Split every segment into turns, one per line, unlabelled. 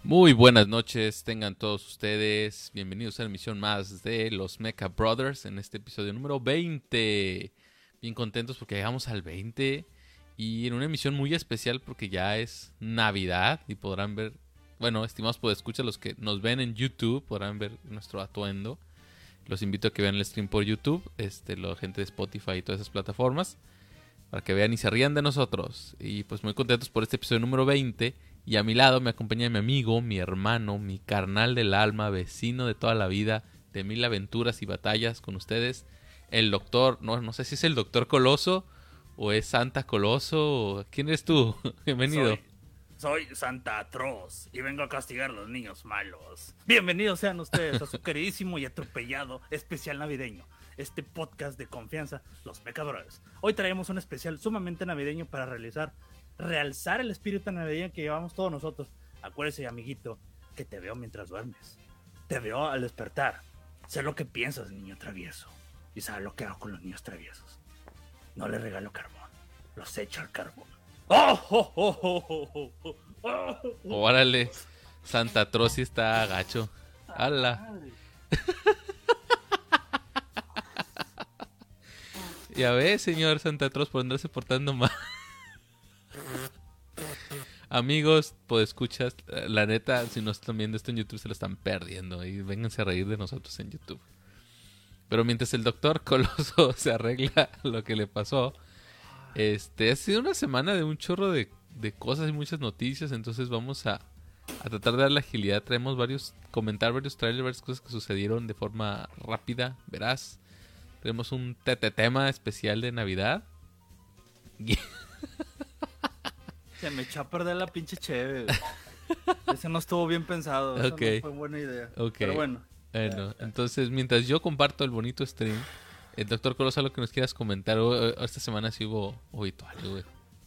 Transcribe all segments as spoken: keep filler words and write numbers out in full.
Muy buenas noches, tengan todos ustedes. Bienvenidos a una emisión más de los Mecha Brothers en este episodio número veinte. Bien contentos porque llegamos al veinte y en una emisión muy especial porque ya es Navidad y podrán ver, bueno, estimados podescuchas, los que nos ven en YouTube podrán ver nuestro atuendo. Los invito a que vean el stream por YouTube, este, la gente de Spotify y todas esas plataformas, para que vean y se rían de nosotros. Y pues muy contentos por este episodio número veinte. Y a mi lado me acompaña mi amigo, mi hermano, mi carnal del alma, vecino de toda la vida, de mil aventuras y batallas con ustedes, el doctor, no, no sé si es el doctor Coloso o es Santa Coloso. O... ¿Quién eres tú? Bienvenido.
Soy, soy Santa Atroz y vengo a castigar a los niños malos. Bienvenidos sean ustedes a su queridísimo y atropellado especial navideño. Este podcast de confianza, los Mecha Brothers. Hoy traemos un especial sumamente navideño para realizar, realzar el espíritu navideño que llevamos todos nosotros. Acuérdese, amiguito, que te veo mientras duermes. Te veo al despertar. Sé lo que piensas, niño travieso. Y sabes lo que hago con los niños traviesos. No les regalo carbón, los echo al carbón. ¡Oh, oh, oh, oh, oh, oh, oh, oh.
Órale, Santa Atroz sí está gacho. ¡Hala! Ya ves, señor Santa Atroz, por andarse portando mal. Amigos, pues escuchas, la neta, si no están viendo esto en YouTube se lo están perdiendo. Y vénganse a reír de nosotros en YouTube. Pero mientras el doctor Coloso se arregla lo que le pasó, este ha sido una semana de un chorro de, de cosas y muchas noticias. Entonces vamos a, a tratar de dar la agilidad. Traemos varios, comentar varios trailers, varias cosas que sucedieron de forma rápida, veraz. Tenemos un tete tema especial de Navidad.
Se me echó a perder la pinche cheve. Ese no estuvo bien pensado.
Okay.
Eso no fue buena idea.
Okay.
Pero bueno.
Bueno, entonces mientras yo comparto el bonito stream, el doctor Coloso, lo que nos quieras comentar. Esta semana sí hubo habitual, güey.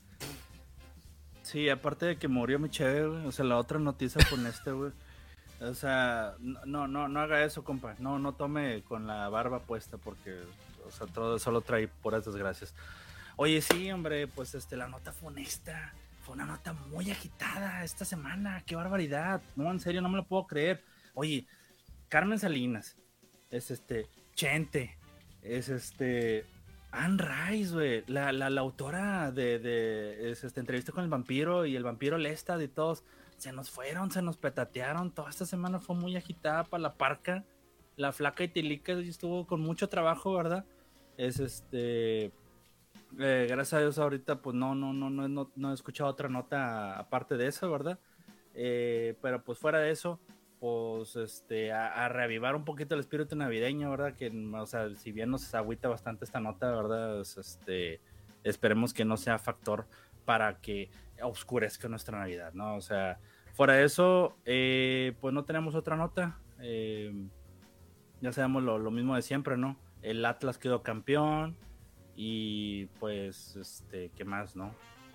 Sí, aparte de que murió mi cheve, güey. O sea, la otra noticia con este, güey. O sea, no, no, no haga eso, compa. No, no tome con la barba puesta porque, o sea, todo solo trae puras desgracias. Oye, sí, hombre, pues este, la nota fue honesta. Fue una nota muy agitada esta semana. Qué barbaridad. No, en serio, no me lo puedo creer. Oye, Carmen Salinas, es este, Chente, es este, Anne Rice, güey, la, la, la autora de, de es este, Entrevista con el Vampiro y el Vampiro Lestat y todos. Se nos fueron, se nos petatearon. Toda esta semana fue muy agitada para la parca. La flaca Itilica estuvo con mucho trabajo, ¿verdad? Es este. Eh, gracias a Dios, ahorita, pues no, no, no, no, no, no he escuchado otra nota aparte de eso, ¿verdad? Eh, pero pues fuera de eso, pues este, a, a reavivar un poquito el espíritu navideño, ¿verdad? Que, o sea, si bien nos agüita bastante esta nota, ¿verdad? Es, este, esperemos que no sea factor para que oscurezca nuestra Navidad, ¿no? O sea, fuera de eso, eh, pues no tenemos otra nota. Eh, ya sabemos lo, lo mismo de siempre, ¿no? El Atlas quedó campeón y pues, este, ¿qué más, no?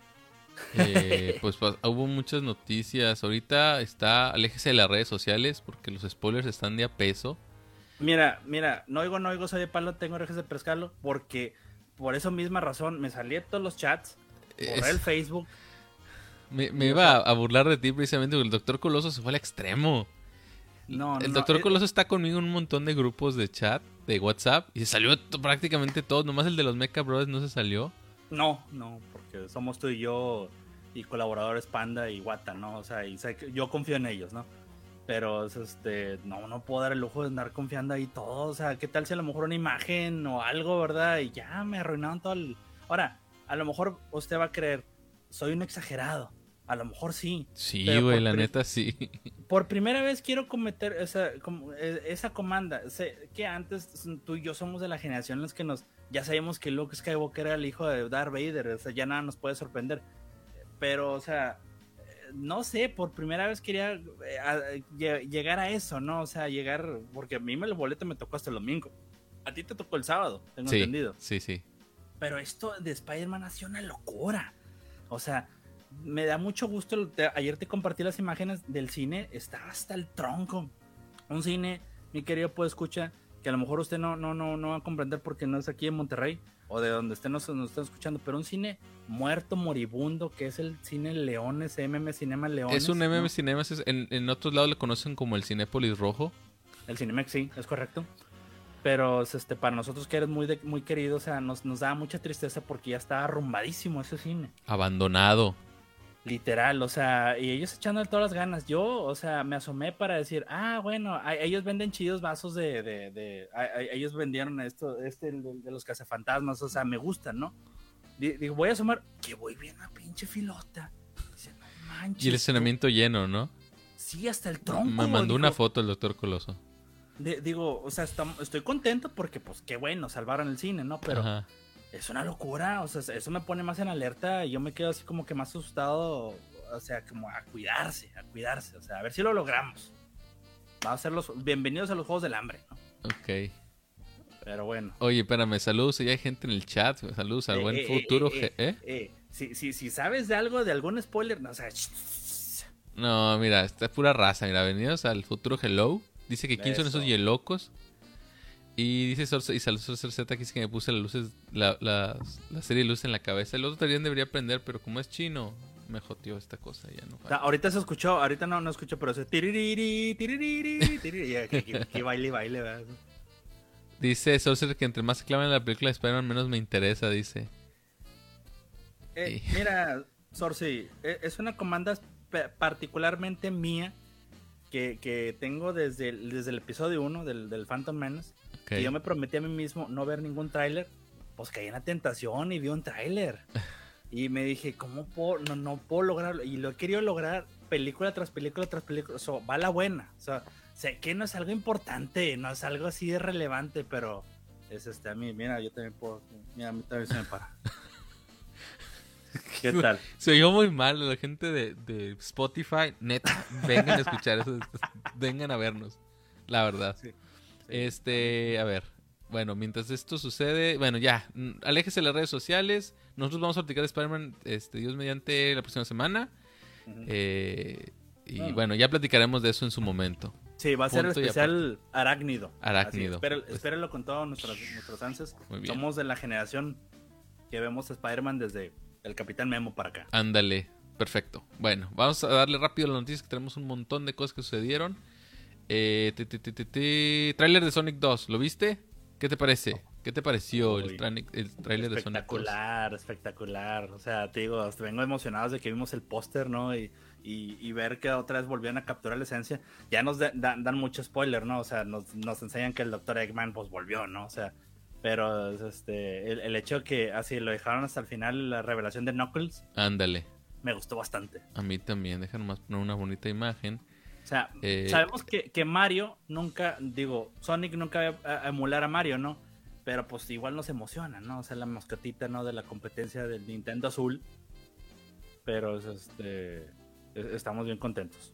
Eh, pues, pues hubo muchas noticias. Ahorita está, aléjese de las redes sociales porque los spoilers están de a peso.
Mira, mira, no oigo, no oigo, soy de palo, tengo orejas de pescado porque por esa misma razón me salí de todos los chats. Borré es... el Facebook.
Me, me iba a burlar de ti precisamente porque el doctor Coloso se fue al extremo.
No,
el
no,
doctor
no,
Coloso está conmigo en un montón de grupos de chat, de WhatsApp, y se salió t- prácticamente todos. Nomás el de los Mecha Brothers no se salió.
No, no, porque somos tú y yo y colaboradores Panda y Wata, ¿no? O sea, y sé que yo confío en ellos, ¿no? Pero este, no, no puedo dar el lujo de andar confiando ahí todo. O sea, ¿qué tal si a lo mejor una imagen o algo, verdad? Y ya me arruinaron todo el... Ahora, a lo mejor usted va a creer, soy un exagerado. A lo mejor sí.
Sí, güey, la pri- neta sí.
Por primera vez quiero cometer esa, esa comanda. Sé que antes tú y yo somos de la generación en las que nos... Ya sabíamos que Luke Skywalker era el hijo de Darth Vader. O sea, ya nada nos puede sorprender. Pero, o sea... No sé, por primera vez quería eh, a, a, llegar a eso, ¿no? O sea, llegar... Porque a mí el boleto me tocó hasta el domingo. A ti te tocó el sábado, tengo
sí,
entendido.
Sí, sí.
Pero esto de Spider-Man ha sido una locura. O sea, me da mucho gusto. Te, ayer te compartí las imágenes del cine. Está hasta el tronco. Un cine, mi querido pues escucha, que a lo mejor usted no, no, no, no va a comprender porque no es aquí en Monterrey. o de donde estén nos, nos estén escuchando, pero un cine muerto, moribundo, que es el cine Leones, M M Cinema Leones.
Es un M M
¿no?
Cinemas, es, en, en otros lados le conocen como el Cinépolis Rojo.
El Cinemex, sí, es correcto. Pero este, para nosotros que eres muy, de, muy querido, o sea, nos, nos da mucha tristeza porque ya está arrumbadísimo ese cine.
Abandonado.
Literal, o sea, y ellos echándole todas las ganas. Yo, o sea, me asomé para decir, ah, bueno, a, ellos venden chidos vasos de, de, de a, a, ellos vendieron esto, este de, de los cazafantasmas, o sea, me gustan, ¿no? Digo, voy a asomar, que voy bien a pinche filota. Dice, no manches.
Y el estacionamiento lleno, ¿no?
Sí, hasta el tronco.
Me mandó
dijo,
una foto el doctor Coloso.
De, digo, o sea, está, estoy contento porque, pues, qué bueno, salvaron el cine, ¿no? Pero ajá, es una locura, o sea, eso me pone más en alerta y yo me quedo así como que más asustado, o sea, como a cuidarse, a cuidarse, o sea, a ver si lo logramos. Vamos a ser los bienvenidos a los Juegos del Hambre, ¿no?
Ok.
Pero bueno.
Oye, espérame, saludos, ya hay gente en el chat, saludos al eh, buen eh, futuro.
Eh, eh, eh, eh. Si, si, si sabes de algo, de algún spoiler, no, o sea...
No, mira, esta es pura raza, mira, bienvenidos al futuro Hello. Dice que quién son esos yelocos. Y dice Sorcer, y Sorcer Z que dice que me puse las luces, la, la, la serie de luces en la cabeza. El otro también debería aprender, pero como es chino, me joteó esta cosa. Ya no.
O sea, ahorita se escuchó, ahorita no, no escucho, pero se tiririri, tiririri, tiririri, que, que, que baile, baile, ¿verdad?
Dice Sorcer que entre más se clavan en la película de Spider-Man, menos me interesa, dice.
Eh, y... Mira, Sorcer, es una comanda particularmente mía. Que, que tengo desde el, desde el episodio uno del, del Phantom Menace. Okay. Y yo me prometí a mí mismo no ver ningún tráiler. Pues caí en la tentación y vi un tráiler. Y me dije, ¿cómo puedo? No, no puedo lograrlo. Y lo he querido lograr película tras película tras película. O sea, va la buena. O sea, sé que no es algo importante, no es algo así de relevante, pero es este, a mí, mira, yo también puedo. Mira, a mí también se me para. ¿Qué tal?
Se oyó muy mal la gente de, de Spotify. Neta, vengan a escuchar eso. Vengan a vernos. La verdad. Sí, sí. Este, a ver. Bueno, mientras esto sucede, bueno, ya. Aléjese de las redes sociales. Nosotros vamos a platicar de Spider-Man, este, Dios mediante, la próxima semana. Uh-huh. Eh, y uh-huh. bueno, ya platicaremos de eso en su momento.
Sí, va a ser especial Arácnido.
Arácnido.
Espérenlo, pues, espérenlo con todos nuestros, nuestros ansias. Somos de la generación que vemos a Spider-Man desde el Capitán Memo para acá.
Ándale, perfecto. Bueno, vamos a darle rápido a las noticias que tenemos un montón de cosas que sucedieron. Eh, te, te, te, te, te. Tráiler de Sonic dos, ¿lo viste? ¿Qué te parece? ¿Qué te pareció Uy, el, tra- el tráiler de Sonic dos?
Espectacular, espectacular. O sea, te digo, vengo emocionado de que vimos el póster, ¿no? Y, y, y ver que otra vez volvieron a capturar la esencia. Ya nos de, da, dan mucho spoiler, ¿no? O sea, nos, nos enseñan que el doctor Eggman pues volvió, ¿no? O sea, pero este el, el hecho que así lo dejaron hasta el final, la revelación de Knuckles.
Ándale.
Me gustó bastante.
A mí también, dejan más poner una bonita imagen.
O sea, eh... sabemos que, que Mario nunca, digo, Sonic nunca va a emular a Mario, ¿no? Pero pues igual nos emociona, ¿no? O sea, la mascotita, ¿no? De la competencia del Nintendo Azul. Pero este estamos bien contentos.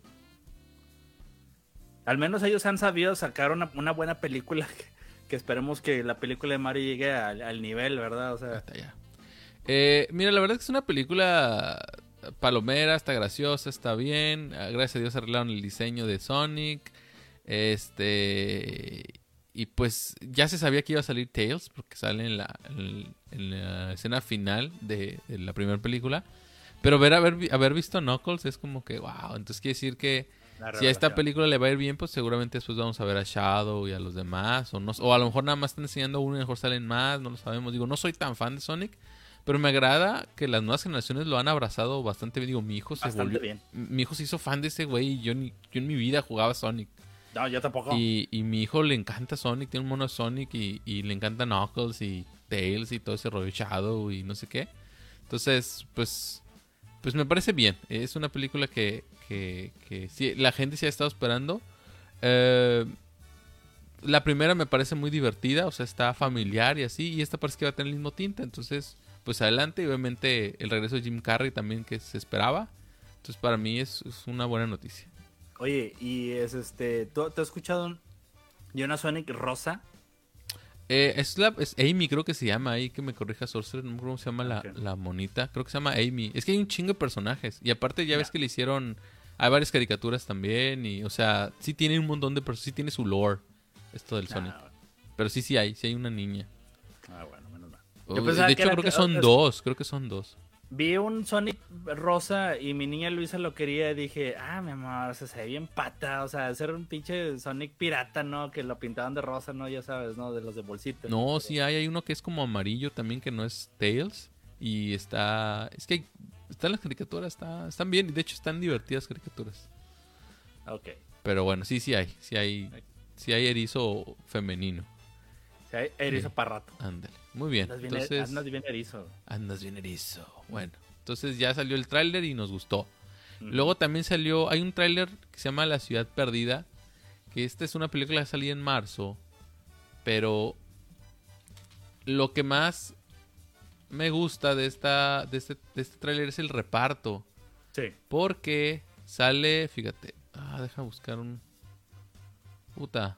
Al menos ellos han sabido sacar una, una buena película que, que esperemos que la película de Mario llegue al, al nivel, ¿verdad? O sea,
hasta allá. Eh, mira, la verdad es que es una película palomera, está graciosa, está bien. Gracias a Dios arreglaron el diseño de Sonic. Este... Y pues ya se sabía que iba a salir Tails, porque sale en la, en, en la escena final de, de la primera película. Pero ver haber, haber visto a Knuckles es como que wow. Entonces quiere decir que si a esta película le va a ir bien, pues seguramente después vamos a ver a Shadow y a los demás. O, no, o a lo mejor nada más están enseñando uno y a lo mejor salen más, no lo sabemos. Digo, no soy tan fan de Sonic, pero me agrada que las nuevas generaciones lo han abrazado bastante bien. Digo, mi hijo se
bastante
volvió,
bien.
Mi hijo se hizo fan de ese güey y yo, ni, yo en mi vida jugaba Sonic.
No, yo tampoco.
Y, y mi hijo le encanta Sonic, tiene un mono de Sonic y, y le encanta Knuckles y Tails y todo ese rollo, Shadow y no sé qué. Entonces, pues, pues me parece bien. Es una película que, que, que sí, la gente sí ha estado esperando. Eh, la primera me parece muy divertida, o sea, está familiar y así. Y esta parece que va a tener el mismo tinte. Entonces, pues adelante. Y obviamente el regreso de Jim Carrey también que se esperaba. Entonces, para mí es, es una buena noticia.
Oye, y es este, ¿tú, ¿tú has escuchado de una Sonic rosa?
Eh, es, la, es Amy, creo que se llama, ahí que me corrija Sorcerer, no me acuerdo cómo se llama okay. la, la monita, creo que se llama Amy. Es que hay un chingo de personajes, y aparte ya yeah. ves que le hicieron, hay varias caricaturas también, y o sea, sí tiene un montón de personas, sí tiene su lore, esto del Sonic. Ah, bueno. Pero sí, sí hay, sí hay una niña.
Ah, bueno, menos mal. Yo
Uh,
pensaba
de
que
hecho,
era
creo que
que-
son
es-
dos. Creo que son dos.
Vi un Sonic rosa y mi niña Luisa lo quería y dije, ah, mi amor, o sea, se ve bien pata, o sea, ser un pinche Sonic pirata, ¿no? Que lo pintaban de rosa, ¿no? Ya sabes, ¿no? De los de bolsita.
No, sí hay. Hay uno que es como amarillo también, que no es Tails. Y está... Es que hay- están las caricaturas, está, están bien. Y de hecho están divertidas caricaturas.
Ok.
Pero bueno, sí, sí hay. Sí hay, sí hay erizo femenino.
O sea, erizo
Sí.
para rato.
Ándale. Muy bien.
Andas bien,
Entonces...
andas bien erizo.
Andas bien erizo. Bueno, entonces ya salió el tráiler y nos gustó.
Ujú.
Luego también salió, hay un tráiler que se llama La Ciudad Perdida, que esta es una película que salía en marzo, pero lo que más me gusta de esta de este, de este tráiler es el reparto,
Sí.
porque sale, fíjate, ah, deja buscar un puta.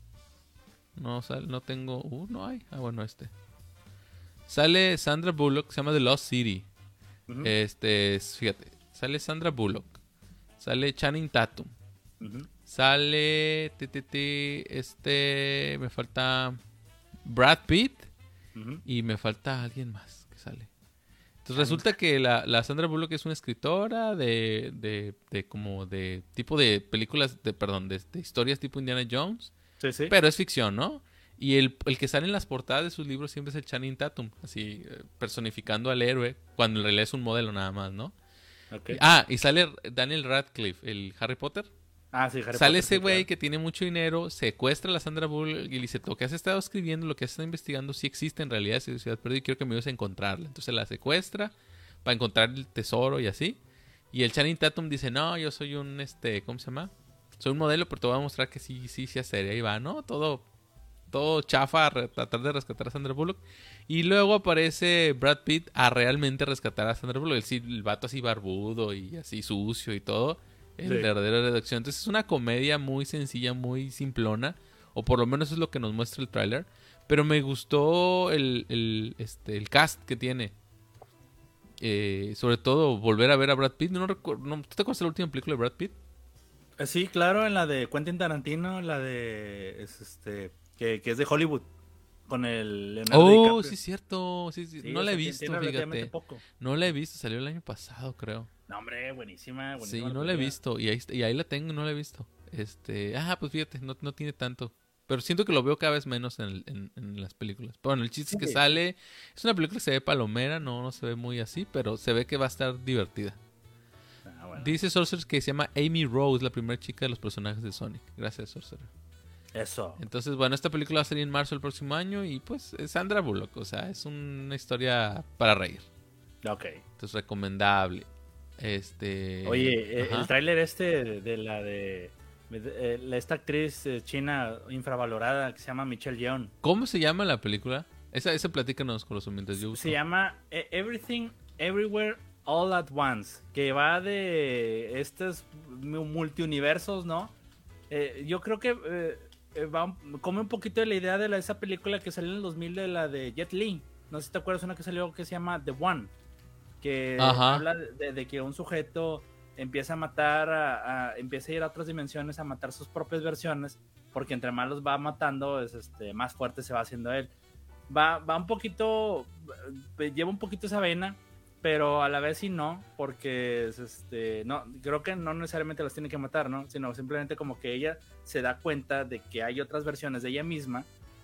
No sale, no tengo, uh, no hay. Ah, bueno, este. Sale Sandra Bullock, se llama The Lost City.
Ujú.
Este, es- fíjate, sale Sandra Bullock, sale Channing Tatum,
Ujú.
sale, ti, ti, ti, este, me falta Brad Pitt
Ujú.
y me falta alguien más que sale. Entonces resulta que la, la Sandra Bullock es una escritora de, de, de como de tipo de películas, de perdón, de, de historias tipo Indiana Jones,
Sí, sí.
pero es ficción, ¿no? Y el, el que sale en las portadas de sus libros siempre es el Channing Tatum, así eh, personificando al héroe, cuando en realidad es un modelo nada más, ¿no?
Ok.
Y- ah, y sale Daniel Radcliffe, el Harry Potter.
Ah, sí, Harry
Sale
Potter,
ese
sí,
güey
claro.
que tiene mucho dinero, secuestra a la Sandra Bullock y le dice, lo que has estado escribiendo, lo que has estado investigando, sí existe en realidad, esa ciudad perdida y quiero que me ayudes a encontrarla. Entonces la secuestra para encontrar el tesoro y así. Y el Channing Tatum dice, no, yo soy un, este, ¿cómo se llama? Soy un modelo, pero te voy a mostrar que sí, sí, sí hacer. Y ahí va, ¿no? Todo, todo chafa a re- tratar de rescatar a Sandra Bullock. Y luego aparece Brad Pitt a realmente rescatar a Sandra Bullock. El, sí, el vato así barbudo y así sucio y todo. El
Sí.
verdadero redacción. Entonces es una comedia muy sencilla, muy simplona. O por lo menos es lo que nos muestra el tráiler. Pero me gustó el, el, este, el cast que tiene. Eh, sobre todo volver a ver a Brad Pitt. No recuerdo, no, ¿tú te acuerdas de la última película de Brad Pitt?
Eh, Sí, claro, en la de Quentin Tarantino, la de es este que, que es de Hollywood con el Leonardo
Oh,
DiCaprio.
sí es cierto. Sí, sí.
Sí,
No
o
la he
sea, tiene-
visto,
tiene relativamente
fíjate.
poco.
No la he visto, salió el año pasado, creo.
No, hombre, buenísima, buenísima.
Sí,
la
no la he
película.
visto. Y ahí, y ahí la tengo, no la he visto. Este, ah, pues fíjate, no, no tiene tanto. Pero siento que lo veo cada vez menos en, el- en- en las películas. Pero bueno, el chiste es que
Sí.
sale. Es una película que se ve palomera, no, no se ve muy así, pero se ve que va a estar divertida.
Ah, bueno.
Dice Sorcerer que se llama Amy Rose, la primera chica de los personajes de Sonic. Gracias, Sorcerer.
Eso.
Entonces, bueno, esta película va a salir en marzo del próximo año y pues es Sandra Bullock, o sea, es una historia para reír.
Ok.
Entonces, recomendable. Este.
Oye, eh,
ajá.
el tráiler este de, de la de, de- eh, la- esta actriz eh, china infravalorada que se llama Michelle Yeoh.
¿Cómo se llama la película? Esa, esa platícanos con los mientras yo busco.
Se llama eh, Everything Everywhere All at Once, que va de estos mu- multiuniversos, ¿no? Eh, yo creo que eh, eh, va un- come un poquito de la idea de la, esa película que salió en el dos mil de la de Jet Li. No sé si te acuerdas, una que salió que se llama The One, que
Ajá.
habla de, de que un sujeto empieza a matar, a, a- empieza a ir a otras dimensiones a matar sus propias versiones, porque entre más los va matando, es este, más fuerte se va haciendo él. Va, va un poquito, eh, lleva un poquito esa vena, pero a la vez sí no, porque es este, no, creo que no necesariamente las tiene que matar, ¿no? Sino simplemente como que ella se da cuenta de que hay otras versiones de ella misma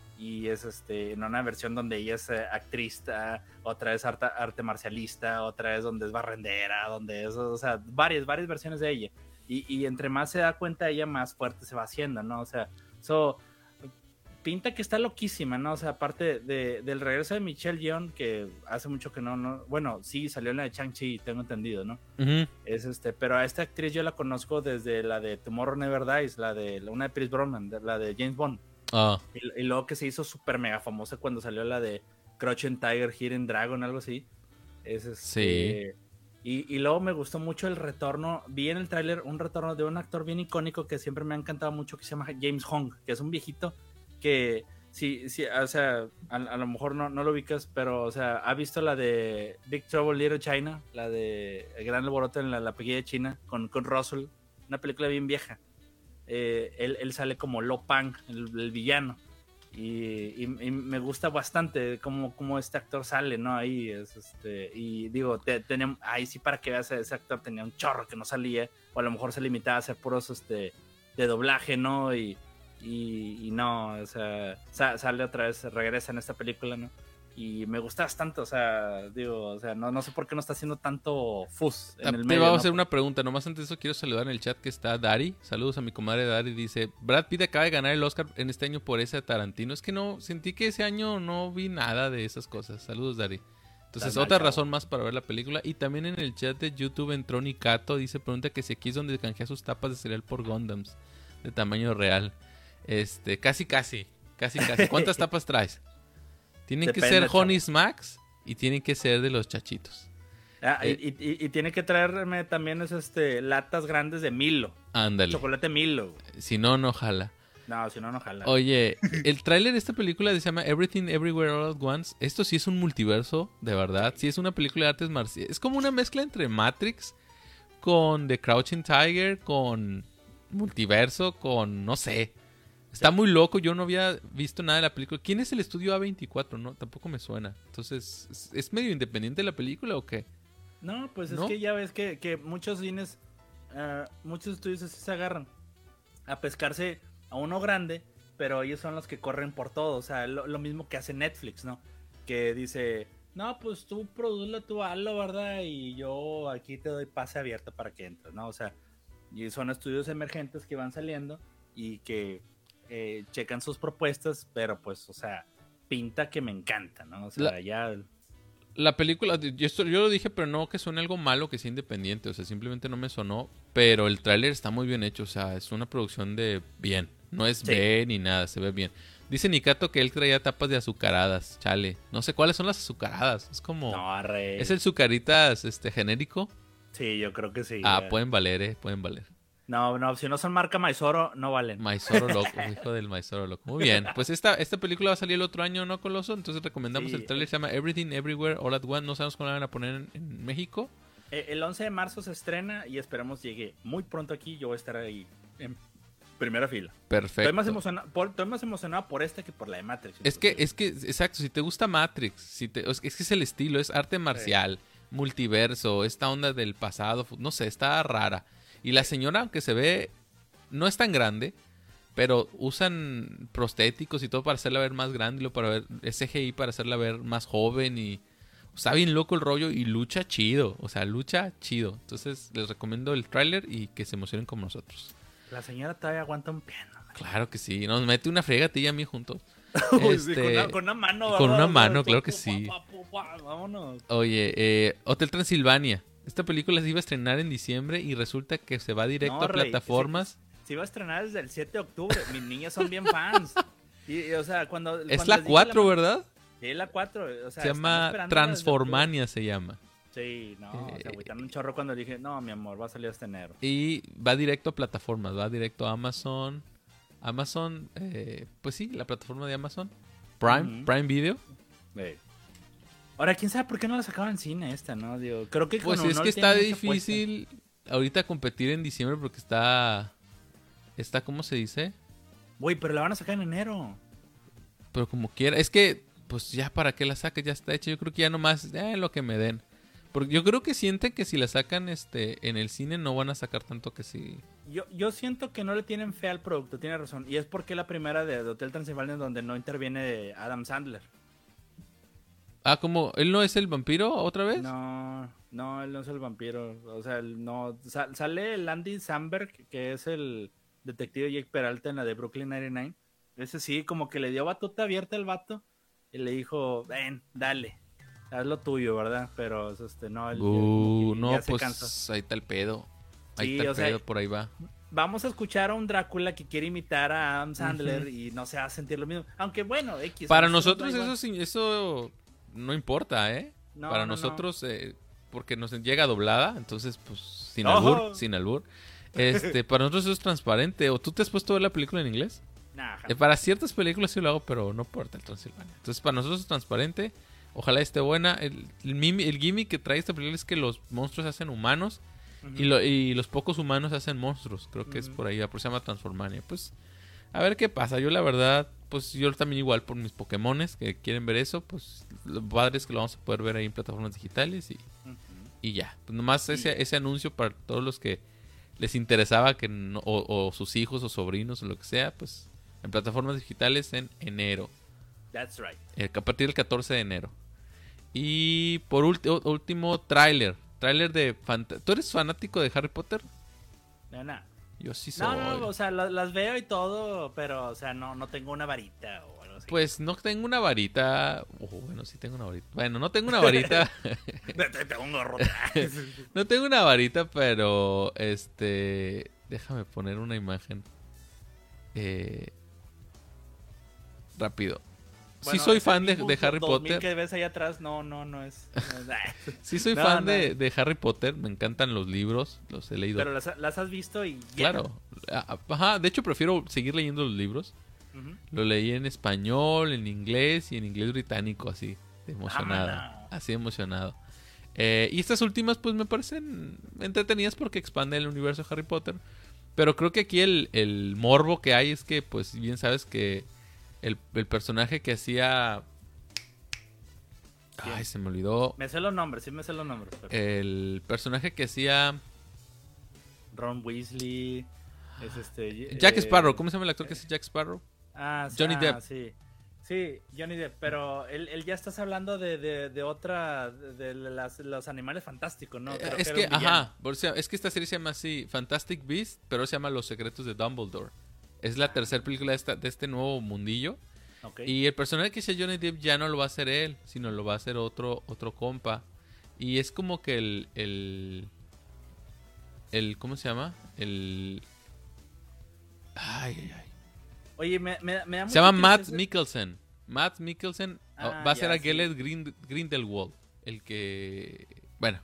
y es este, en una versión donde ella es eh, actriz, ah, otra es arte, arte marcialista, otra es donde es barrendera, donde es, o sea, varias, varias versiones de ella. Y, y entre más se da cuenta ella, más fuerte se va haciendo, ¿no? O sea, so, pinta que está loquísima, ¿no? O sea, aparte de, del regreso de Michelle Yeoh, que hace mucho que no, no, bueno, sí, salió en la de Shang-Chi, tengo entendido, ¿no?
Ujú.
Es este, pero a esta actriz yo la conozco desde la de Tomorrow Never Dies, la de una de Pierce Brosnan, de- la de James Bond.
Ah,
Y, y luego que se hizo súper mega famosa cuando salió la de Crouching Tiger, Hidden Dragon, algo así. Es este, y, y luego me gustó mucho el retorno. Vi en el tráiler un retorno de un actor bien icónico que siempre me ha encantado mucho, que se llama James Hong, que es un viejito que, sí, sí, o sea, a, a lo mejor no, no lo ubicas, pero, o sea, ha visto la de Big Trouble Little China, la de El Gran Alboroto en la, la Pequeña China, con, con Russell, una película bien vieja. Eh, él, él sale como Lo Pang, el, el villano. Y, y, y me gusta bastante cómo, cómo este actor sale, ¿no? Ahí es este. Y digo, te, tenía, ahí sí, para que veas, ese actor tenía un chorro que no salía, o a lo mejor se limitaba a hacer puros este, de doblaje, ¿no? Y, y, y no, o sea, sa, sale otra vez, regresa en esta película, ¿no? Y me gusta bastante, o sea, digo, o sea, no, no sé por qué no está haciendo tanto fuzz en
Te
el medio.
Te voy a
¿no?
hacer una pregunta, nomás antes de eso quiero saludar en el chat que está Dari. Saludos a mi comadre Dari, dice, Brad Pitt acaba de ganar el Oscar en este año por ese Tarantino. Es que no, sentí que ese año no vi nada de esas cosas. Saludos, Dari. Entonces,
Estás mal,
otra
chavo.
razón más para ver la película. Y también en el chat de YouTube entró Nicato, dice, pregunta que si aquí es donde canjea sus tapas de cereal por Gundams de tamaño real. Este, casi, casi, casi, casi. ¿Cuántas tapas traes? Tienen
Depende,
que ser
chavo.
Honey Smacks y tienen que ser de los chachitos.
Ah,
Eh.
y, y, y tiene que traerme también es, este, latas grandes de Milo.
Ándale.
Chocolate Milo.
Si no, no jala.
No, si no, no jala.
Oye, el tráiler de esta película se llama Everything Everywhere All at Once. Esto sí es un multiverso, de verdad. Sí es una película de artes marciales. Es como una mezcla entre Matrix con The Crouching Tiger, con multiverso, con no sé. Está muy loco, yo no había visto nada de la película. ¿Quién es el estudio A veinticuatro? No, tampoco me suena. Entonces, ¿es, es medio independiente la película o qué?
No, pues
¿No?
es que ya ves que, que muchos cines, uh, muchos estudios así se agarran a pescarse a uno grande, pero ellos son los que corren por todo. O sea, lo, lo mismo que hace Netflix, ¿no? Que dice, no, pues tú produzlo, tú hazlo, ¿verdad? Y yo aquí te doy pase abierto para que entres, ¿no? O sea, y son estudios emergentes que van saliendo y que eh, checan sus propuestas, pero pues, o sea, pinta que me encanta, ¿no? O sea,
La-
ya...
La película, yo, esto- yo lo dije, pero no que suene algo malo que sea independiente. O sea, simplemente no me sonó. Pero el tráiler está muy bien hecho. O sea, es una producción de bien. No es
Sí.
B ni nada, se ve bien. Dice Nikato que él traía tapas de azucaradas. Chale. No sé cuáles son las azucaradas. Es como...
No, arre.
¿Es el Zucaritas este, genérico?
Sí, yo creo que sí.
Ah,
eh.
pueden valer, eh. Pueden valer.
No, no, si no son marca Maizoro, no valen.
Maizoro Loco, hijo del Maizoro Loco. Muy bien. Pues esta, esta película va a salir el otro año, ¿no, Coloso? Entonces recomendamos
Sí.
el trailer. Se llama Everything Everywhere All at Once. No sabemos cuándo la van a poner en, en México.
Eh, el once de marzo se estrena y esperamos llegue muy pronto aquí. Yo voy a estar ahí en primera fila.
Perfecto.
Estoy más, emocionado por, estoy más emocionado por esta que por la de Matrix.
Es que,
inclusive.
es que, exacto, si te gusta Matrix, si te, es que es el estilo, es arte marcial, multiverso, esta onda del pasado, fu- no sé, está rara. Y la señora, aunque se ve, no es tan grande, pero usan prostéticos y todo para hacerla ver más grande, y luego para ver, es C G I para hacerla ver más joven y está bien loco el rollo y lucha chido, o sea, lucha chido. Entonces les recomiendo el tráiler y que se emocionen como nosotros.
La señora todavía aguanta un piano.
Claro que sí, nos mete una frega a ti y a mí juntos.
Uy, sí,
Este,
con, una, con una mano.
con
¿verdad?
una
O sea,
mano,
pa,
claro que
pa,
sí.
pa, pa, pa, vámonos.
Oye, eh, Hotel Transilvania. Esta película se iba a estrenar en diciembre y resulta que se va directo
No,
a
Rey,
plataformas.
Se, se iba a estrenar desde el siete de octubre. Mis niñas son bien fans. Y, y, o sea, cuando.
Es
cuando
la
les dije
cuatro,
la-
¿verdad?
Sí, la cuatro. O sea,
Se
están
llama
esperándola desde
Transformania, se llama.
octubre. Sí, no, o
Eh,
sea, agüitaron un chorro cuando dije, no, mi amor, va a salir este enero.
Y va directo a plataformas, va directo a Amazon. Amazon, eh, pues sí, la plataforma de Amazon. Prime,
Ujú.
Prime Video.
Sí. Ahora, quién sabe por qué no la sacaban en cine esta, ¿no? Digo, creo que
Pues
con
es
Honor
que
tiene
está
mucha apuesta.
difícil ahorita competir en diciembre porque está... Está, ¿cómo se dice?
Güey, pero la van a sacar en enero.
Pero como quiera, es que, pues ya para qué la saques, ya está hecha. Yo creo que ya nomás, eh, lo que me den. Porque yo creo que sienten que si la sacan este en el cine no van a sacar tanto que sí.
Yo, yo siento que no le tienen fe al producto, tiene razón. Y es porque la primera de, de Hotel Transilvania donde no interviene Adam Sandler.
Ah, como, ¿él no es el vampiro otra vez?
No, no, él no es el vampiro. O sea, él no. sa- sale el Andy Samberg, que es el detective Jake Peralta en la de Brooklyn noventa y nueve. Ese sí, como que le dio batuta abierta al vato y le dijo, ven, dale, haz lo tuyo, ¿verdad? Pero este, no, él,
Uh,
como que
no,
ya se
pues
cansó.
ahí está el pedo. Ahí
Sí,
está el
o sea,
pedo, por ahí va.
Vamos a escuchar a un Drácula que quiere imitar a Adam Sandler
Ujú.
y no se va a sentir lo mismo. Aunque bueno, X.
Para
a nos
nosotros
da
eso
igual.
sí- eso no importa, ¿eh?
No,
Para
no, no.
nosotros, eh, porque nos llega doblada, entonces, pues, sin
Ojo.
albur, sin albur. Este, para nosotros eso es transparente. ¿O tú te has puesto a ver la película en inglés?
Nah,
Eh, para ciertas películas sí lo hago, pero no por Hotel Transilvania. Entonces, para nosotros es transparente. Ojalá esté buena. El, el, mimi- el gimmick que trae esta película es que los monstruos se hacen humanos
Ujú.
y, lo- y los pocos humanos se hacen monstruos. Creo que es
Ujú.
por ahí, por eso se llama Transformania. Pues, a ver qué pasa. Yo, la verdad, pues yo también igual por mis Pokémones que quieren ver eso, pues lo padre es que lo vamos a poder ver ahí en plataformas digitales y, uh-huh. y ya. Pues nomás ese, ese anuncio para todos los que les interesaba que no, o, o sus hijos o sobrinos o lo que sea, pues en plataformas digitales en enero.
That's right.
Eh, a partir del catorce de enero. Y por ulti- último, tráiler. Tráiler de... Fant- ¿Tú eres fanático de Harry Potter?
No, no.
Yo sí soy.
No, no, o sea, las, las veo y todo, pero, o sea, no, no tengo una varita o algo así.
Pues no tengo una varita. Oh, bueno, sí tengo una varita. Bueno, no tengo una varita.
Tengo un gorro.
No tengo una varita, pero este... Déjame poner una imagen. Eh... Rápido.
Bueno,
sí soy fan de, de Harry
dos mil
Potter.
que ves ahí atrás, no, no, no es. No es
sí soy
no,
fan
no.
De, de Harry Potter. Me encantan los libros. Los he leído.
Pero las, las has visto y ya.
Claro. Ajá. De hecho, prefiero seguir leyendo los libros. Uh-huh. Lo leí en español, en inglés y en inglés británico, así. Emocionado. Ah, así emocionado. Eh, y estas últimas, pues me parecen entretenidas porque expanden el universo de Harry Potter. Pero creo que aquí el, el morbo que hay es que, pues bien sabes que el, el personaje que hacía... Bien. Ay, se me olvidó.
Me sé los nombres, sí me sé los nombres.
Pero... El personaje que hacía...
Ron Weasley. Es este...
Jack
eh...
Sparrow. ¿Cómo se llama el actor que hace Jack Sparrow?
Ah,
Johnny
ah,
Depp.
Sí. Sí, Johnny Depp, pero él, él ya estás hablando de, de, de otra, de, de las, los animales fantásticos, ¿no?
Creo es que, que ajá, por eso, es que esta serie se llama así, Fantastic Beasts, pero se llama Los Secretos de Dumbledore. Es la tercera película de, esta, de este nuevo mundillo. Okay. Y el personaje que hizo Johnny Depp ya no lo va a hacer él, sino lo va a hacer otro, otro compa. Y es como que el, el, el, ¿cómo se llama? El... Ay, ay, ay.
Oye, me, me, me da
Se llama Matt Mikkelsen. Matt Mikkelsen ah, va a ser
ya,
a Gellert sí. Grind, Grindelwald. El que... Bueno.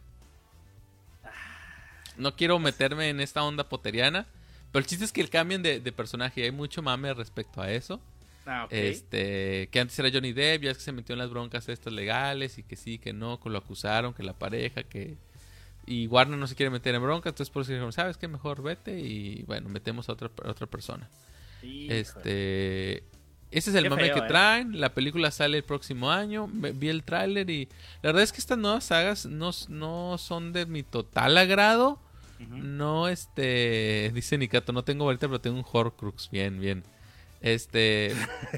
No quiero meterme en esta onda potteriana. Pero el chiste es que cambian de, de personaje. Hay mucho mame respecto a eso.
Ah, okay.
Este, que antes era Johnny Depp. Ya es que se metió en las broncas estas legales. Y que sí, que no. Que lo acusaron. Que la pareja. Que... Y Warner no se quiere meter en broncas. Entonces por eso dijeron, ¿sabes qué? Mejor vete. Y bueno, metemos a otra, a otra persona. Híjole. Este, ese es el Qué mame feo, que traen. Eh. La película sale el próximo año. Vi el tráiler y la verdad es que estas nuevas sagas no, no son de mi total agrado. Uh-huh. No, este, dice Nikato, no tengo varita, pero tengo un Horcrux. Bien, bien. Este,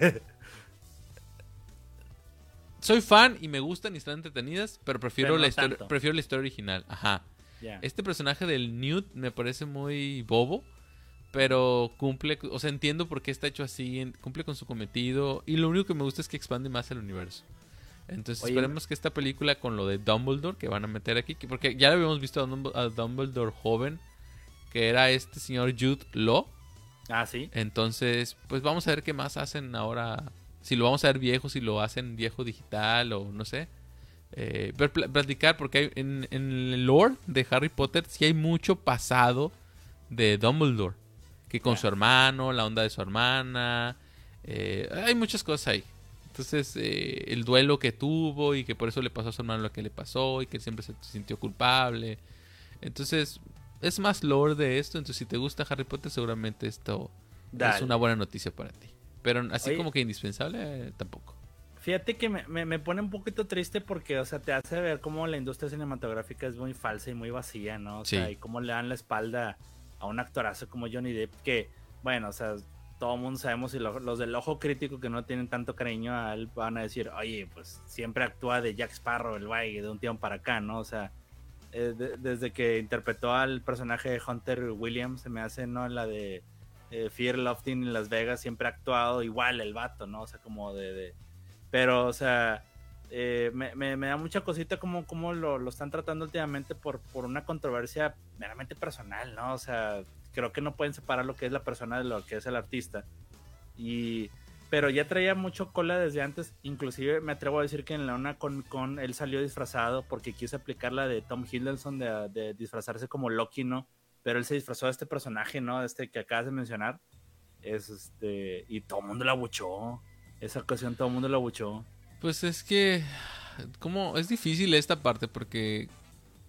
soy fan y me gustan y están entretenidas, pero prefiero pero no la historia, prefiero la historia original. Ajá. Yeah. Este personaje del Newt me parece muy bobo. Pero cumple, o sea, entiendo por qué está hecho así, cumple con su cometido. Y lo único que me gusta es que expande más el universo. Entonces Oye, esperemos que esta película con lo de Dumbledore, que van a meter aquí, porque ya lo habíamos visto a Dumbledore joven, que era este señor Jude Law.
Ah, sí.
Entonces, pues vamos a ver qué más hacen ahora. Si lo vamos a ver viejo, si lo hacen viejo digital o no sé. Eh, ver, platicar, porque hay, en, en el lore de Harry Potter sí hay mucho pasado de Dumbledore. Que con yeah. su hermano, la onda de su hermana, eh, hay muchas cosas ahí. Entonces, eh, el duelo que tuvo y que por eso le pasó a su hermano lo que le pasó y que él siempre se sintió culpable. Entonces, es más lore de esto. Entonces, si te gusta Harry Potter, seguramente esto Dale. es una buena noticia para ti. Pero así Oye, como que indispensable, eh, tampoco.
Fíjate que me, me, me pone un poquito triste porque, o sea, te hace ver cómo la industria cinematográfica es muy falsa y muy vacía, ¿no? O sea, sí. y cómo le dan la espalda a un actorazo como Johnny Depp, que, bueno, o sea, todo el mundo sabemos y lo, los del ojo crítico que no tienen tanto cariño a él van a decir, oye, pues siempre actúa de Jack Sparrow, el güey, de un tiempo para acá, ¿no? O sea, eh, de, desde que interpretó al personaje de Hunter Williams, se me hace, ¿no? En la de eh, Fear Lofting en Las Vegas, siempre ha actuado igual el vato, ¿no? O sea, como de... de... Pero, o sea... Eh, me, me, me da mucha cosita como, como lo, lo están tratando últimamente por, por una controversia meramente personal, ¿no? O sea, creo que no pueden separar lo que es la persona de lo que es el artista. Y, pero ya traía mucho cola desde antes, inclusive me atrevo a decir que en la una con, con él salió disfrazado porque quiso aplicar la de Tom Hiddleston de, de disfrazarse como Loki, ¿no? Pero él se disfrazó de este personaje, ¿no? Este que acabas de mencionar. Es este, y todo el mundo lo abuchó. Esa ocasión todo el mundo lo abuchó.
Pues es que como es difícil esta parte porque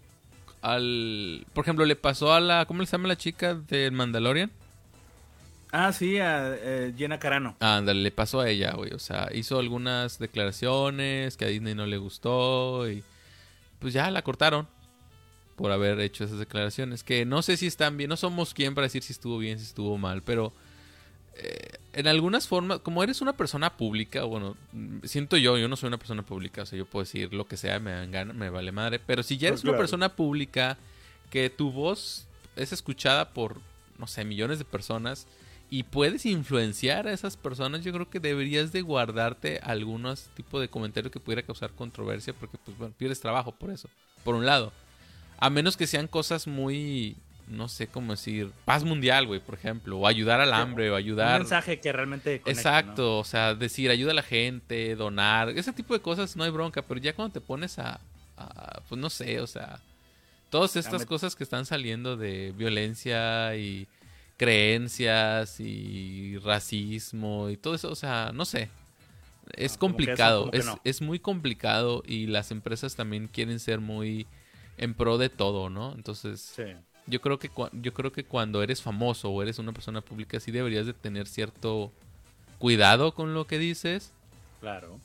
al por ejemplo le pasó a la ¿cómo se llama la chica del Mandalorian?
Ah, sí, a eh, Gina Carano.
Ándale, le pasó a ella, güey. O sea, hizo algunas declaraciones que a Disney no le gustó y pues ya la cortaron por haber hecho esas declaraciones. Que no sé si están bien, no somos quien para decir si estuvo bien, si estuvo mal, pero eh, en algunas formas, como eres una persona pública, bueno, siento yo, yo no soy una persona pública, o sea, yo puedo decir lo que sea, me dan ganas, me vale madre, pero si ya eres
Oh, claro.
una persona pública, que tu voz es escuchada por, no sé, millones de personas y puedes influenciar a esas personas, yo creo que deberías de guardarte algunos tipos de comentarios que pudiera causar controversia, porque pues bueno, pierdes trabajo por eso, por un lado. A menos que sean cosas muy, no sé cómo decir, paz mundial, güey, por ejemplo, o ayudar al hambre, o ayudar...
Un mensaje que realmente conecte,
Exacto,
¿no?
o sea, decir, ayuda a la gente, donar, ese tipo de cosas no hay bronca, pero ya cuando te pones a, a pues no sé, o sea, todas estas
met-
cosas que están saliendo de violencia y creencias y racismo y todo eso, o sea, no sé, es
No, como que eso,
complicado,
como que
es,
no.
es muy complicado y las empresas también quieren ser muy en pro de todo, ¿no? Entonces,
Sí,
yo creo que cua- yo creo que cuando eres famoso o eres una persona pública sí deberías de tener cierto cuidado con lo que dices.
claro.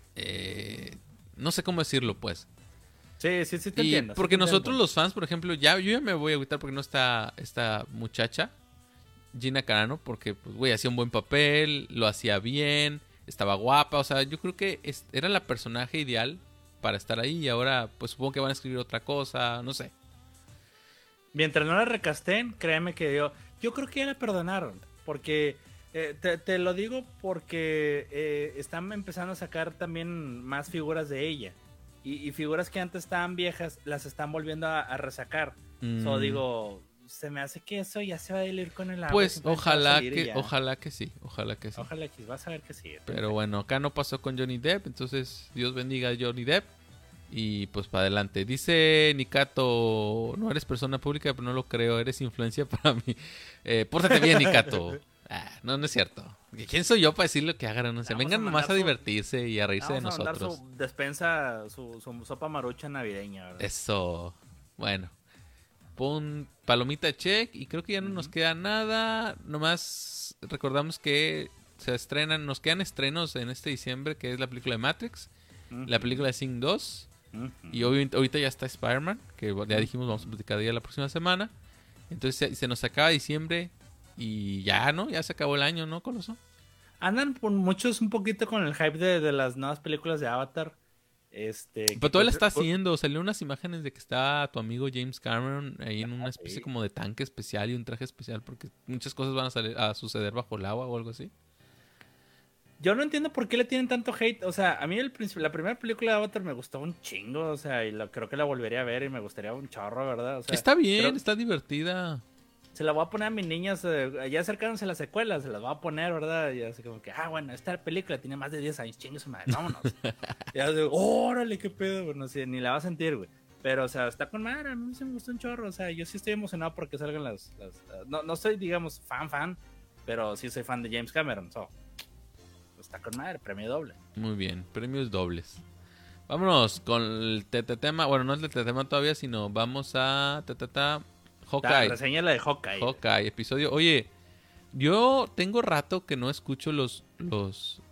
Eh, no sé cómo decirlo, pues.
Sí, sí, sí te
Y
entiendo. sí
porque
te entiendo el
nosotros
punto.
los fans, por ejemplo, ya yo ya me voy a agüitar porque no está esta muchacha, Gina Carano, porque pues güey, hacía un buen papel, lo hacía bien, estaba guapa, o sea, yo creo que es- era la personaje ideal para estar ahí y ahora pues supongo que van a escribir otra cosa, no sé.
Mientras no la recasten, créeme que yo, yo creo que ya la perdonaron. Porque eh, te, te lo digo porque eh, están empezando a sacar también más figuras de ella. Y, y figuras que antes estaban viejas, las están volviendo a, a resacar.
Mm,
So digo, se me hace que eso ya se va a diluir con el agua.
pues
simplemente va a
ojalá
salir y
que
ya.
ojalá que sí, ojalá que sí.
Ojalá que vas a ver que sí.
Pero bueno, acá no pasó con Johnny Depp, entonces Dios bendiga a Johnny Depp. Y pues para adelante. Dice Nikato, no eres persona pública, pero no lo creo, eres influencia para mí. Eh, pórtate bien, Nikato. Ah, no, no es cierto. ¿Quién soy yo para decir lo que hagan? No sé.
Vamos a
Vengan nomás a
mandar su-
divertirse y a reírse de
Vamos a mandar
nosotros.
su despensa, su, su sopa marucha navideña, ¿verdad?
Eso. Bueno. Pon palomita check y creo que ya no nos queda nada. Nomás recordamos que se estrenan, nos quedan estrenos en este diciembre, que es la película de Matrix,
Ujú,
la película de Sing dos.
ujú.
Y obviamente ahorita ya está Spider-Man, que ya dijimos vamos a platicar ya la próxima semana. Entonces se, se nos acaba diciembre y ya, ¿no? Ya se acabó el año, ¿no, Coloso?
Andan por muchos un poquito con el hype de, de las nuevas películas de Avatar. Este, que
Pero todavía la
pues,
está
pues,
haciendo. Salió unas imágenes de que está tu amigo James Cameron ahí en una
Ah,
especie
sí.
como de tanque especial y un traje especial porque muchas cosas van a, salir, a suceder bajo el agua o algo así.
Yo no entiendo por qué le tienen tanto hate. O sea, a mí el principio, la primera película de Avatar me gustó un chingo. O sea, y lo, creo que la volvería a ver y me gustaría un chorro, ¿verdad? O sea,
Está bien,
creo-
está divertida.
se la voy a poner a mis niñas. Eh, ya acercándose las secuelas, se las voy a poner, ¿verdad? Y así como que, ah, bueno, esta película tiene más de diez años. Chingue su madre, vámonos. Y ya digo, órale, qué pedo. Bueno, sí, ni la va a sentir, güey. Pero, o sea, está con madre. A mí sí me gustó un chorro. O sea, yo sí estoy emocionado porque salgan las. las uh, no, no soy, digamos, fan, fan. Pero sí soy fan de James Cameron. So, está con madre, premio doble.
Muy bien, premios dobles. Vámonos con el tete tema. Bueno, no es el tete tema todavía, sino vamos a tatata,
La
Hawkeye.
reseña la de Hawkeye.
Hawkeye, episodio. Oye, yo tengo rato que no escucho los. los...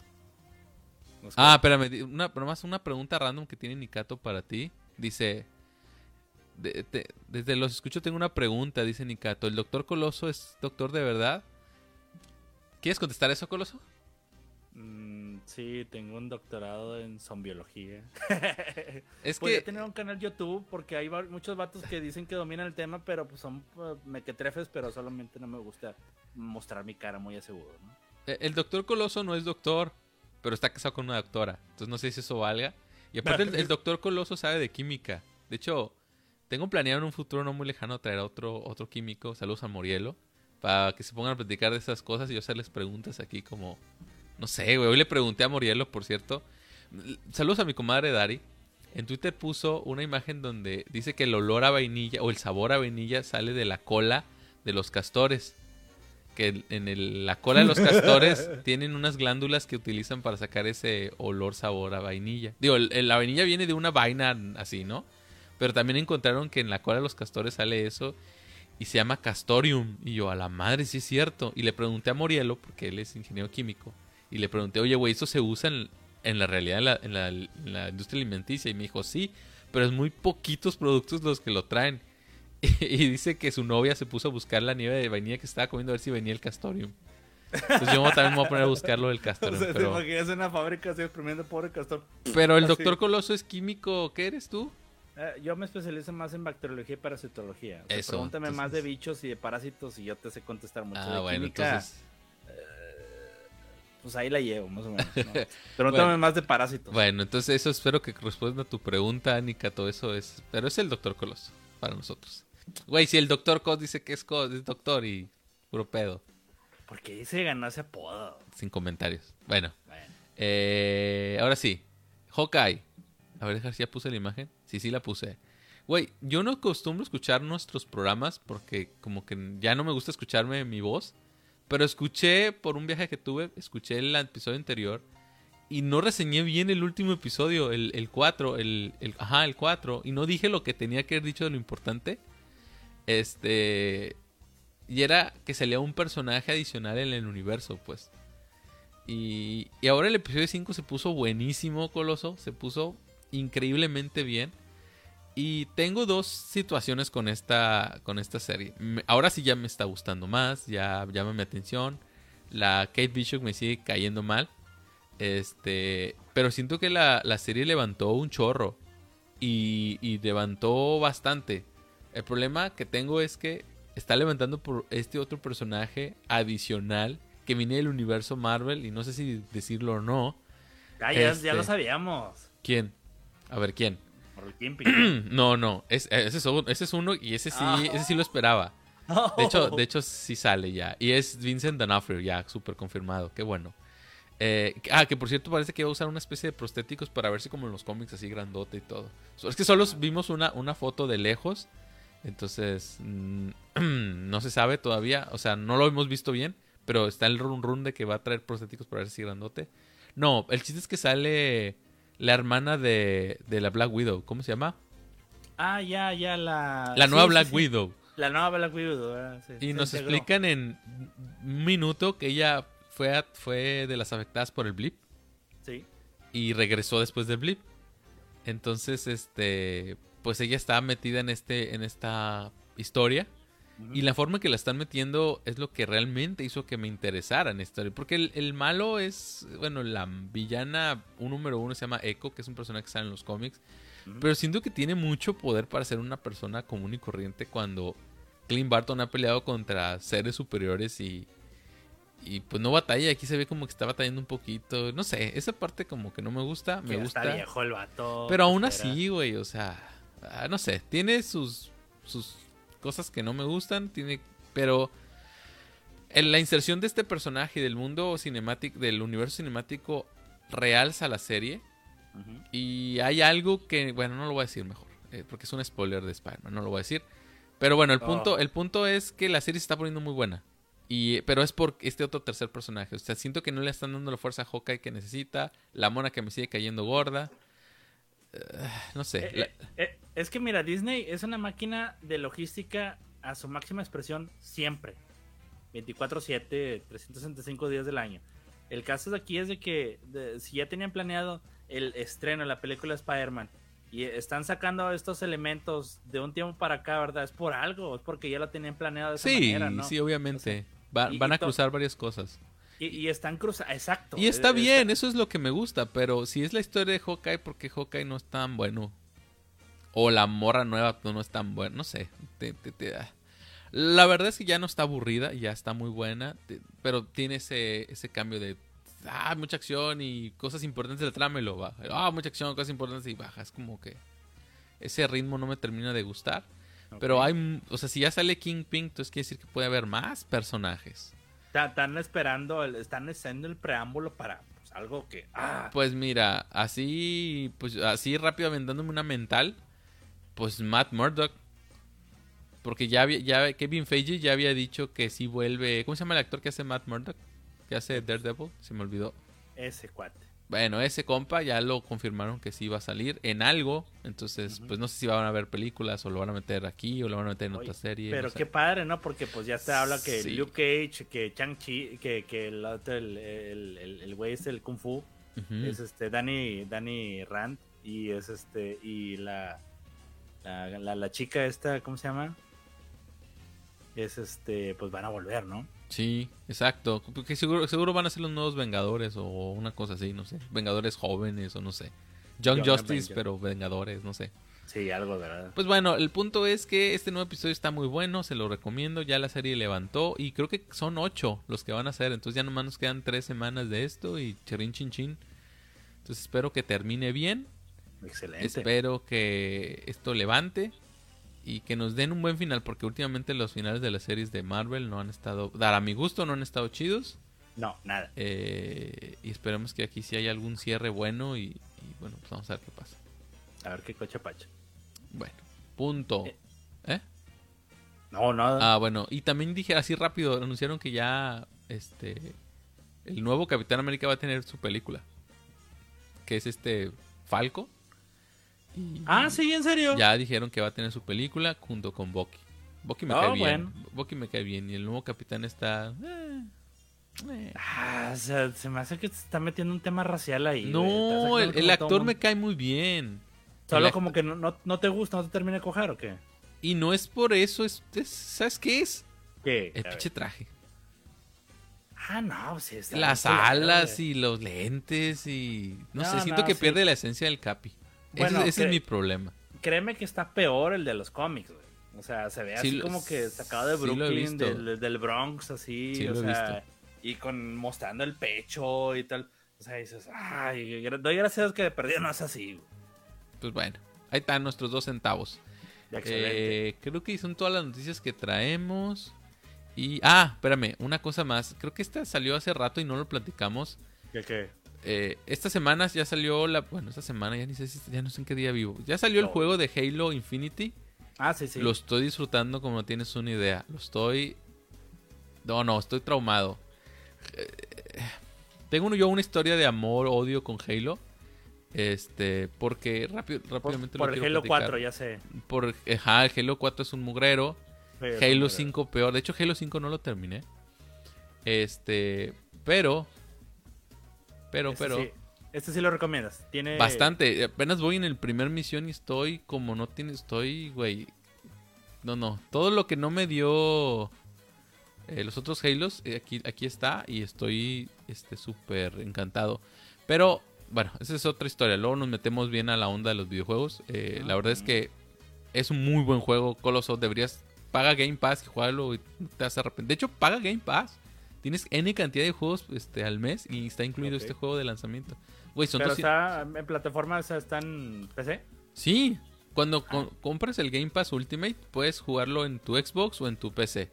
Nos
Ah, espérame, di- una, nomás una pregunta random que tiene Nikato para ti. Dice. de- te- desde los escucho tengo una pregunta, dice Nikato. ¿El doctor Coloso es doctor de verdad? ¿Quieres contestar eso, Coloso?
Mm, sí, tengo un doctorado en zombiología.
Es
Podría
que.
tener un canal YouTube porque hay va- muchos vatos que dicen que dominan el tema, pero pues son uh, mequetrefes, pero solamente no me gusta mostrar mi cara muy a seguro, ¿no?
Eh, El doctor Coloso no es doctor, pero está casado con una doctora. Entonces no sé si eso valga. Y aparte el, el doctor Coloso sabe de química. De hecho, tengo planeado en un futuro no muy lejano traer a otro, otro químico, saludos a Morielo, para que se pongan a platicar de esas cosas y yo hacerles preguntas aquí como... No sé, güey. Hoy le pregunté a Morielo, por cierto. L- Saludos a mi comadre Dari. En Twitter puso una imagen donde dice que el olor a vainilla o el sabor a vainilla sale de la cola de los castores. Que el- en el- la cola de los castores tienen unas glándulas que utilizan para sacar ese olor sabor a vainilla. Digo, el- el- la vainilla viene de una vaina así, ¿no? Pero también encontraron que en la cola de los castores sale eso. y se llama Castorium. Y yo, a la madre, sí es cierto. Y le pregunté a Morielo, porque él es ingeniero químico, y le pregunté, oye, güey, ¿eso se usa en, en la realidad, en la, en, la, en la industria alimenticia? Y me dijo, sí, pero es muy poquitos productos los que lo traen. Y, y dice que su novia se puso a buscar la nieve de vainilla que estaba comiendo a ver si venía el Castorium. Entonces yo también me voy a poner a buscar lo del Castorium.
O sea,
pero...
te imaginas en una fábrica así exprimiendo pobre castor.
Pero el
Así.
doctor Coloso es químico, ¿qué eres tú?
Eh, yo me especializo más en bacteriología y parasitología. O sea,
Eso,
pregúntame
entonces...
más de bichos y de parásitos y yo te sé contestar mucho.
Ah,
de
bueno,
química,
entonces...
pues ahí la llevo, más o menos, ¿no? Pregúntame
Bueno,
más de parásitos.
Bueno, entonces eso espero que responda a tu pregunta, Anika, todo eso es... Pero es el doctor Coloso, para nosotros. Güey, si el doctor Cos dice que es Cos, es doctor y puro pedo.
¿Por qué se ganó ese apodo?
Sin comentarios. Bueno,
Bueno.
eh, ahora sí. Hawkeye. A ver, dejar si ya puse la imagen. Sí, sí la puse. Güey, yo no acostumbro escuchar nuestros programas porque como que ya no me gusta escucharme mi voz. Pero escuché, por un viaje que tuve, escuché el episodio anterior y no reseñé bien el último episodio, el, el cuatro, el, el, ajá, el cuatro, y no dije lo que tenía que haber dicho de lo importante. Este... Y era que salía un personaje adicional en el universo, pues. Y, y ahora el episodio cinco se puso buenísimo, Coloso. Se puso increíblemente bien. Y tengo dos situaciones con esta, con esta serie. Me, ahora sí ya me está gustando más. Ya llama mi atención. La Kate Bishop me sigue cayendo mal. Este, pero siento que la, la serie levantó un chorro. Y, y levantó bastante. El problema que tengo es que está levantando por este otro personaje adicional que viene del universo Marvel. Y no sé si decirlo o no.
Ah, ya,
Este,
ya lo sabíamos.
¿Quién? A ver, ¿quién?
Por el Kimping.
No, no. Es, ese, es, uno- ese es uno y ese sí,
Ah.
ese sí lo esperaba. De hecho, de hecho sí sale ya. Y es Vincent D'Onofrio, ya súper confirmado. Qué bueno. Eh, ah, que por cierto parece que iba a usar una especie de prostéticos para verse como en los cómics, así grandote y todo. Es que solo vimos una, una foto de lejos. Entonces, mm, no se sabe todavía. O sea, no lo hemos visto bien. Pero está el run run de que va a traer prostéticos para verse así grandote. No, el chiste es que sale la hermana de, de la Black Widow. ¿Cómo se llama?
Ah, ya, ya, la...
La
sí,
nueva
sí,
Black
sí.
Widow.
La nueva Black Widow, ¿verdad? Sí,
Y
se
nos
integró.
explican en un minuto que ella fue, a- fue de las afectadas por el blip
Sí.
y regresó después del blip. Entonces, este, pues ella estaba metida en este, en esta historia.
Ujú.
Y la forma en que la están metiendo es lo que realmente hizo que me interesara en esta historia. Porque el, el malo es, bueno, la villana un número uno se llama Echo, que es un personaje que sale en los cómics.
Ujú.
Pero siento que tiene mucho poder para ser una persona común y corriente cuando Clint Barton ha peleado contra seres superiores y, y pues no batalla. Aquí se ve como que está batallando un poquito. No sé, esa parte como que no me gusta. Me
Que
gusta.
Está viejo el vato.
Pero aún
pues, era-
así, güey, o sea, ah, no sé, tiene sus, sus cosas que no me gustan, tiene, pero en la inserción de este personaje del mundo cinemático, del universo cinemático, realza la serie
Ujú.
y hay algo que, bueno, no lo voy a decir mejor, eh, porque es un spoiler de Spider-Man, no lo voy a decir, pero bueno, el punto,
Oh.
el punto es que la serie se está poniendo muy buena. Y, pero es por este otro tercer personaje. O sea, siento que no le están dando la fuerza a Hawkeye que necesita. La mona que me sigue cayendo gorda. Eh, no sé.
Eh,
la-
eh, eh, es que mira, Disney es una máquina de logística a su máxima expresión siempre. veinticuatro siete, trescientos sesenta y cinco días del año. El caso de aquí es de que de- si ya tenían planeado el estreno de la película Spider-Man y están sacando estos elementos de un tiempo para acá, ¿verdad? Es por algo, es porque ya lo tenían planeado de esa
sí,
manera, ¿no?
sí, obviamente. Va-
y-
van
y
a
to-
cruzar varias cosas.
Y, y están cruzando, exacto.
Y está
Eh,
bien, eso es lo que me gusta. Pero si es la historia de Hawkeye, ¿por qué Hawkeye no es tan bueno? O la morra nueva no es tan buena. No sé. Te- te- te- ah. La verdad es que ya no está aburrida, ya está muy buena. te- pero tiene ese, ese cambio de. Ah, mucha acción y cosas importantes del trama y lo baja. Ah, mucha acción, cosas importantes y baja. Es como que ese ritmo no me termina de gustar.
Ok.
Pero hay. m- O sea, si ya sale Kingpin, entonces quiere decir que puede haber más personajes.
Ta- Están esperando, el- están haciendo el preámbulo para pues, algo que... Ah,
Pues mira, así, pues así rápido aventándome una mental, pues Matt Murdock, porque ya había, ya Kevin Feige ya había dicho que sí vuelve, ¿cómo se llama el actor que hace Matt Murdock? Que hace Daredevil, se me olvidó.
ese cuate.
Bueno, ese compa ya lo confirmaron que sí va a salir en algo. Entonces, uh-huh. pues no sé si van a ver películas o lo van a meter aquí o lo van a meter en Oye, otra serie.
Pero
no sé.
qué padre, ¿no? Porque pues ya se habla que sí. Luke Cage, que Shang-Chi, que, que el otro, el, el, el, el güey es el Kung Fu, uh-huh. es este Danny, Danny Rand y es este, y la, la, la, la chica esta, ¿cómo se llama? Es este, pues van a volver, ¿no?
Sí, exacto. Porque seguro, seguro van a ser los nuevos Vengadores o una cosa así, no sé. Vengadores jóvenes o no sé. Young, Young Justice, Avenger. Pero Vengadores, no sé.
Sí, algo, ¿verdad?
Pues bueno, el punto es que este nuevo episodio está muy bueno, se lo recomiendo. Ya la serie levantó y creo que son ocho los que van a hacer. Entonces ya nomás nos quedan tres semanas de esto y chirin chin chin. Entonces espero que termine bien.
Excelente.
Espero que esto levante. Y que nos den un buen final, porque últimamente los finales de las series de Marvel no han estado, dar a mi gusto, no han estado chidos.
No, nada.
Eh, y esperemos que aquí sí haya algún cierre bueno y, y bueno, pues vamos a ver qué pasa.
A ver qué cocha pacha.
Bueno, punto.
Eh.
¿Eh?
No, nada.
Ah, bueno, y también dije así rápido, anunciaron que ya este el nuevo Capitán América va a tener su película. Que es este Falco.
Y ah, sí, ¿en serio?
Ya dijeron que va a tener su película junto con Bucky. Bucky me oh, cae bien. Bueno. Bucky me cae bien. Y el nuevo capitán está... Eh,
eh. Ah, o sea, se me hace que se está metiendo un tema racial ahí.
No, el, el actor me cae muy bien.
Solo
el
como act... que no, no, no te gusta, no te termina de coger, ¿o qué?
Y no es por eso, es, es ¿sabes qué es?
¿Qué?
El pinche traje.
Ah, no, sí. Está
Las alas claro, y los lentes y... No, no sé, siento no, que sí. pierde la esencia del Capi. Bueno, ese, ese cre- es mi problema.
Créeme que está peor el de los cómics, güey. O sea, se ve así sí, como que sacado de Brooklyn, sí del, del Bronx, así.
Sí,
o
lo
sea,
he visto.
Y con mostrando el pecho y tal. O sea, dices, ay, doy gracias que de perdido no es así, güey.
Pues bueno, ahí están nuestros dos centavos.
Excelente.
Eh, creo que son todas las noticias que traemos. Y, ah, espérame, una cosa más. Creo que esta salió hace rato y no lo platicamos.
¿Qué qué?
Eh, esta semana ya salió la... Bueno, esta semana ya ni sé si... Ya no sé en qué día vivo. Ya salió no. el juego de Halo Infinity.
Ah, sí, sí.
Lo estoy disfrutando como no tienes una idea. Lo estoy... No, no, estoy traumado. Eh, tengo yo una historia de amor, odio con Halo. Este... Porque rápido, rápidamente
por,
lo
por
quiero
el Halo
platicar.
cuatro, ya sé.
Por, ajá, el Halo cuatro es un mugrero. Sí, Halo un cinco peor. De hecho, Halo cinco no lo terminé. Este... Pero... Pero,
este
pero...
Sí. Este sí lo recomiendas. Tiene...
Bastante. Apenas voy en el primer misión y estoy como no tiene... Estoy, güey... No, no. Todo lo que no me dio eh, los otros Halos, eh, aquí, aquí está. Y estoy este súper encantado. Pero, bueno, esa es otra historia. Luego nos metemos bien a la onda de los videojuegos. Eh, ah, la verdad es que es un muy buen juego. Coloso, deberías... Paga Game Pass y juégalo y te vas a arrepentir. De hecho, paga Game Pass. Tienes N cantidad de juegos este, al mes y está incluido okay. este juego de lanzamiento. Wey, son
¿Pero
doscientos...
está en plataforma? O sea, ¿está en P C?
Sí. Cuando ah. co- compras el Game Pass Ultimate, puedes jugarlo en tu Xbox o en tu P C.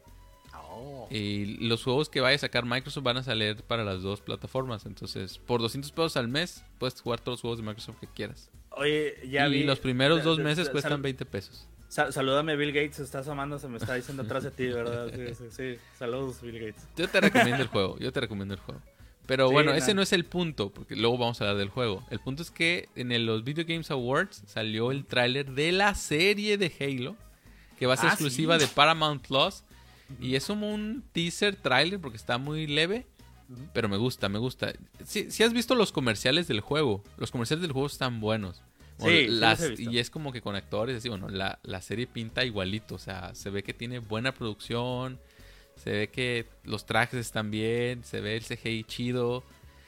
Oh.
Y los juegos que vaya a sacar Microsoft van a salir para las dos plataformas. Entonces, por doscientos pesos al mes, puedes jugar todos los juegos de Microsoft que quieras.
Oye, ya
y
vi...
los primeros dos
de, de,
meses
de,
cuestan
sal...
veinte pesos.
Sal- salúdame, Bill Gates, se está asomando, se me está diciendo atrás de ti, ¿verdad? Sí, sí, sí. Saludos, Bill Gates.
Yo te recomiendo el juego, yo te recomiendo el juego. Pero sí, bueno, no. ese no es el punto, porque luego vamos a hablar del juego. El punto es que en el, los Video Games Awards salió el tráiler de la serie de Halo, que va a ser ah, exclusiva ¿sí? de Paramount Plus. Uh-huh. Y es como un teaser tráiler, porque está muy leve, uh-huh. pero me gusta, me gusta. Si, si has visto los comerciales del juego, los comerciales del juego están buenos. Bueno,
sí,
las,
sí
y es como que con actores así, bueno, la, la serie pinta igualito, o sea, se ve que tiene buena producción, se ve que los trajes están bien, se ve el C G I chido.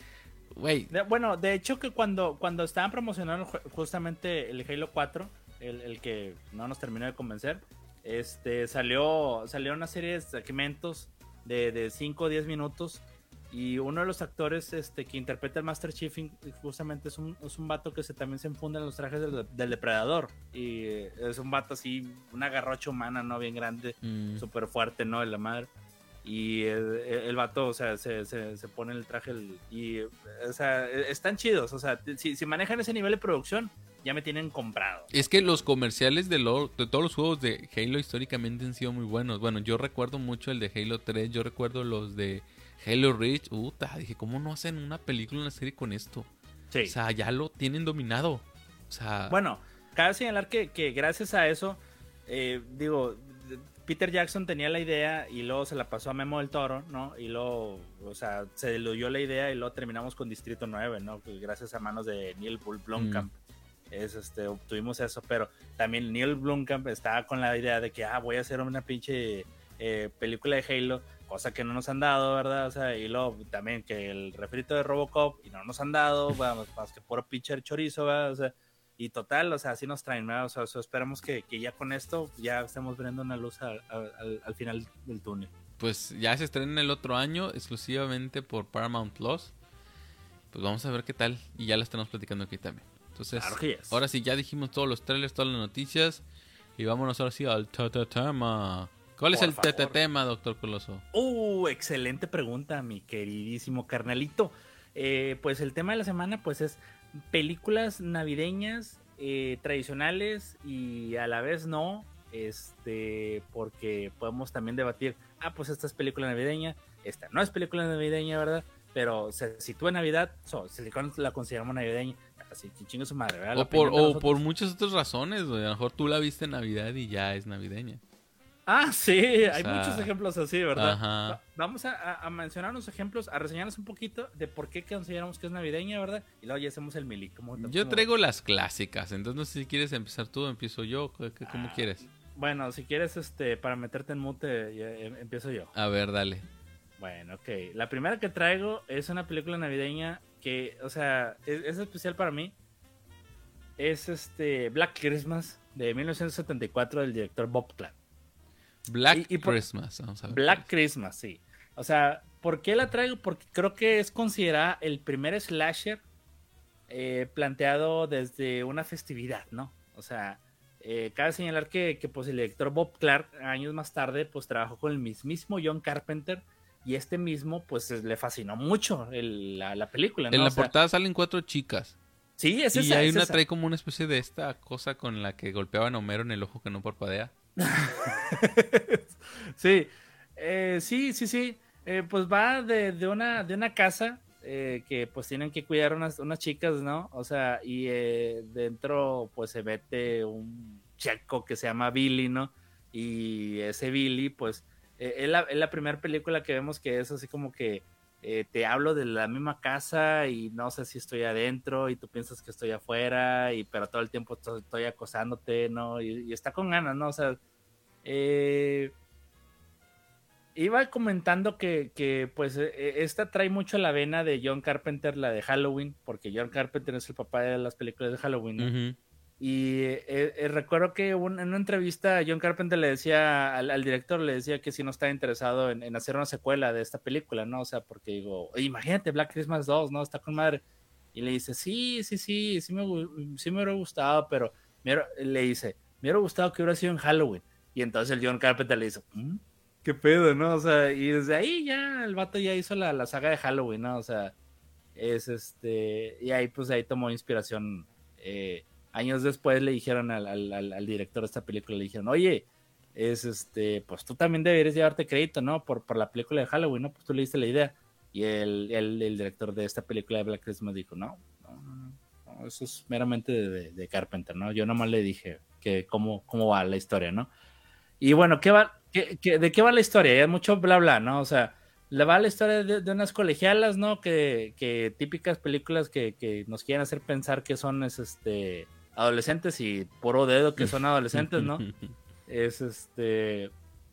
Güey.
De, bueno, de hecho que cuando, cuando estaban promocionando justamente el Halo cuatro, el, el que no nos terminó de convencer, este salió, salió una serie de segmentos de, de cinco o diez minutos. Y uno de los actores este, que interpreta el Master Chief justamente es un, es un vato que se, también se enfunda en los trajes del, del depredador. Y es un vato así, una garrocha humana, ¿no? Bien grande, mm. súper fuerte, ¿no? De la madre. Y el, el vato, o sea, se, se, se pone el traje el, y, o sea, están chidos. O sea, si, si manejan ese nivel de producción, ya me tienen comprado.
Es que los comerciales de, lo, de todos los juegos de Halo históricamente han sido muy buenos. Bueno, yo recuerdo mucho el de Halo tres, yo recuerdo los de Halo Reach, puta, dije, ¿cómo no hacen una película, una serie con esto?
Sí.
O sea, ya lo tienen dominado. O sea...
Bueno, cabe señalar que, que gracias a eso, eh, digo, Peter Jackson tenía la idea y luego se la pasó a Memo del Toro, ¿no? Y luego, o sea, se diluyó la idea y luego terminamos con Distrito nueve, ¿no? Que gracias a manos de Neil Blomkamp. Mm. Es, este, obtuvimos eso, pero también Neil Blomkamp estaba con la idea de que, ah, voy a hacer una pinche eh, película de Halo, cosa que no nos han dado, ¿verdad? O sea, y luego también que el refrito de Robocop, y no nos han dado, vamos, más que puro pinche chorizo, ¿verdad? O sea, y total, o sea, así nos traen, ¿verdad? O sea, o sea esperamos que, que ya con esto ya estemos viendo una luz al, al, al final del túnel.
Pues ya se estrena el otro año, exclusivamente por Paramount Plus. Pues vamos a ver qué tal, y ya la estamos platicando aquí también. Entonces, claro que yes. Ahora sí, ya dijimos todos los trailers, todas las noticias. Y vámonos ahora sí al tema. ¿Cuál es el tema, doctor Coloso?
Uh, excelente pregunta, mi queridísimo carnalito. Eh, pues el tema de la semana pues es películas navideñas eh, tradicionales y a la vez no. Este, porque podemos también debatir, ah, pues esta es película navideña, esta no es película navideña, ¿verdad? Pero se sitúa en Navidad, so, si la consideramos navideña. Así que chingue su madre, ¿verdad?
O, por, o por muchas otras razones, güey. A lo mejor tú la viste en Navidad y ya es navideña.
Ah, sí, o hay sea, muchos ejemplos así, ¿verdad?
Ajá.
Vamos a, a mencionar unos ejemplos, a reseñarnos un poquito de por qué consideramos que es navideña, ¿verdad? Y luego ya hacemos el mili. ¿Cómo,
Yo
cómo?
traigo las clásicas, entonces no sé si quieres empezar tú o empiezo yo, ¿cómo ah, quieres?
Bueno, si quieres, este, para meterte en mute, ya, empiezo yo.
A ver, dale.
Bueno, ok. La primera que traigo es una película navideña que, o sea, es, es especial para mí. Es este Black Christmas de mil novecientos setenta y cuatro del director Bob Clark.
Black y, y por, Christmas, vamos a ver.
Black Christmas, sí. O sea, ¿por qué la traigo? Porque creo que es considerada el primer slasher eh, planteado desde una festividad, ¿no? O sea, eh, cabe señalar que, que pues el director Bob Clark, años más tarde, pues trabajó con el mismísimo John Carpenter y este mismo, pues le fascinó mucho el, la, la película, ¿no?
En la
o sea,
portada salen cuatro chicas.
Sí, es
y
esa.
Y hay
es
una
esa.
trae como una especie de esta cosa con la que golpeaban a Homero en el ojo que no parpadea.
sí, eh, sí, sí, sí. Eh, pues va de, de, una, de una casa eh, que pues tienen que cuidar unas, unas chicas, ¿no? O sea, y eh, dentro pues se mete un chico que se llama Billy, ¿no? Y ese Billy pues eh, es la, es la primera película que vemos que es así como que Eh, te hablo de la misma casa y no sé si estoy adentro y tú piensas que estoy afuera, y pero todo el tiempo estoy, estoy acosándote, ¿no? Y, y está con ganas, ¿no? O sea, eh, iba comentando que, que pues eh, esta trae mucho la vena de John Carpenter, la de Halloween, porque John Carpenter es el papá de las películas de Halloween, ¿no? Uh-huh. Y eh, eh, recuerdo que un, en una entrevista John Carpenter le decía al, al director, le decía que si no estaba interesado en, en hacer una secuela de esta película, ¿no? O sea, porque digo, imagínate Black Christmas dos, ¿no? Está con madre. Y le dice, sí, sí, sí, sí me, sí me hubiera gustado, pero me hubiera, le dice, me hubiera gustado que hubiera sido en Halloween. Y entonces el John Carpenter le dice, ¿Mm? ¿qué pedo, no? O sea, y desde ahí ya el vato ya hizo la, la saga de Halloween, ¿no? O sea, es este, y ahí pues ahí tomó inspiración. eh, Años después le dijeron al, al, al director de esta película, le dijeron, oye, es este, pues tú también deberías llevarte crédito, ¿no? Por, por la película de Halloween, ¿no? Pues tú le diste la idea. Y el, el, el director de esta película de Black Christmas dijo, no, no, no, no eso es meramente de, de, de Carpenter, ¿no? Yo nomás le dije que cómo, cómo va la historia, ¿no? Y bueno, ¿qué va, qué, qué, ¿de qué va la historia? Ya es mucho bla, bla, ¿no? O sea, le va la historia de, de unas colegialas, ¿no? Que, que típicas películas que, que nos quieren hacer pensar que son, es, este... adolescentes y puro dedo que son adolescentes, ¿no? Es este...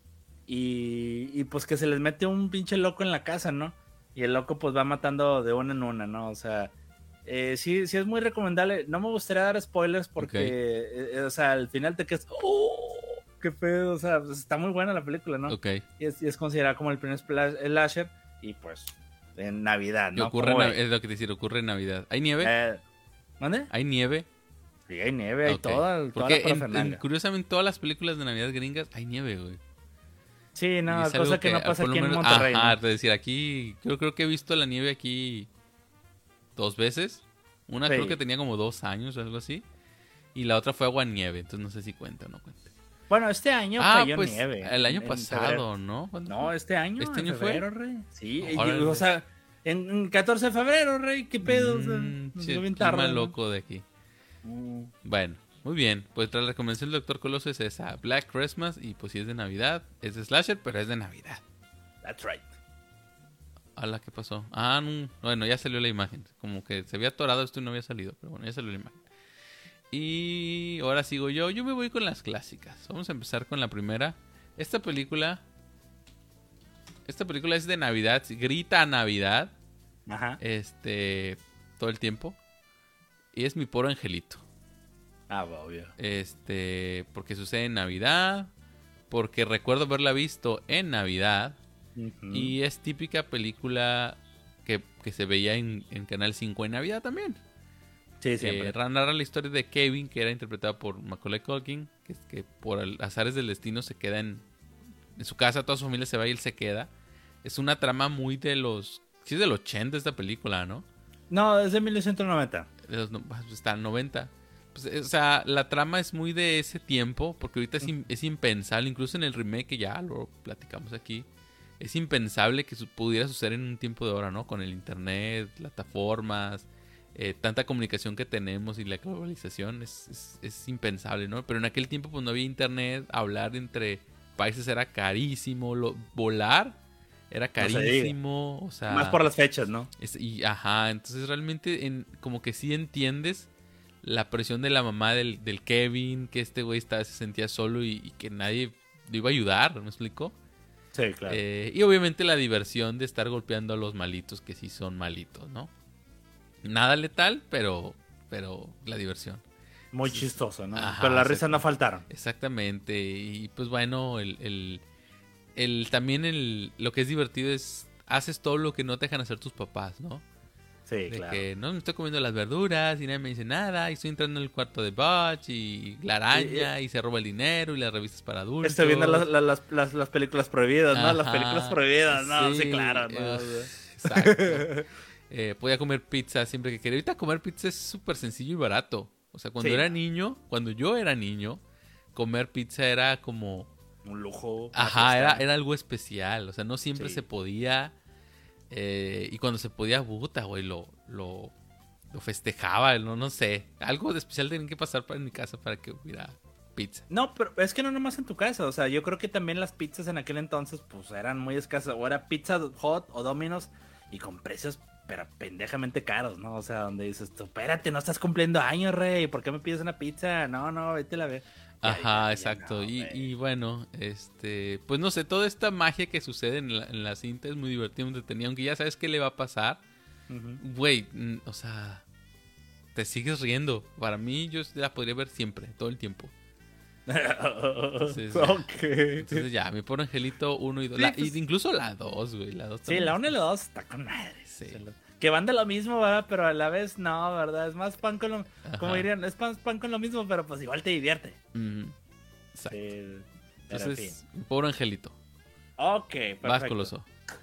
Y, y pues que se les mete un pinche loco en la casa, ¿no? Y el loco pues va matando de una en una, ¿no? O sea, eh, sí, sí es muy recomendable. No me gustaría dar spoilers porque, okay. eh, o sea, al final te quedas... ¡Oh! ¡Qué pedo! O sea, pues está muy buena la película, ¿no?
Ok.
Y es, y es considerada como el primer slasher y pues en Navidad, ¿no?
Ocurre en, es lo que te decía, ocurre en Navidad. ¿Hay nieve?
Eh, ¿Dónde?
¿Hay nieve?
Sí, hay nieve, hay okay. toda,
Porque
toda la
en, en, curiosamente todas las películas de Navidad gringas hay nieve, güey.
Sí, no, cosa que, que no pasa aquí menos, en Monterrey.
Ajá,
¿no?
es decir, aquí, creo, creo que he visto la nieve aquí dos veces. Una sí. creo que tenía como dos años o algo así. Y la otra fue agua nieve, entonces no sé si cuenta o no cuenta.
Bueno, este año
ah,
cayó
pues,
nieve.
El año en, pasado, en ¿no?
No, este año.
¿Este año
febrero,
fue?
Rey. Sí, y, o sea, En, en catorce de febrero, rey, qué pedo.
Mm,
o sea, nos
sí,
llegó bien
clima
tarde, ¿no?
loco de aquí.
Mm.
Bueno, muy bien. Pues la recomendación del Doctor Coloso es esa, Black Christmas. Y pues si es de Navidad, es de slasher, pero es de Navidad.
That's right.
Ala, ¿qué pasó? Ah, no, bueno, ya salió la imagen. Como que se había atorado esto y no había salido. Pero bueno, ya salió la imagen. Y ahora sigo yo. Yo me voy con las clásicas. Vamos a empezar con la primera. Esta película... Esta película es de Navidad. Grita a Navidad.
Ajá.
Este... Todo el tiempo. Y es Mi Pobre Angelito.
Ah, obvio.
Este... Porque sucede en Navidad. Porque recuerdo haberla visto en Navidad.
Uh-huh.
Y es típica película que, que se veía en, en Canal cinco en Navidad también.
Sí, siempre.
Eh, narra la historia de Kevin, que era interpretado por Macaulay Culkin, que, que por azares del destino se queda en, en su casa, toda su familia se va y él se queda. Es una trama muy de los... Sí, es del ochenta esta película, ¿no?
No, es de mil novecientos noventa.
De los, está en noventa. Pues, o sea, la trama es muy de ese tiempo, porque ahorita es, es impensable, incluso en el remake, que ya lo platicamos aquí, es impensable que su, pudiera suceder en un tiempo de ahora, ¿no? Con el internet, plataformas... Eh, tanta comunicación que tenemos y la globalización es, es, es impensable, ¿no? Pero en aquel tiempo pues no había internet, hablar entre países era carísimo, lo, volar era carísimo, no o sea...
Más por las fechas, ¿no?
Es, y, ajá, entonces realmente en, como que sí entiendes la presión de la mamá del, del Kevin, que este güey estaba, se sentía solo y, y que nadie le iba a ayudar, ¿me explico?
Sí, claro.
Eh, y obviamente la diversión de estar golpeando a los malitos que sí son malitos, ¿no? Nada letal, pero pero la diversión.
Muy sí, chistoso, ¿no?
Ajá,
pero las risas no faltaron.
Exactamente. Y pues bueno, el, el, el también el, lo que es divertido es haces todo lo que no te dejan hacer tus papás, ¿no?
Sí,
de
claro.
Que no me estoy comiendo las verduras y nadie me dice nada. Y estoy entrando en el cuarto de Butch y la araña y, y, y se roba el dinero y las revistas para adultos.
Estoy viendo las, las, las, las películas prohibidas, ¿no? Ajá, las películas prohibidas, ¿no?
Sí,
sí claro, ¿no?
Exacto. Eh, podía comer pizza siempre que quería. Ahorita comer pizza es súper sencillo y barato. O sea, cuando sí. era niño, cuando yo era niño, comer pizza era como...
un lujo.
Ajá, era, era algo especial. O sea, no siempre sí. se podía. Eh, y cuando se podía, puta, güey, lo, lo, lo festejaba. No, no sé. Algo de especial tenía que pasar para en mi casa para que hubiera pizza.
No, pero es que no nomás en tu casa. O sea, yo creo que también las pizzas en aquel entonces, pues, eran muy escasas. O era Pizza Hut o Domino's y con precios... pero pendejamente caros, ¿no? O sea, donde dices, tú, espérate, no estás cumpliendo años, rey, ¿por qué me pides una pizza? No, no, vete a la ver.
Ajá, ya, ya, exacto. Ya no, y, y bueno, este, pues no sé, toda esta magia que sucede en la, en la cinta es muy divertida, muy entretenida, aunque ya sabes qué le va a pasar. Güey, uh-huh. O sea, te sigues riendo. Para mí, yo la podría ver siempre, todo el tiempo. Entonces, okay. Entonces ya, Mi Pobre Angelito uno y dos. Sí, pues, incluso la dos, güey. La dos
sí, la uno y la dos está con madre. Sí. Que van de lo mismo, ¿verdad? Pero a la vez no, ¿verdad? Es más pan con lo... Ajá. Como dirían, es pan, pan con lo mismo, pero pues igual te divierte.
Mm, exacto.
Sí,
entonces, en fin. Mi Pobre Angelito.
Ok, perfecto.
Vas, Coloso.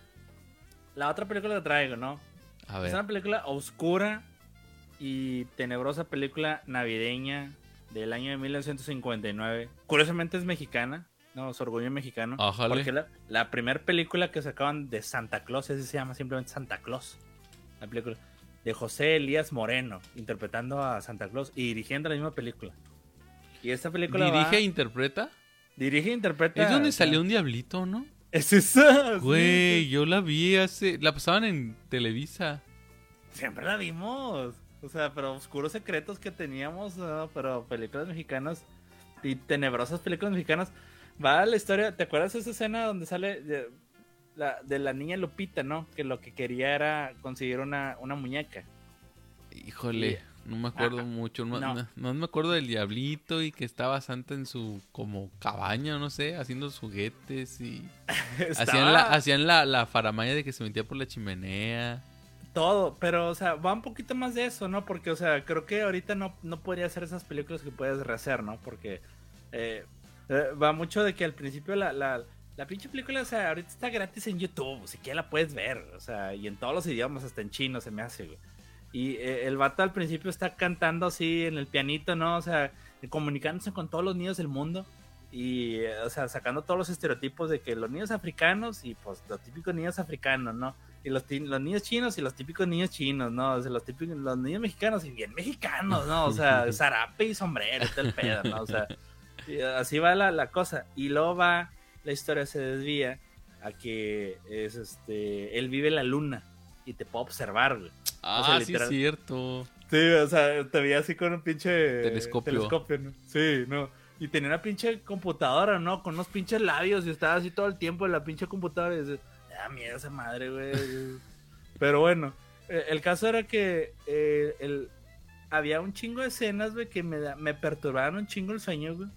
La otra película que traigo, ¿no?
A ver.
Es una película oscura y tenebrosa película navideña del año de mil novecientos cincuenta y nueve. Curiosamente es mexicana. No, es orgullo mexicano.
Ajale.
Porque la, la primera película que sacaban de Santa Claus, así se llama simplemente Santa Claus. La película de José Elías Moreno, interpretando a Santa Claus y dirigiendo la misma película. Y esta película
¿Dirige
va...
e interpreta?
Dirige e interpreta...
Es donde salió un diablito, ¿no?
Es esa.
Güey,
sí.
Yo la vi hace... La pasaban en Televisa.
Siempre la vimos. O sea, pero oscuros secretos que teníamos, ¿no? Pero películas mexicanas y tenebrosas películas mexicanas. Va la historia, ¿te acuerdas de esa escena donde sale de la, de la niña Lupita, ¿no? Que lo que quería era conseguir una, una muñeca.
Híjole, y... no me acuerdo ah, mucho. No, no. no me acuerdo del diablito y que estaba Santa en su como cabaña, no sé, haciendo sus juguetes y
Estaba...
hacían, la, hacían la, la faramaya de que se metía por la chimenea.
Todo, pero, o sea, va un poquito más de eso, ¿no? Porque, o sea, creo que ahorita no, no podría hacer esas películas que puedes rehacer, ¿no? Porque... Eh, Eh, va mucho de que al principio la, la, la pinche película, o sea, ahorita está gratis en YouTube, si quieres la puedes ver, o sea, y en todos los idiomas, hasta en chino se me hace, güey. Y eh, el vato al principio está cantando así en el pianito, ¿no? O sea, comunicándose con todos los niños del mundo y, eh, o sea, sacando todos los estereotipos de que los niños africanos y pues los típicos niños africanos, ¿no? y los, los niños chinos y los típicos niños chinos, ¿no? O sea, los típicos, los niños mexicanos y bien mexicanos, ¿no? O sea, zarape y sombrero y todo el pedo, ¿no? O sea, así va la, la cosa. Y luego va, la historia se desvía a que es este, él vive en la luna y te puede observar, güey.
Ah,
o sea,
sí
literal,
es cierto.
Sí, o sea, te veía así con un pinche
telescopio,
telescopio, ¿no? Sí, no. Y tenía una pinche computadora, ¿no? Con unos pinches labios y estaba así todo el tiempo en la pinche computadora y dices, me da miedo esa madre, güey. Pero bueno, el caso era que eh, el, había un chingo de escenas, güey, que me, me perturbaban un chingo el sueño, güey.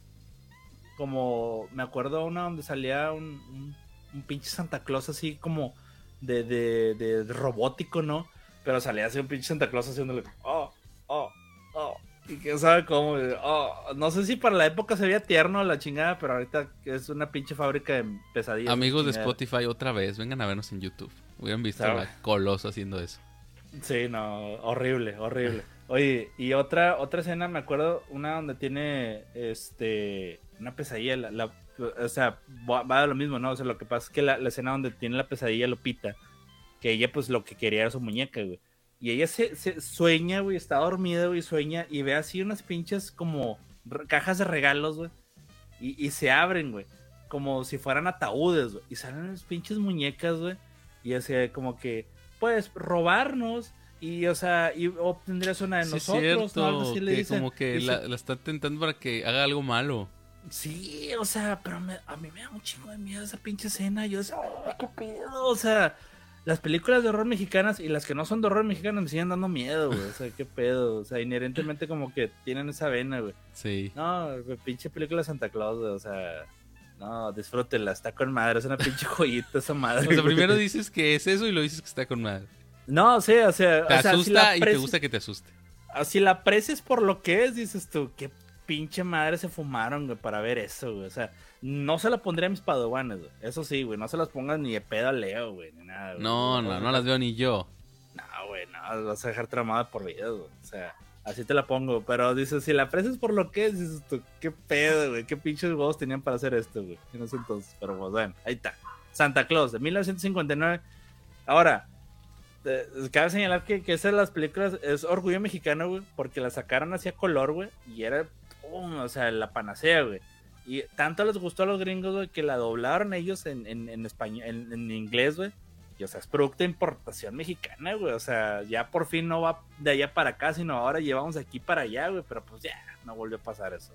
Como, me acuerdo una donde salía un, un, un pinche Santa Claus así como de, de, de, de robótico, ¿no? Pero salía así un pinche Santa Claus haciéndole, oh, oh, oh. Y que sabe cómo, oh, no sé si para la época se veía tierno la chingada, pero ahorita es una pinche fábrica de pesadillas.
Amigos de Spotify, otra vez, vengan a vernos en YouTube. Hubieran visto a la Coloso haciendo eso.
Sí, no, horrible, horrible. Oye, y otra otra escena, me acuerdo, una donde tiene, este, una pesadilla, la, la, o sea, va a lo mismo, ¿no? O sea, lo que pasa es que la, la escena donde tiene la pesadilla Lupita, que ella pues lo que quería era su muñeca, güey. Y ella se, se sueña, güey, está dormida, güey, sueña y ve así unas pinches como cajas de regalos, güey. Y, y se abren, güey, como si fueran ataúdes, güey. Y salen las pinches muñecas, güey. Y así como que, pues, robarnos. Y, o sea, y obtendrías una de
sí,
nosotros,
cierto,
¿no? Algo así le
que
dicen.
como que
Dice,
la, la está tentando para que haga algo malo.
Sí, o sea, pero me, a mí me da un chingo de miedo esa pinche escena. Yo decía, oh, qué pedo, o sea... Las películas de horror mexicanas y las que no son de horror mexicanas me siguen dando miedo, güey. O sea, qué pedo. O sea, inherentemente como que tienen esa vena, güey.
Sí.
No, pinche película de Santa Claus, güey. O sea, no, disfrútela. Está con madre. Es una pinche joyita esa madre.
O sea,
güey.
primero dices que es eso y lo dices que está con madre.
No, sí, o sea...
Te
o sea,
asusta
si la
y
preci...
te gusta que te asuste.
Si la aprecias por lo que es, dices tú, qué pinche madre se fumaron, güey, para ver eso, güey. O sea, no se la pondría a mis padawanes, güey. Eso sí, güey, no se las pongas ni de pedo a Leo, güey, ni nada, güey.
No, no, no, no las veo ni yo.
No, güey, no, las vas a dejar tramadas por vida, güey. O sea, así te la pongo. Pero dices, si la aprecias por lo que es, dices tú, qué pedo, güey. Qué pinches huevos tenían para hacer esto, güey. En ese entonces, pero pues bueno, ahí está. Santa Claus, de mil novecientos cincuenta y nueve. Ahora, eh, cabe señalar que, que esas de las películas es orgullo mexicano, güey, porque la sacaron así a color, güey, y era, pum, o sea, la panacea, güey. Y tanto les gustó a los gringos, güey, que la doblaron ellos en, en, en español, en, en inglés, güey. Y, o sea, es producto de importación mexicana, güey. O sea, ya por fin no va de allá para acá, sino ahora llevamos de aquí para allá, güey. Pero pues ya, no volvió a pasar eso.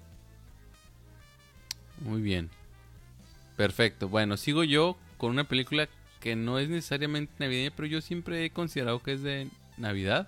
Muy bien. Perfecto. Bueno, sigo yo con una película que no es necesariamente navideña, pero yo siempre he considerado que es de Navidad.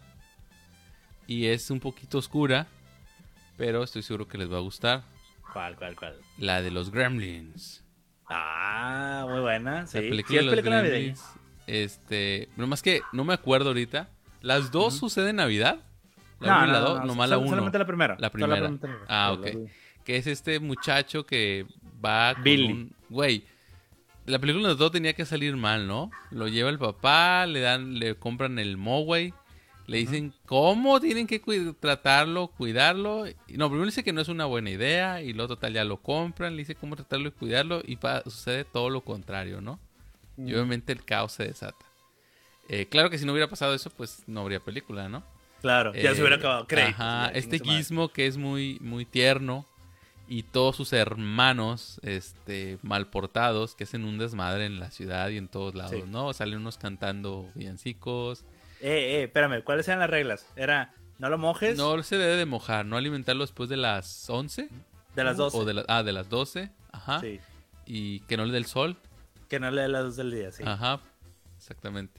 Y es un poquito oscura, pero estoy seguro que les va a gustar.
¿Cuál, cuál, cuál?
La de los Gremlins.
Ah, muy buena. Sí,
La película
sí es
de los
película
Gremlins.
navideña.
Este, nomás que no me acuerdo ahorita. ¿Las dos uh-huh. suceden en Navidad? La
no,
uno y
no,
la dos,
no,
nomás
sol,
la uno.
Solamente la primera.
La primera.
La primera.
Ah, ok. Que es este muchacho que va con
Billy.
un... Güey, la película de todo tenía que salir mal, ¿no? Lo lleva el papá, le dan, le compran el Moway, le dicen uh-huh. cómo tienen que cu- tratarlo, cuidarlo. No, primero le dice que no es una buena idea y luego total ya lo compran, le dice cómo tratarlo y cuidarlo y pa- sucede todo lo contrario, ¿no? Uh-huh. Y obviamente el caos se desata. Eh, claro que si no hubiera pasado eso, pues no habría película, ¿no?
Claro, ya eh, se hubiera acabado. Créditos,
ajá,
ya,
este Gizmo que es muy, muy tierno y todos sus hermanos este, mal portados que hacen un desmadre en la ciudad y en todos lados, sí. ¿no? Salen unos cantando villancicos.
Eh, eh, espérame, ¿cuáles eran las reglas? Era, no lo mojes.
No se debe de mojar, no alimentarlo después de las once.
De las doce.
O de la, ah, de las doce, ajá.
Sí.
Y que no le dé el sol.
Que no le dé las dos del día, sí.
Ajá, exactamente.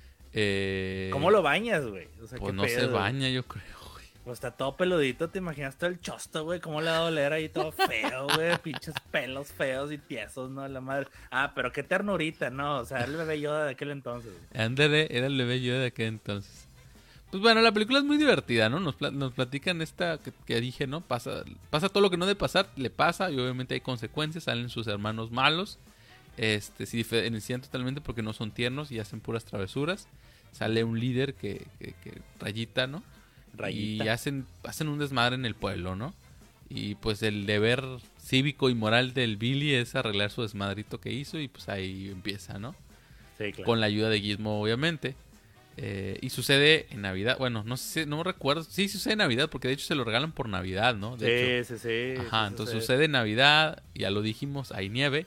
Eh,
¿Cómo lo bañas, güey? O sea,
pues
¿qué
no
pedo,
se baña, yo creo, güey.
Pues está todo peludito, ¿te imaginas todo el chosto, güey? ¿Cómo le va a doler ahí todo feo, güey? Pinches pelos feos y tiesos, ¿no? La madre. Ah, pero qué ternurita, ¿no? O sea, era el bebé Yoda de aquel entonces.
Ándale, era el bebé Yoda de aquel entonces. Pues bueno, la película es muy divertida, ¿no? Nos, pl- nos platican esta que, que dije, ¿no? Pasa, pasa todo lo que no debe pasar, le pasa y obviamente hay consecuencias, salen sus hermanos malos. Este, se diferencian totalmente porque no son tiernos y hacen puras travesuras. Sale un líder que, que, que rayita, ¿no? Rayita. Y hacen, hacen un desmadre en el pueblo, ¿no? Y pues el deber cívico y moral del Billy es arreglar su desmadrito que hizo y pues ahí empieza, ¿no?
Sí, claro.
Con la ayuda de Gizmo, obviamente. Eh, y sucede en Navidad. Bueno, no sé, no recuerdo. Sí, sucede en Navidad, porque de hecho se lo regalan por Navidad, ¿no? De
sí,
hecho.
sí, sí.
Ajá,
sí,
entonces
sí.
sucede en Navidad, ya lo dijimos, hay nieve.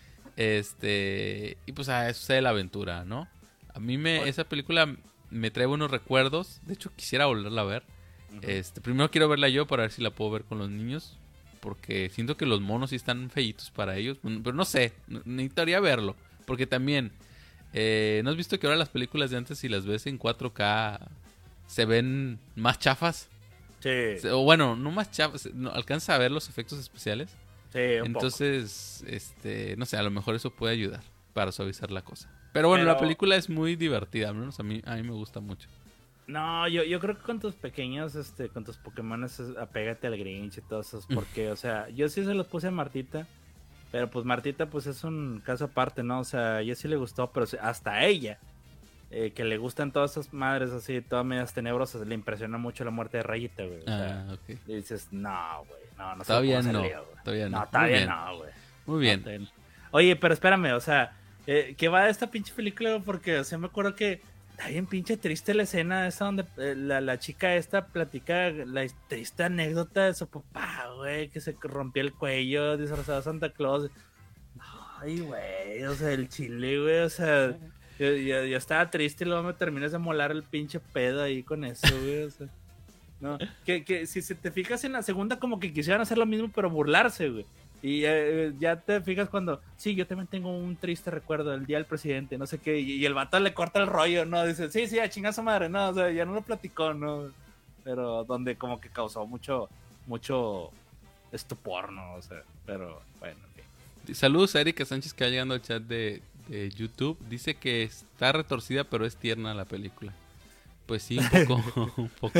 Este, y pues ah, sucede la aventura, ¿no? A mí me, esa película me trae buenos recuerdos. De hecho, quisiera volverla a ver. Uh-huh. Este, primero quiero verla yo para ver si la puedo ver con los niños. Porque siento que los monos sí están feitos para ellos. Pero no sé, necesitaría verlo. Porque también, eh, ¿no has visto que ahora las películas de antes, si las ves en cuatro K, se ven más chafas?
Sí.
O bueno, no más chafas, no, alcanza a ver los efectos especiales.
Sí, un
Entonces, poco. este, no sé, a lo mejor eso puede ayudar para suavizar la cosa. Pero bueno,
Pero...
la película es muy divertida, al menos a mí, a mí me gusta mucho.
No, yo, yo creo que con tus pequeños, este, con tus Pokémones, apégate al Grinch y todos esos, porque, o sea, yo sí se los puse a Martita, pero pues Martita pues es un caso aparte, ¿no? O sea, a ella sí le gustó, pero hasta a ella, eh, que le gustan todas esas madres así, todas medias tenebrosas, le impresiona mucho la muerte de Rayita, güey. O sea,
ah, ok.
Y dices, no, güey, no, no sé
todavía
cómo
no,
salió, güey.
todavía no.
No, todavía no, güey.
Muy bien.
No, Oye, pero espérame, o sea, eh, ¿qué va de esta pinche película? Porque, o sea, me acuerdo que está bien pinche triste la escena esa donde eh, la, la chica esta platica la triste anécdota de su papá, güey, que se rompió el cuello disfrazado de Santa Claus. Ay, güey, o sea, el chile, güey, o sea, yo, yo, yo estaba triste y luego me terminas de molar el pinche pedo ahí con eso, güey, o sea. No, que, que si, si te fijas en la segunda como que quisieran hacer lo mismo pero burlarse, güey. Y eh, ya te fijas cuando, sí, yo también tengo un triste recuerdo del día del presidente, no sé qué, y, y el vato le corta el rollo, ¿no? Dice, sí, sí, a chingar su madre, no, o sea, ya no lo platicó, ¿no? Pero donde como que causó mucho, mucho estupor, ¿no? O sea, pero bueno, okay.
Saludos a Erika Sánchez que va llegando al chat de, de YouTube. Dice que está retorcida, pero es tierna la película. Pues sí, un poco, un poco.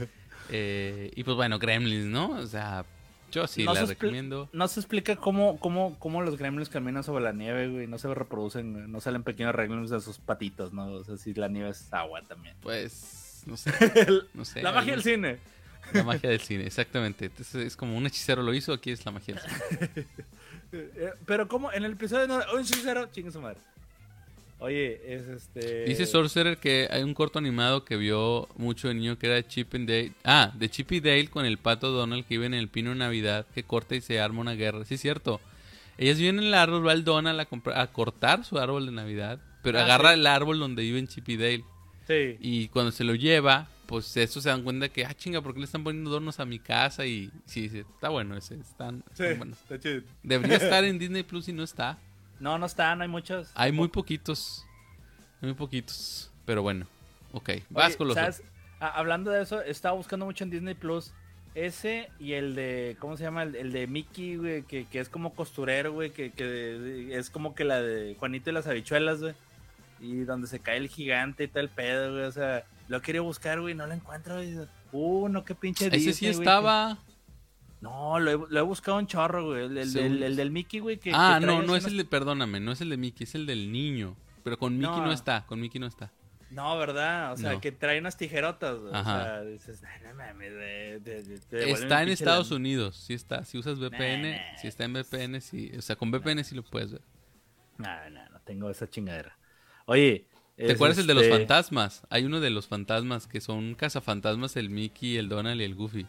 Eh, y pues bueno, Gremlins, ¿no? O sea... Yo sí
no
la
se
recomiendo.
Expl- no se explica cómo, cómo, cómo los gremlins caminan sobre la nieve, güey. No se reproducen, güey. No salen pequeños gremlins de sus patitos, ¿no? O sea, si la nieve es agua también.
Pues, no sé. No sé
la magia del cine.
La magia del cine, exactamente. Entonces, es como un hechicero lo hizo, aquí es la magia del cine.
Pero como en el episodio no, un hechicero, chingue su madre. Oye, es este...
Dice Sorcerer que hay un corto animado que vio mucho de niño que era Chip and Dale. Ah, de Chip y Dale con el pato Donald que vive en el pino en Navidad, que corta y se arma una guerra. Sí, es cierto. Ellas viven en el árbol, va el Donald a, comprar, a cortar su árbol de Navidad, pero ah, agarra sí. el árbol donde viven Chip y Dale.
Sí.
Y cuando se lo lleva, pues eso se dan cuenta que, ah, chinga, ¿por qué le están poniendo adornos a mi casa? Y sí, sí está bueno ese, están,
sí,
están buenos.
Está chido.
Debería estar en Disney Plus y no está.
No, no está, no hay muchos.
Hay muy poquitos. Muy poquitos. Pero bueno. Ok. Vas con los
¿sabes? Ah, hablando de eso, estaba buscando mucho en Disney Plus. Ese y el de. ¿Cómo se llama? El, el de Mickey, güey. Que, que es como costurero, güey. Que, que es como que la de Juanito y las habichuelas, güey. Y donde se cae el gigante y tal el pedo, güey. O sea, lo quería buscar, güey. No lo encuentro, güey. Uh, no, qué pinche
Ese
Disney,
sí
güey,
estaba.
Que... No, lo he, lo he buscado un chorro, güey. El, el, el, el del Mickey, güey. Que,
ah,
que
no, no es
unos...
el de. Perdóname, no es el de Mickey, es el del niño. Pero con Mickey no, no está, con Mickey no está.
No, ¿verdad? O sea, no. que trae unas tijerotas. Güey.
Ajá.
O sea, dices, no mames, de, de, de, de
está en Estados la... Unidos, sí está. Si usas V P N, nah, nah. si está en V P N, sí. O sea, con V P N nah. sí lo puedes ver.
No, no, no tengo esa chingadera. Oye.
¿Te acuerdas este... el de los fantasmas? Hay uno de los fantasmas que son cazafantasmas, el Mickey, el Donald y el Goofy.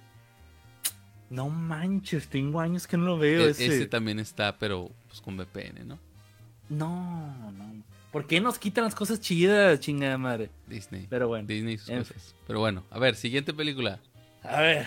No manches, tengo años que no lo veo
e
ese.
Ese también está, pero pues con V P N, ¿no?
No, no. ¿Por qué nos quitan las cosas chidas, chingada madre?
Disney.
Pero bueno.
Disney y sus en... cosas. Pero bueno, a ver, siguiente película.
A ver.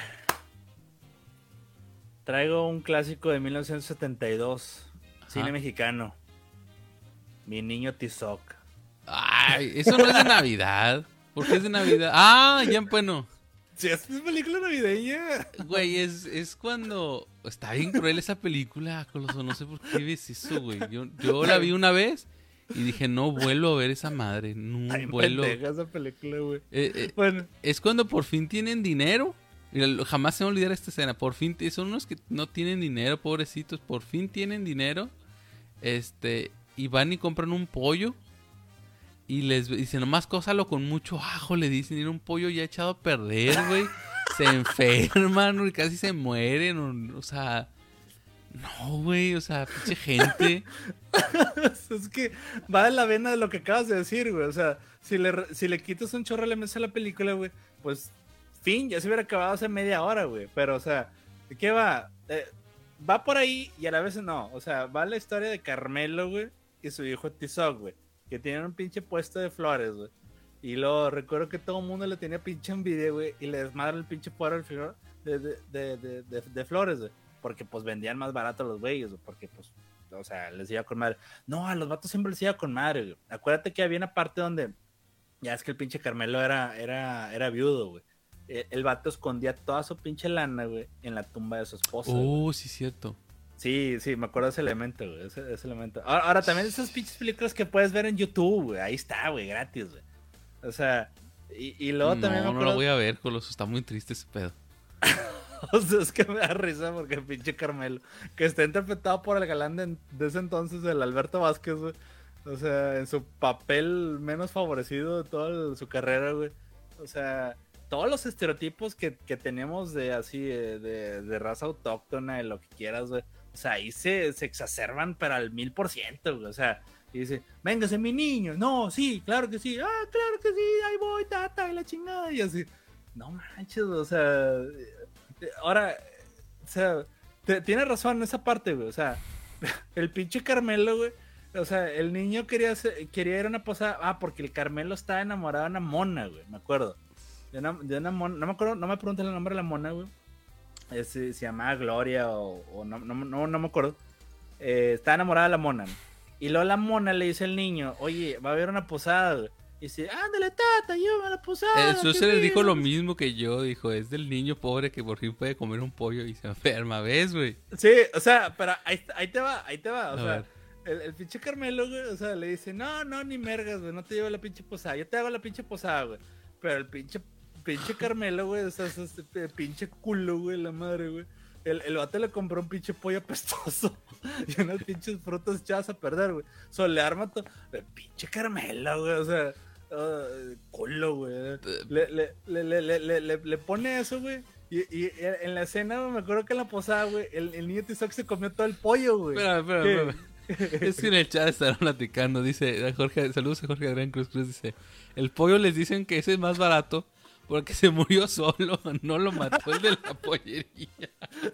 Traigo un clásico de mil novecientos setenta y dos. Ajá. Cine mexicano. Mi niño Tizoc.
Ay, eso no es de Navidad. ¿Por qué es de Navidad? Ah, ya bueno.
Sí, es película navideña.
Güey, es, es cuando... Está bien cruel esa película, Coloso. No sé por qué ves eso, güey. Yo, yo la vi una vez y dije, no vuelvo a ver esa madre. No
Ay,
vuelvo.
esa película, güey.
Eh, eh,
bueno.
Es cuando por fin tienen dinero. Mira, jamás se me va a olvidar esta escena. Por fin, son unos que no tienen dinero, pobrecitos. Por fin tienen dinero. Este, y van y compran un pollo. Y les dicen, nomás cósalo con mucho ajo, le dicen, y era un pollo ya echado a perder, güey. Se enferman, güey, casi se mueren, o, o sea... No, güey, o sea, pinche gente.
Es que va de la vena de lo que acabas de decir, güey. O sea, si le, si le quitas un chorro a la mesa a la película, güey, pues, fin, ya se hubiera acabado hace media hora, güey. Pero, o sea, ¿de qué va? Eh, va por ahí y a la vez no. O sea, va la historia de Carmelo, güey, y su hijo Tizoc, güey, que tienen un pinche puesto de flores, güey. Y luego recuerdo que todo el mundo le tenía pinche envidia, güey, y le desmadran el pinche puero al flor de, de, de, de, de, de flores, güey. Porque pues vendían más barato los güeyes, güey, porque pues, o sea, les iba con madre. No, a los vatos siempre les iba con madre, güey. Acuérdate que había una parte donde, ya es que el pinche Carmelo era, era, era viudo, güey. El, el vato escondía toda su pinche lana, güey, en la tumba de su esposa.
Oh, güey. Sí, cierto.
Sí, sí, me acuerdo de ese elemento, güey, ese, ese elemento. Ahora, ahora, también esas pinches películas que puedes ver en YouTube, güey, ahí está, güey, gratis, güey. O sea, y, y luego
no,
también me acuerdo...
No, lo voy a ver, Coloso, está muy triste ese pedo.
O sea, es que me da risa porque el pinche Carmelo, que está interpretado por el galán de, de ese entonces, el Alberto Vázquez, güey. O sea, en su papel menos favorecido de toda el, su carrera, güey. O sea, todos los estereotipos que, que tenemos de así, de, de, de raza autóctona, de lo que quieras, güey. O sea, ahí se, se exacerban, pero al mil por ciento, güey. O sea, y dice, véngase mi niño. No, sí, claro que sí. Ah, claro que sí, ahí voy, tata, y la chingada. Y así, no manches, o sea... Ahora, o sea, te, tienes razón en esa parte, güey. O sea, el pinche Carmelo, güey. O sea, el niño quería, ser, quería ir a una posada. Ah, porque el Carmelo estaba enamorado de una mona, güey. Me acuerdo. De una, de una mona. No me acuerdo, no me pregunten el nombre de la mona, güey. Es, se llamaba Gloria o, o no, no, no, no me acuerdo. Eh, estaba enamorada de la mona, ¿no? Y luego la mona le dice al niño, oye, va a haber una posada, güey. Y dice, ándale, tata, llévame a la posada.
Eso se le dijo lo mismo que yo, dijo, es del niño pobre que por fin puede comer un pollo y se enferma, ¿ves, güey?
Sí, o sea, pero ahí, ahí te va, ahí te va, o
a
sea, el, el pinche Carmelo, güey, o sea, le dice, no, no, ni mergas, güey, no te llevo a la pinche posada, yo te hago la pinche posada, güey. Pero el pinche, pinche Carmelo, güey, o sea, ese, ese pinche culo, güey, la madre, güey. El, el vato le compró un pinche pollo apestoso y unas pinches frutas echadas a perder, güey. O sea, le arma todo, el pinche Carmelo, güey, o sea... Uh, culo, güey. Le, le, le, le, le, le, le pone eso, güey. Y, y en la escena, me acuerdo que en la posada, güey, el, el niño Tizoc se comió todo el pollo, güey.
Espera, espera, espera. Es que en el chat estaban platicando. Dice, Jorge, saludos a Jorge Adrián Cruz Cruz. Dice: el pollo les dicen que ese es más barato porque se murió solo. No lo mató el de la pollería.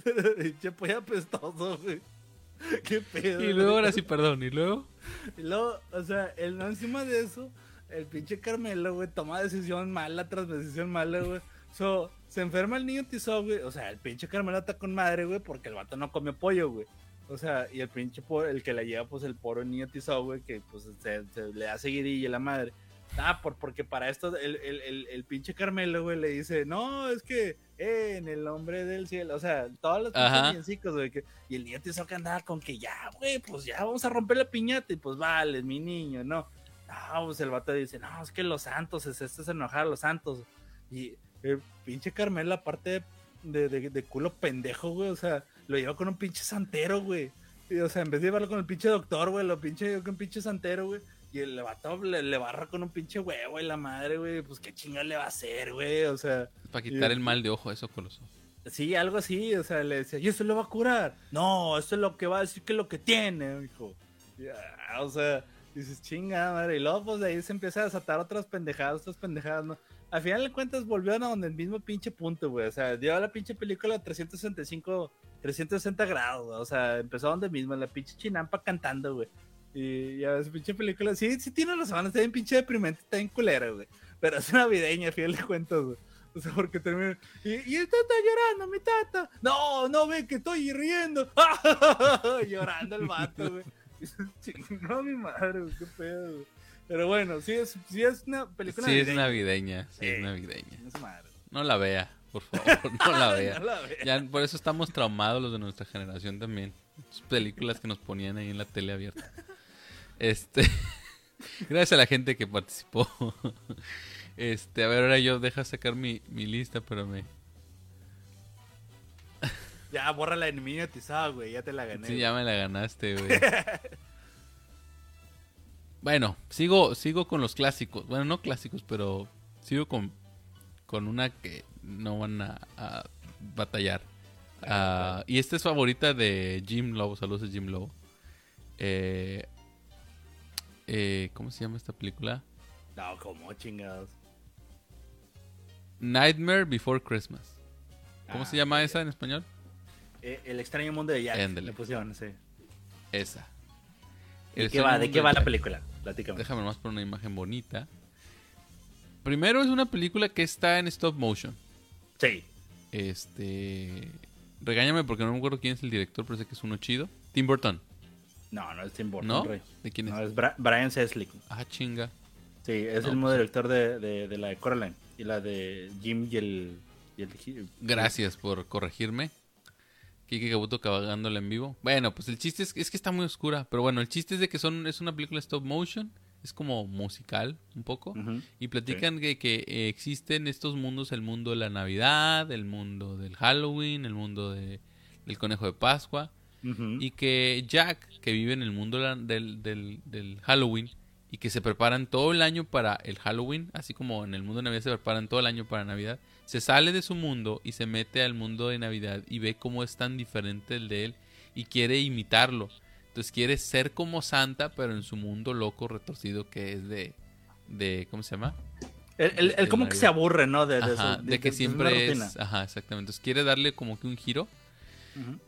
Che, pollo apestoso, güey. Qué pedo.
Y luego, ahora sí, perdón. Y luego,
y luego, o sea, el, no, encima de eso. El pinche Carmelo, güey, toma decisión mala tras decisión mala, güey. So, se enferma el niño Tizoc, güey. O sea, el pinche Carmelo está con madre, güey, porque el vato no comió pollo, güey. O sea, y el pinche, el que le lleva, pues, el poro niño Tizoc, güey, que, pues, se, se le da seguidilla la madre. Ah, por, porque para esto, el, el, el, el pinche Carmelo, güey, le dice, no, es que, eh, en el nombre del cielo. O sea, todos los pinches villancicos, güey. Que, y el niño Tizoc andaba con que, ya, güey, pues, ya vamos a romper la piñata. Y, pues, vale, mi niño, no. No, pues el vato dice, no, es que los santos, es esto es enojar a los santos. Y el pinche Carmelo, aparte de, de, de culo pendejo, güey, o sea, lo lleva con un pinche santero, güey. Y, o sea, en vez de llevarlo con el pinche doctor, güey, lo pinche lleva con un pinche santero, güey. Y el vato le, le barra con un pinche huevo y la madre, güey, pues qué chingada le va a hacer, güey, o sea.
Para quitar
y,
el mal de ojo, eso, Coloso.
Sí, algo así, o sea, le decía, ¿y eso lo va a curar? No, eso es lo que va a decir que es lo que tiene, hijo. Ya, o sea... Dices, chinga, madre. Y luego, pues, de ahí se empieza a desatar otras pendejadas, otras pendejadas, ¿no? Al final de cuentas, volvió a donde el mismo pinche punto, güey. O sea, dio a la pinche película trescientos sesenta y cinco, trescientos sesenta grados, güey. O sea, empezó donde mismo, en la pinche chinampa cantando, güey. Y ya esa pinche película, sí, sí tiene razón, está bien pinche deprimente, está bien culera, güey. Pero es navideña, al final de cuentas, güey. O sea, porque termina. Y, y el tata llorando, mi tata. No, no ve que estoy riendo. Llorando el vato, güey. No, mi madre, qué pedo, güey. Pero bueno, sí es, sí es una película
sí
navideña.
Es navideña, sí
eh,
es navideña.
Es madre.
No la vea, por favor, no la vea.
No la vea.
Ya, por eso estamos traumados los de nuestra generación también. Las películas que nos ponían ahí en la tele abierta. Este, gracias a la gente que participó. Este, a ver, ahora yo deja sacar mi, mi lista, pero me...
Ya, borra la enemiga tizada, güey, ya te la gané.
Sí,
güey.
ya me la ganaste, güey. Bueno, sigo sigo con los clásicos. Bueno, no clásicos, pero sigo con, con una que no van a, a batallar. Uh, y esta es favorita de Jim Lobo. Saludos a Jim Lobo. Eh, eh, ¿Cómo se llama esta película?
No, como chingados.
Nightmare Before Christmas. ¿Cómo
Ah,
se llama
ya.
esa en español?
Eh, el extraño mundo de Jack.
Ándale.
Le pusieron, sí.
Esa.
¿De
El
qué va?
extraño
¿De
mundo
qué va la
Jack.
película? Platícame.
Déjame nomás poner una imagen bonita. Primero es una película que está en stop motion.
Sí.
Este... Regáñame porque no me acuerdo quién es el director, pero sé que es uno chido. Tim Burton.
No, no es Tim Burton,
¿No?
Rey.
¿De quién es?
No, es Bra- Brian Seslick.
Ah, chinga.
Sí, es
No,
el mismo
pues-
director de, de, de la de Coraline y la de Jim y el... Y el
Gracias por corregirme. Kike Kabuto cagándola en vivo. Bueno, pues el chiste es, es que está muy oscura. Pero bueno, el chiste es de que son es una película stop motion. Es como musical un poco.
Ujú.
Y platican que, que eh, existen estos mundos. El mundo de la Navidad, el mundo del Halloween, el mundo de, del Conejo de Pascua.
Ujú.
Y que Jack, que vive en el mundo la- del, del, del Halloween, y que se preparan todo el año para el Halloween, así como en el mundo de Navidad se preparan todo el año para Navidad, se sale de su mundo y se mete al mundo de Navidad y ve cómo es tan diferente el de él y quiere imitarlo. Entonces quiere ser como Santa, pero en su mundo loco, retorcido, que es de... de ¿cómo se llama?
Él, él- él
de
como
la
que
vida.
se aburre, ¿no? De, de,
Ajá,
su-
de que
su
siempre
misma
es...
rutina.
Ajá, exactamente. Entonces quiere darle como que un giro.
Ujú.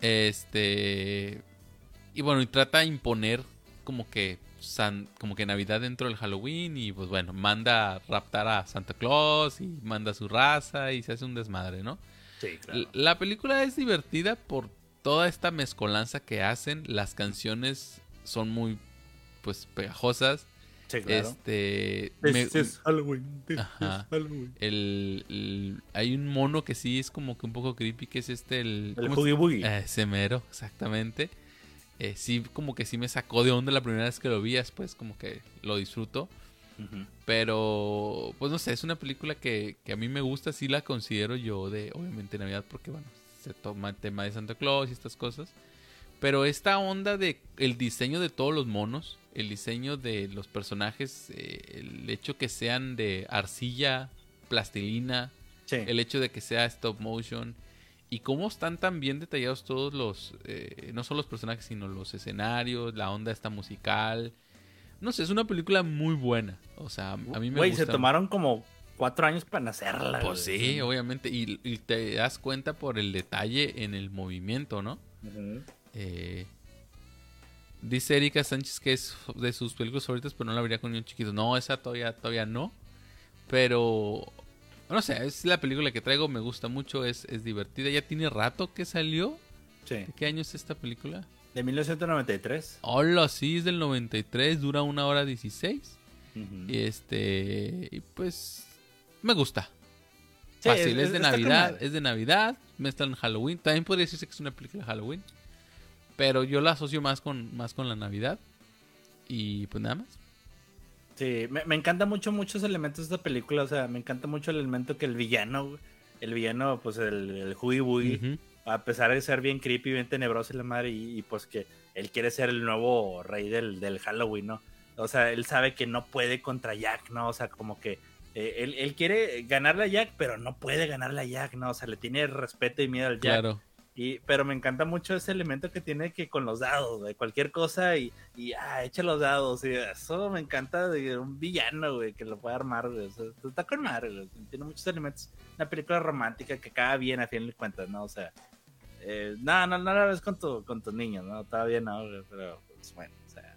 Este. Y bueno, y trata de imponer como que San, como que Navidad dentro del Halloween. Y pues bueno, manda a raptar a Santa Claus. Y manda a su raza. Y se hace un desmadre, ¿no?
Sí, claro.
L- La película es divertida por toda esta mezcolanza que hacen. Las canciones son muy, pues, pegajosas.
Sí, claro.
Este.
This
me-
is Halloween. This
Ajá.
is Halloween.
el, el- hay un mono que sí es como que un poco creepy. Que es este, el.
El
¿cómo
Hoogie Boogie.
Eh, Ese mero, exactamente. Eh, sí, como que sí me sacó de onda la primera vez que lo vi, después como que lo disfruto.
Ujú.
Pero, pues no sé, es una película que, que a mí me gusta, sí la considero yo de, obviamente, Navidad, porque bueno, se toma el tema de Santa Claus y estas cosas. Pero esta onda de el diseño de todos los monos, el diseño de los personajes, eh, el hecho que sean de arcilla, plastilina,
Sí.
el hecho de que sea stop motion y cómo están tan bien detallados todos los, eh, no solo los personajes, sino los escenarios, la onda esta musical. No sé, es una película muy buena. O sea, a mí me
Güey,
gusta.
se tomaron como cuatro años para hacerla.
Pues
güey.
sí, obviamente. Y, y te das cuenta por el detalle en el movimiento, ¿no?
Ujú.
Eh, dice Erika Sánchez que es de sus películas favoritas, pero no la vería con niños chiquitos. No, esa todavía, todavía no. Pero, no sé, es la película que traigo, me gusta mucho, es, es divertida. Ya tiene rato que salió.
Sí.
¿De qué año es esta película?
De mil novecientos noventa y tres.
Hola, sí, es del noventa y tres, dura una hora dieciséis.
Ujú.
Y este, y pues, me gusta.
Sí,
Fácil,
es-
es, de
está con
Navidad,
madre.
es de Navidad, mezclan Halloween. También podría decirse que es una película de Halloween. Pero yo la asocio más con, más con la Navidad. Y pues nada más.
Sí, me, me encanta mucho muchos elementos de esta película. O sea, me encanta mucho el elemento que el villano, güey, el villano, pues el, el Hoogie Boogie,
Ujú.
a pesar de ser bien creepy, bien tenebroso y la madre, y, y, pues que él quiere ser el nuevo rey del, del Halloween, ¿no? O sea, él sabe que no puede contra Jack, ¿no? O sea, como que eh, él, él quiere ganarle a Jack, pero no puede ganarle a Jack, ¿no? O sea, le tiene respeto y miedo al Jack.
Claro.
Y, pero me encanta mucho ese elemento que tiene que con los dados, de cualquier cosa y, y ah, echa los dados. Y eso me encanta de un villano, güey, que lo puede armar, güey. O sea, está con madre, güey. Tiene muchos elementos. Una película romántica que acaba bien a fin de cuentas, ¿no? O sea, eh, no, no, no la ves con, tu, con tus niños, ¿no? Está bien, ¿no? Pero, pues bueno, o sea.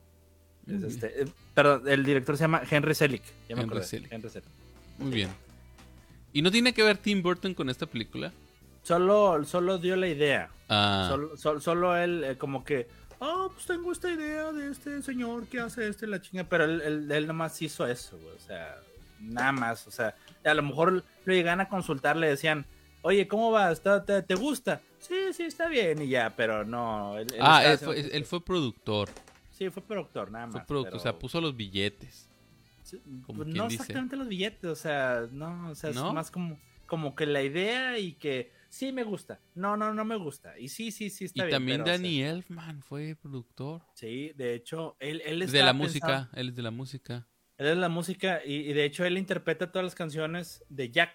Es
Muy
este, eh, perdón, el director se llama Henry Selick. Ya me
Henry
acordé.
Selick.
Henry Selick.
Muy bien. ¿Y no tiene que ver Tim Burton con esta película?
Solo, solo dio la idea.
Ah,
Solo, sol- solo él, eh, como que, oh, pues tengo esta idea de este señor que hace este la chinga, pero él, él, él nomás hizo eso, güey, o sea, nada más, o sea, a lo mejor lo llegan a consultar, le decían, oye, ¿cómo vas? ¿Te, te, te gusta? Sí, sí, está bien, y ya, pero no. Él, él
ah
estaba
él,
haciendo
fue,
sus
él
cosas.
fue productor.
Sí, fue productor, nada más.
Fue productor,
pero-
o sea, puso los billetes.
Sí,
como
pues
quien
no
dice.
exactamente los billetes, o sea, no, o sea,
¿No?
es más como, como que la idea y que sí me gusta, no, no, no me gusta, y sí, sí, sí
Y
está bien.
también
pero, o sea,
Danny Elfman fue productor.
sí, de hecho, él, él
De
estaba
la
pensando-
música, él es de la música.
él es la música y, y de hecho él interpreta todas las canciones de Jack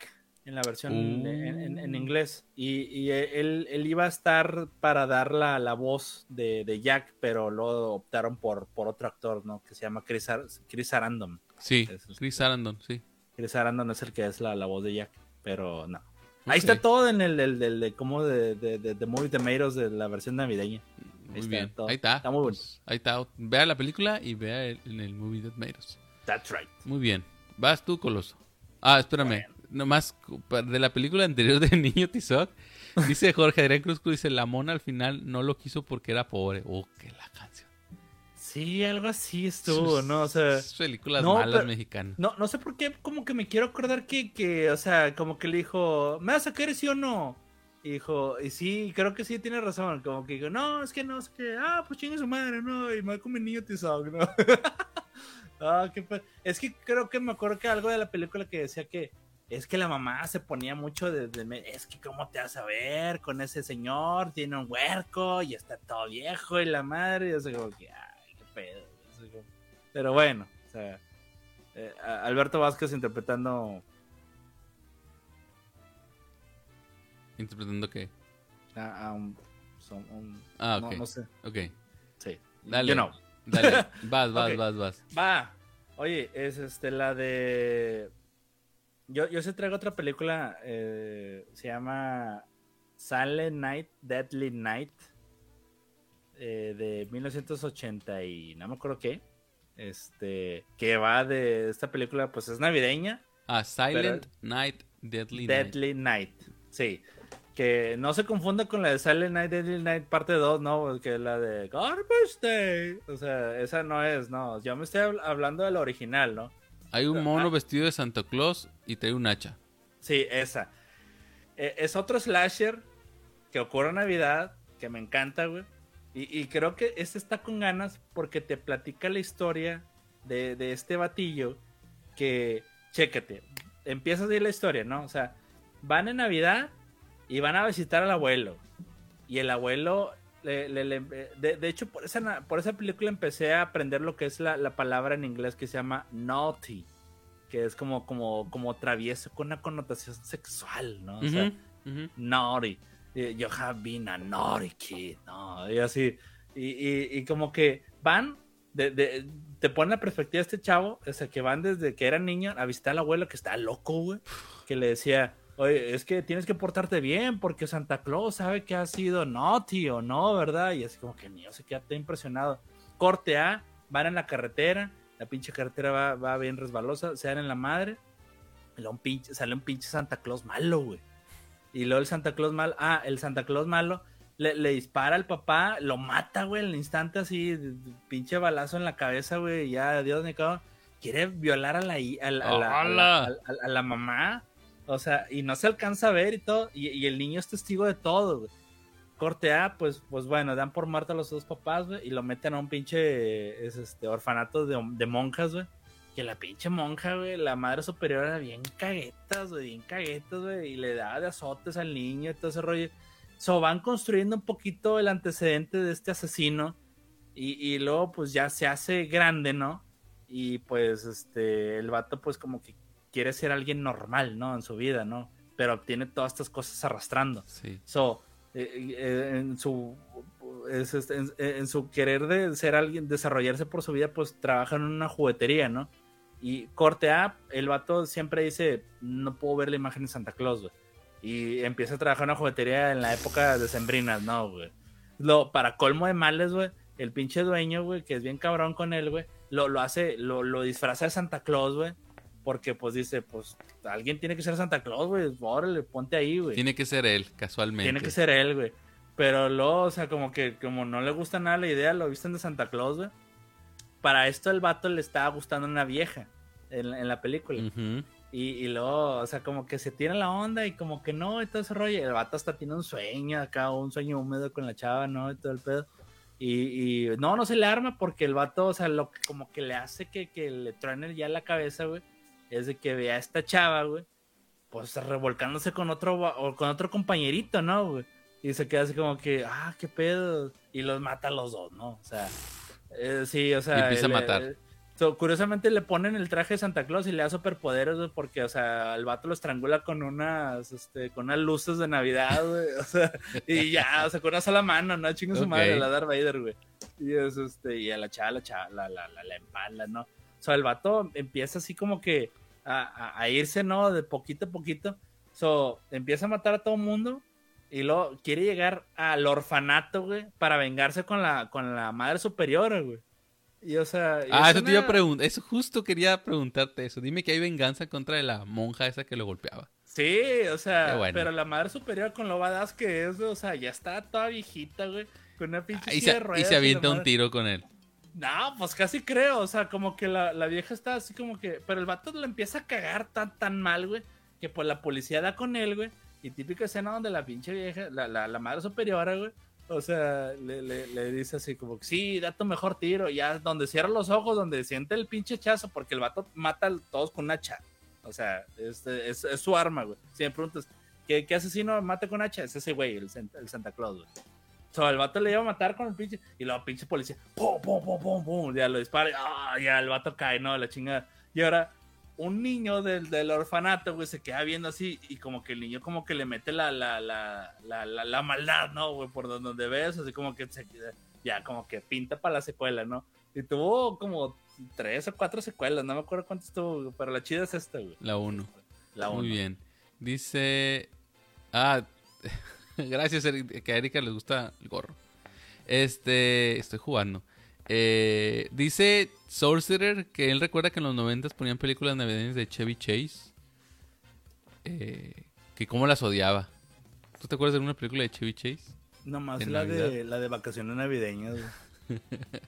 en la versión
Uh.
en, en, en inglés. Y, y él, él iba a estar para dar la, la voz de, de Jack, pero luego optaron por, por otro actor, ¿no? Que se llama Chris, Ar- Chris Sarandon.
Sí,
Es,
Chris
este,
Sarandon, sí.
Chris Sarandon es el que es la, la voz de Jack, pero no.
Ok.
Ahí está todo en el, el, el de como de, de, de, de Movie Tomatoes de la versión navideña. Ahí
Muy
está
bien,
todo.
ahí está.
Está muy bueno.
Pues, ahí está. Vea la película y vea el, en el Movie That Made Us.
That's right.
Muy bien. Vas tú, Coloso. Ah, espérame.
Bueno.
Nomás de la película anterior de Niño Tizoc, dice Jorge Adrián Cruz, dice, la mona al final no lo quiso porque era pobre. Oh, qué la canción.
Sí, algo así estuvo, ¿no? O sea,
Sus películas
no,
malas
pero-
mexicanas.
no, no sé por qué, como que me quiero acordar que, que, o sea, como que le dijo, ¿me vas a querer sí o no? Y dijo, y sí, creo que sí tiene razón, como que dijo, no, es que no, es que, ah, pues chingue su madre, no, y me va con mi niño Tizoc, ¿no? Ah, qué pe- es que creo que me acuerdo que algo de la película que decía que es que la mamá se ponía mucho de, de me- es que cómo te vas a ver con ese señor, tiene un huerco y está todo viejo y la madre, y yo sé como que, ay, qué pedo. Yo sé como- Pero bueno, o sea, eh, a- Alberto Vázquez interpretando
¿Interpretando qué?
a, a un, son- un-
Ah,
no,
ok.
no sé,
Ok.
sí,
Dale.
you know.
Dale. Vas, vas,
Ok.
vas, vas.
Va, oye, es este la de. Yo, yo se traigo otra película, eh, se llama Silent Night, Deadly Night, eh, de mil novecientos ochenta y no me acuerdo qué, este, que va de esta película, pues es navideña,
Ah, Silent Night, Deadly, Night.
Deadly Night, sí, que no se confunda con la de Silent Night, Deadly Night parte dos, no, que la de Garbage Day, o sea, esa no es, no, yo me estoy habl- hablando de la original, ¿no?
Hay un mono
Ah.
vestido de Santa Claus y trae un hacha.
Sí, esa. Eh, es otro slasher que ocurre en Navidad, que me encanta, güey. Y, y creo que este está con ganas porque te platica la historia de, de este batillo que, chécate, empieza así la historia, ¿no? O sea, van en Navidad y van a visitar al abuelo. Y el abuelo, le, le- le- de, de hecho, por esa, na- por esa película empecé a aprender lo que es la, la palabra en inglés que se llama naughty, que es como, como, como travieso con una connotación sexual, ¿no? O sea,
Ujú, ujú.
naughty. Y yo have been a naughty kid, ¿no? Y así. Y, y, y como que van, de, de, te ponen la perspectiva de este chavo, o sea, que van desde que era niño a visitar al abuelo que está loco, güey. Que le decía, oye, es que tienes que portarte bien porque Santa Claus sabe que has sido naughty o no, ¿verdad? Y así como que el niño se queda todo impresionado. Corte A, van en la carretera, la pinche carretera va, va bien resbalosa, se dan en la madre, y luego un pinche, sale un pinche Santa Claus malo, güey. Y luego el Santa Claus malo, ah, el Santa Claus malo le, le dispara al papá, lo mata, güey, en el instante así, de- de- pinche balazo en la cabeza, güey, y ya, Dios me cago. Quiere violar a la, hi- a la, a la, a la- a la- a la mamá, o sea, y no se alcanza a ver y todo, y, y el niño es testigo de todo, güey. Corte A, pues, pues bueno, dan por muerto a los dos papás, güey, y lo meten a un pinche es, este, orfanato de, de monjas, güey. Que la pinche monja, güey, la madre superior era bien caguetas, güey, bien caguetas, güey, y le daba de azotes al niño y todo ese rollo. So, van construyendo un poquito el antecedente de este asesino, y, y luego, pues, ya se hace grande, ¿no? Y, pues, este, el vato, pues, como que quiere ser alguien normal, ¿no? En su vida, ¿no? Pero tiene todas estas cosas arrastrando.
Sí.
So, eh, eh, en su es, este, en, en su querer de ser alguien, desarrollarse por su vida, pues trabaja en una juguetería, ¿no? Y corte A, el vato siempre dice, no puedo ver la imagen de Santa Claus, güey. Y empieza a trabajar en una juguetería en la época de sembrinas, no, güey. Lo, para colmo de males, güey, el pinche dueño, güey, que es bien cabrón con él, güey, lo, lo hace, lo, lo disfraza de Santa Claus, güey. Porque, pues, dice, pues, alguien tiene que ser Santa Claus, güey. Órale, ponte ahí, güey.
Tiene que ser él, casualmente.
Tiene que ser él, güey. Pero luego, o sea, como que como no le gusta nada la idea, lo visten de Santa Claus, güey. Para esto el vato le estaba gustando una vieja en, en la película.
Ujú.
Y, y luego, o sea, como que se tira la onda y como que no, y todo ese rollo. El vato hasta tiene un sueño acá, un sueño húmedo con la chava, ¿no? Y todo el pedo. Y, y no, no se le arma porque el vato, o sea, lo que como que le hace que, que le truene ya la cabeza, güey, es de que vea a esta chava, güey, pues revolcándose con otro, o con otro compañerito, ¿no, güey? Y se queda así como que, ah, qué pedo. Y los mata a los dos, ¿no? O sea, eh, sí, o sea.
Y empieza a
el-
matar.
el- So, curiosamente le ponen el traje de Santa Claus y le da superpoderes, güey, porque, o sea, el vato lo estrangula con unas, este, con unas luces de Navidad, güey, o sea, y ya, o sea, con una sola mano, ¿no? Chingo su
Ok.
madre, la Darth Vader, güey. Y es, este, y a la chava, la chava, la, la, la, la empala, ¿no? O sea, el vato empieza así como que a, a, a irse, ¿no? De poquito a poquito. So, empieza a matar a todo el mundo y luego quiere llegar al orfanato, güey, para vengarse con la, con la madre superiora, güey. Y, o sea, y
Ah,
es
eso te iba a
una...
preguntar. Eso justo quería preguntarte eso. Dime que hay venganza contra de la monja esa que lo golpeaba.
Sí, o
Qué
sea,
bueno.
pero la madre superior con lo badass que es, güey, o sea, ya está toda viejita, güey, con una pinche
Ah, y,
silla
se,
de
y
ruedas.
se
y la
avienta un
madre-
tiro con él.
No, pues casi creo, o sea, como que la, la vieja está así como que... Pero el vato le empieza a cagar tan, tan mal, güey, que pues la policía da con él, güey, y típica escena donde la pinche vieja, la, la, la madre superiora, güey, o sea, le, le, le dice así como, sí, da tu mejor tiro, ya donde cierra los ojos, donde siente el pinche chazo, porque el vato mata a todos con un hacha. O sea, es, es, es su arma, güey. Si me preguntas, ¿qué, qué asesino mata con hacha? Es ese güey, el, el Santa Claus, güey. O sea, el vato le iba a matar con el pinche, y luego pinche policía, pum, pum, pum, pum, pum, ya lo dispara, y, ah, ya el vato cae, no, la chingada. Y ahora, un niño del, del orfanato, güey, se queda viendo así y como que el niño como que le mete la, la, la, la, la, la maldad, ¿no, güey? Por donde, donde ves, así como que se, ya como que pinta para la secuela, ¿no? Y tuvo como tres o cuatro secuelas, no me acuerdo cuántas tuvo, pero la chida es esta, güey.
La uno.
La uno.
Muy bien. Dice... Ah, gracias, Eric, que a Erika les gusta el gorro. Este... Estoy jugando. Eh, dice Sorcerer que él recuerda que en los noventas ponían películas navideñas de Chevy Chase. Eh, que cómo las odiaba. ¿Tú te acuerdas de alguna película de Chevy Chase?
Nomás
¿De
la
Navidad?
de, la de vacaciones navideñas, güey.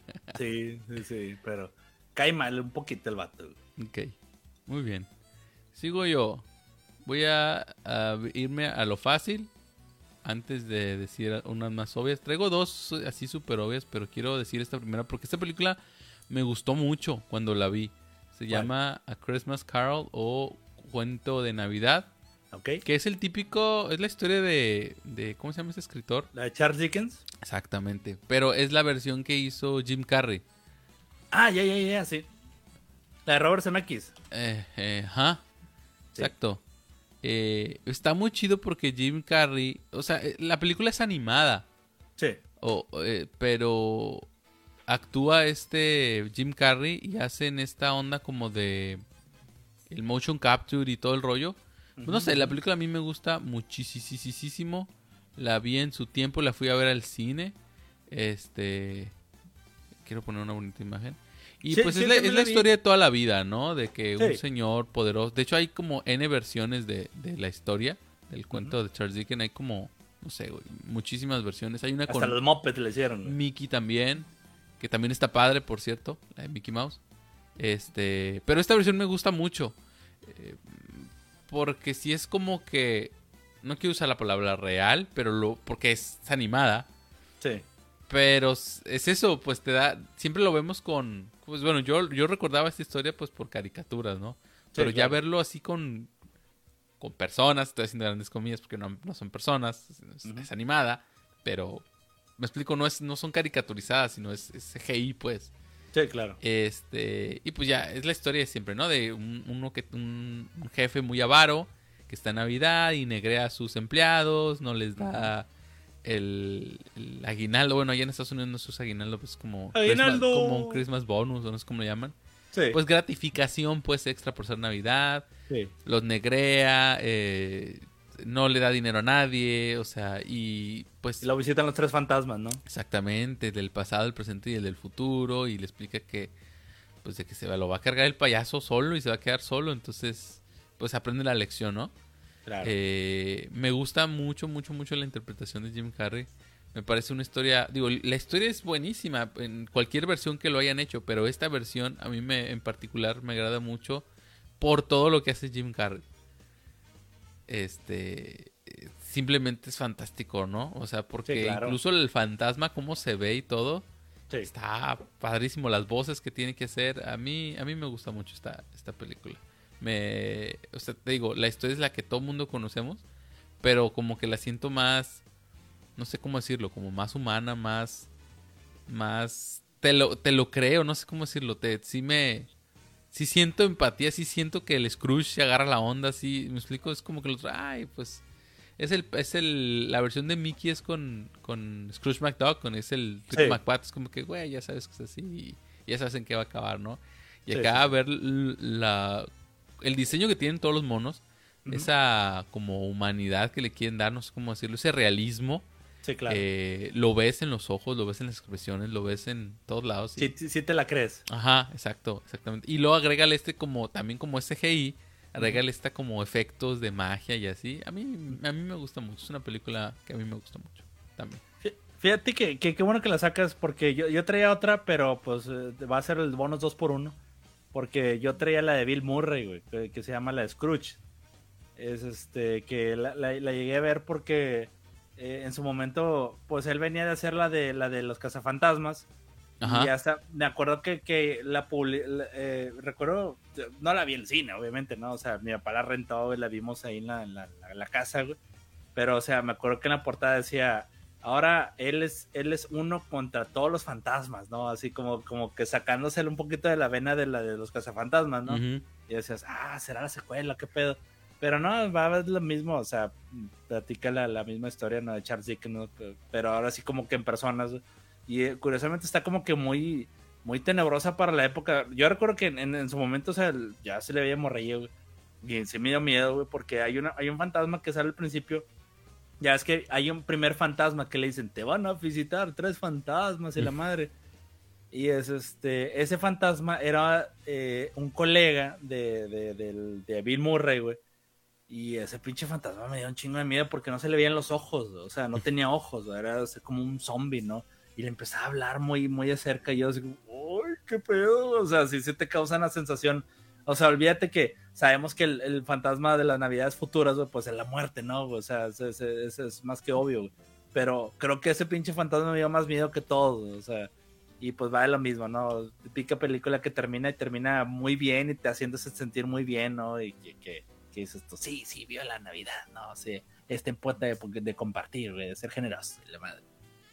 Sí, sí, sí, pero cae mal un poquito el vato, güey.
Ok, muy bien. Sigo yo. Voy a, a irme a lo fácil antes de decir unas más obvias. Traigo dos así súper obvias, pero quiero decir esta primera porque esta película me gustó mucho cuando la vi. Se
¿Cuál?
llama A Christmas Carol o Cuento de Navidad,
¿Ok?
que es el típico, es la historia de, de ¿cómo se llama ese escritor?
La de Charles Dickens.
Exactamente, pero es la versión que hizo Jim Carrey.
Ah, ya, ya, ya, sí. La de Robert Zemeckis.
Eh, eh, ajá,
Sí.
exacto. Eh, está muy chido porque Jim Carrey, o sea, eh, la película es animada,
Sí.
o, eh, pero actúa este Jim Carrey y hacen esta onda como de el motion capture y todo el rollo. Pues no sé, la película a mí me gusta muchísimo. La vi en su tiempo, la fui a ver al cine. Este, quiero poner una bonita imagen. Y
Sí,
pues
sí,
es la,
también
es
la
la
vi.
historia de toda la vida, ¿no? De que un
Sí.
señor poderoso. De hecho, hay como N versiones de, de la historia del cuento de Charles Dickens. Hay como, no sé, güey, muchísimas versiones. Hay una
Hasta
con
los Muppets le hicieron, güey.
Mickey también, que también está padre, por cierto, la de Mickey Mouse. Este, pero esta versión me gusta mucho. Eh, porque si es como que, no quiero usar la palabra real, pero lo, porque es animada.
Sí.
Pero es eso, pues te da, siempre lo vemos con, pues bueno, yo, yo recordaba esta historia pues por caricaturas, ¿no? Pero
Sí,
ya
claro.
verlo así con, con personas, estoy haciendo grandes comillas porque no, no son personas, es,
Ujú.
es animada, pero me explico, no es, no son caricaturizadas, sino es, es C G I, pues.
Sí, claro.
Este, y pues ya, es la historia de siempre, ¿no? De un, uno que, un, un jefe muy avaro que está en Navidad y negrea a sus empleados, no les da el, el aguinaldo. Bueno, allá en Estados Unidos no se usa aguinaldo, pues como Christmas,
¡Aguinaldo!
como un Christmas bonus, o no sé cómo le llaman.
Sí.
Pues gratificación, pues extra por ser Navidad.
sí.
Los negrea, eh, no le da dinero a nadie, o sea, y pues
Y lo visitan los tres fantasmas, ¿no?
exactamente, del pasado, el presente y el del futuro, y le explica que pues de que se va- lo va a cargar el payaso solo y se va a quedar solo, entonces pues aprende la lección, ¿no?
Claro.
Eh, me gusta mucho, mucho, mucho la interpretación de Jim Carrey. Me parece una historia, digo, la historia es buenísima en cualquier versión que lo hayan hecho, pero esta versión a mí me, en particular me agrada mucho por todo lo que hace Jim Carrey. Este, eh, simplemente es fantástico, ¿no? O sea, porque
Sí, claro.
incluso el fantasma, cómo se ve y todo,
Sí.
está padrísimo. Las voces que tiene que hacer, a mí, a mí me gusta mucho esta, esta película. Me, o sea, te digo, la historia es la que todo mundo conocemos, pero como que la siento más, no sé cómo decirlo, como más humana, más, más te lo, te lo creo, no sé cómo decirlo, te, sí me... Sí siento empatía, sí siento que el Scrooge se agarra la onda, sí, me explico, es como que los... Ay, pues... Es el, es el, la versión de Mickey es con, con Scrooge McDuck, con es el Rico
Sí.
McPat, es como que, güey, ya sabes que es así y ya sabes en qué va a acabar, ¿no? Y
Sí,
acá
sí, sí.
ver l- la, el diseño que tienen todos los monos,
Ujú.
esa como humanidad que le quieren dar, no sé cómo decirlo, ese realismo,
Sí, claro.
eh, lo ves en los ojos, lo ves en las expresiones, lo ves en todos lados. y-
Sí, sí, sí te la crees.
Ajá, exacto, exactamente. Y luego agrégale este como, también como C G I, agrégale esta como efectos de magia y así. A mí, a mí me gusta mucho, es una película que a mí me gusta mucho también.
Fí- Fíjate que, que qué bueno que la sacas porque yo, yo traía otra, pero pues eh, va a ser el bonus dos por uno. Porque yo traía la de Bill Murray, güey, que, que se llama la de Scrooge. Es este, que la, la- la llegué a ver porque eh, en su momento, pues él venía de hacer la de la de los cazafantasmas.
Ajá.
Y hasta me acuerdo que, que la publi la- eh, recuerdo, no la vi en cine, obviamente, ¿no? O sea, mi papá la rentó y la vimos ahí en la, en la, en la casa, güey. Pero, o sea, me acuerdo que en la portada decía, ahora él es, él es uno contra todos los fantasmas, ¿no? Así como, como que sacándose un poquito de la vena de la de los cazafantasmas, ¿no?
Ujú.
Y decías, ah, será la secuela, qué pedo. Pero no, va a ser lo mismo, o sea, platica la, la misma historia, ¿no? De Charles Dickens, ¿no? Pero, pero ahora sí como que en personas, güey. Y eh, curiosamente está como que muy, muy tenebrosa para la época. Yo recuerdo que en, en, en su momento, o sea, ya se le veía morrillo, güey. Y se me dio miedo, güey, porque hay, una, hay un fantasma que sale al principio. Ya es que hay un primer fantasma que le dicen, te van a visitar tres fantasmas y la madre. Y es este, ese fantasma era eh, un colega de, de, de, de Bill Murray, güey. Y ese pinche fantasma me dio un chingo de miedo porque no se le veían los ojos, o sea, no tenía ojos, era como un zombie, ¿no? Y le empezaba a hablar muy, muy de cerca y yo así, ¡ay, qué pedo! O sea, sí se te causa una sensación, o sea, olvídate que sabemos que el, el fantasma de las navidades futuras, güey, pues es la muerte, ¿no? O sea, eso es, es, es más que obvio, güey. Pero creo que ese pinche fantasma me dio más miedo que todo, o sea, y pues va de lo mismo, ¿no? Pica película que termina y termina muy bien y te haciéndose sentir muy bien, ¿no? Y que... que que dices tú, sí, sí, vio la Navidad, no, sí, este puente de, de compartir, de ser generoso, la madre.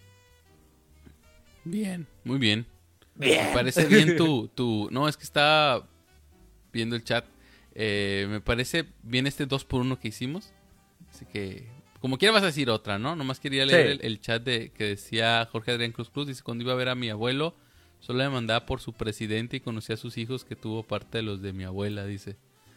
Bien, muy bien.
Bien.
Me parece bien tu, tu... No, es que estaba viendo el chat. Eh, me parece bien este dos por uno que hicimos. Así que, como quiera vas a decir otra, ¿no? Nomás quería leer
Sí.
el, el chat de que decía Jorge Adrián Cruz Cruz. Dice, cuando iba a ver a mi abuelo, solo le mandaba por su presidente y conocía a sus hijos que tuvo parte de los de mi abuela, dice.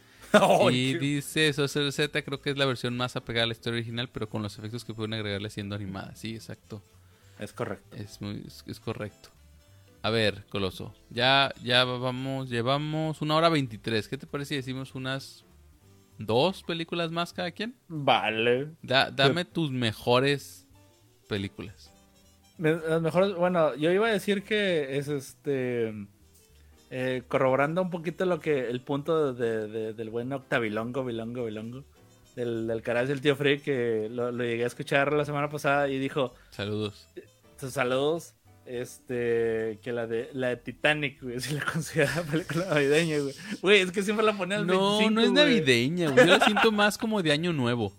Ay,
Y
qué-
dice Saucer Z, creo que es la versión más apegada a la historia original, pero con los efectos que pueden agregarle siendo animada. Sí, exacto.
Es correcto.
Es muy, es, es correcto. A ver, Coloso. Ya, ya vamos, llevamos una hora veintitrés. ¿Qué te parece si decimos unas dos películas más cada quien?
Vale.
Da- dame tus mejores películas.
Me- Las mejores, bueno, yo iba a decir que es este, eh, corroborando un poquito lo que, el punto de, de- del buen Octavilongo, Vilongo, Vilongo, del, del canal del tío Free, que lo, lo llegué a escuchar la semana pasada y dijo,
Saludos.
sus saludos, este, que la de la de Titanic, güey, si la considera película navideña, güey. Güey, es que siempre la ponen al
No,
veinticinco,
no es
güey.
navideña, güey. Yo la siento más como de Año Nuevo.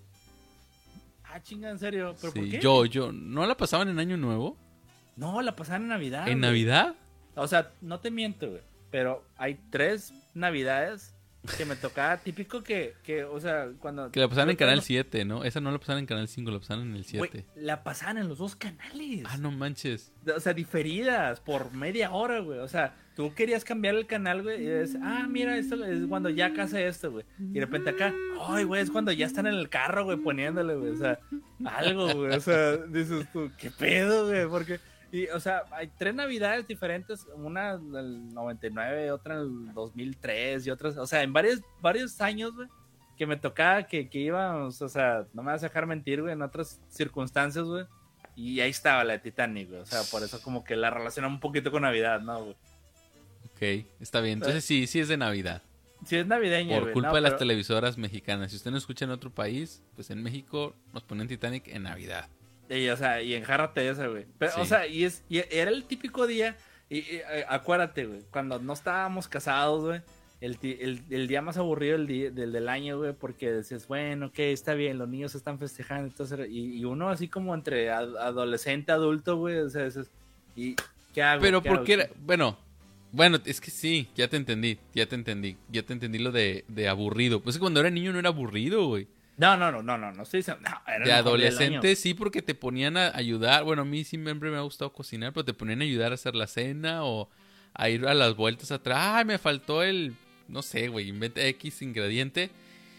Ah, chinga, en serio, ¿pero por
Sí,
qué?
yo, yo. ¿No la pasaban en Año Nuevo?
No, la pasaron en Navidad.
¿En
güey.
Navidad?
O sea, no te miento, güey, pero hay tres Navidades que me tocaba típico que, que o sea, cuando...
Que la pasaban en
yo
Canal
cuando-
siete, ¿no? Esa no la pasaban en Canal cinco, la pasaban en el
Güey,
siete.
la pasaban en los dos canales.
Ah, no manches.
O sea, diferidas por media hora, güey. O sea, tú querías cambiar el canal, güey. Y es, ah, mira, esto es cuando ya hace esto, güey. Y de repente acá, ay, güey, es cuando ya están en el carro, güey, poniéndole, güey. O sea, algo, güey. O sea, dices tú, ¿qué pedo, güey? Porque, y, o sea, hay tres navidades diferentes. Una en el noventa y nueve, otra en el dos mil tres y otras, o sea, en varios, varios años, güey. Que me tocaba que, que íbamos, o sea, no me vas a dejar mentir, güey, en otras circunstancias, güey. Y ahí estaba la de Titanic, güey. O sea, por eso como que la relaciona un poquito con Navidad, ¿no, güey?
Ok, está bien. Entonces sí, sí es de Navidad.
Sí es navideña,
Por
güey.
culpa
no,
de las
pero-
televisoras mexicanas. Si usted no escucha en otro país, pues en México nos ponen Titanic en Navidad.
Y, o sea, y enjárrate esa, güey. Pero,
Sí.
o sea, y, es, y era el típico día, y, y, eh, acuérdate, güey, cuando no estábamos casados, güey, el, ti- el, el día más aburrido del, día- del, del año, güey, porque decías, bueno, ok, está bien, los niños están festejando, entonces, y, y uno así como entre ad- adolescente, adulto, güey, o sea, dices, y ¿Qué hago?
Pero
¿Qué
porque
hago?
era, bueno, bueno, es que sí, ya te entendí, ya te entendí, ya te entendí lo de, de aburrido. Pues es que cuando era niño no era aburrido, güey.
No, no, no, no, no, no estoy diciendo, no, era
De
el mejor día del año.
adolescente sí, porque te ponían a ayudar. Bueno, a mí siempre me ha gustado cocinar, pero te ponían a ayudar a hacer la cena o a ir a las vueltas atrás. Ay, me faltó el, no sé, güey, inventa X ingrediente.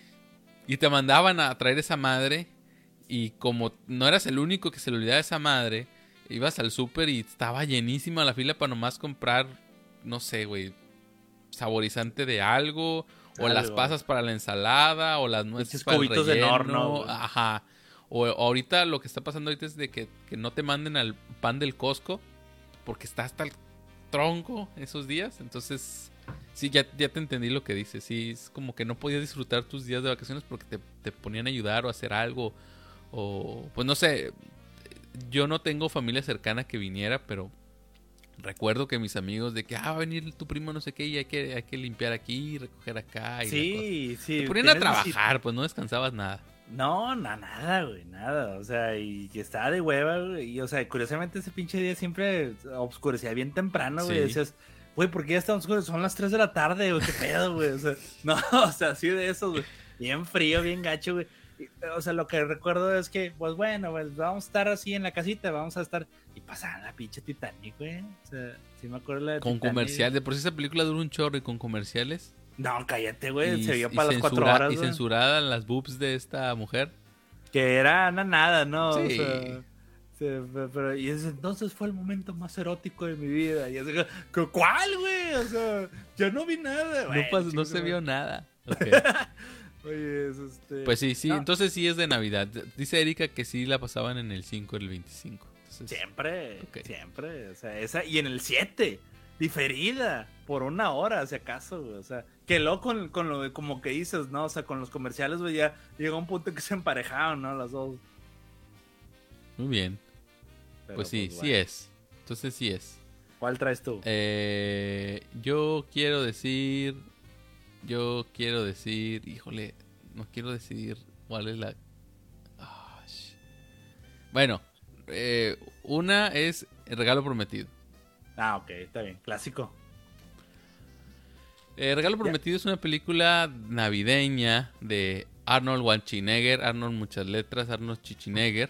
Y te mandaban a traer esa madre. Y como no eras el único que se le olvidaba esa madre, ibas al súper y estaba llenísima la fila para nomás comprar, no sé, güey, saborizante de algo. O
Algo.
las pasas para la ensalada, o las nueces
Pinches
para el
cubitos de
relleno.
horno, güey.
Ajá. O ahorita lo que está pasando ahorita es de que, que no te manden al pan del Costco porque está hasta el tronco esos días. Entonces, sí, ya, ya te entendí lo que dices. Sí, es como que no podías disfrutar tus días de vacaciones porque te, te ponían a ayudar o a hacer algo. O, pues no sé, yo no tengo familia cercana que viniera, pero recuerdo que mis amigos de que, ah, va a venir tu primo no sé qué y hay que, hay que limpiar aquí, recoger acá. Y
Sí, sí.
te ponían a
tienes-
trabajar, pues no descansabas nada.
No, na- nada, güey, nada. O sea, y que estaba de hueva, güey. Y, o sea, curiosamente ese pinche día siempre oscurecía bien temprano, güey.
Sí.
Decías, güey, ¿por qué ya está oscuro? Son las tres de la tarde, güey, qué pedo, güey. O sea, no, o sea, así de esos, güey. Bien frío, bien gacho, güey. Y, o sea, lo que recuerdo es que, pues bueno, pues vamos a estar así en la casita, vamos a estar. Y pasaban la pinche Titanic, güey. O sea, sí me acuerdo la de
Con
Titanic.
comercial, de por sí esa película dura un chorro y con comerciales.
No, cállate, güey.
Y,
Se vio
y
para las cuatro
censura-
horas,
y
güey.
censurada las boobs de esta mujer.
Que era na- nada, ¿no?
Sí.
O sea, sí, pe- pero y ese entonces fue el momento más erótico de mi vida. Y así, ¿cu- ¿cuál, güey? O sea, ya no vi nada.
No,
Bueno,
pas- no
chingo,
se vio nada. Ok.
Oye, es este.
Pues sí, sí,
no,
entonces sí es de Navidad. Dice Erika que sí la pasaban en el cinco y el veinticinco. Entonces,
Siempre,
Ok.
siempre. O sea, esa. Y en el siete, diferida, por una hora, si acaso, güey. O sea, que luego con, con lo de, como que dices, ¿no? O sea, con los comerciales, güey, ya llegó un punto que se emparejaron, ¿no? Las dos.
muy bien.
Pero,
Pues sí, sí
bueno.
es. Entonces sí es.
¿Cuál traes tú?
Eh, yo quiero decir. Yo quiero decir. Híjole, no quiero decidir cuál es la. Ah, sh- bueno, eh, una es El Regalo Prometido.
Ah, ok, está bien. Clásico.
El Regalo Prometido es una película navideña de Arnold Schwarzenegger, Arnold muchas letras, Arnold Schwarzenegger,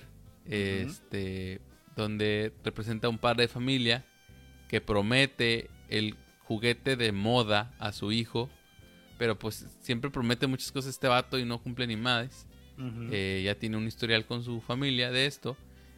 este, donde representa a un padre de familia que promete el juguete de moda a su hijo, pero pues siempre promete muchas cosas este vato y no cumple ni madres.
Ujú.
Eh, ya tiene un historial con su familia de esto.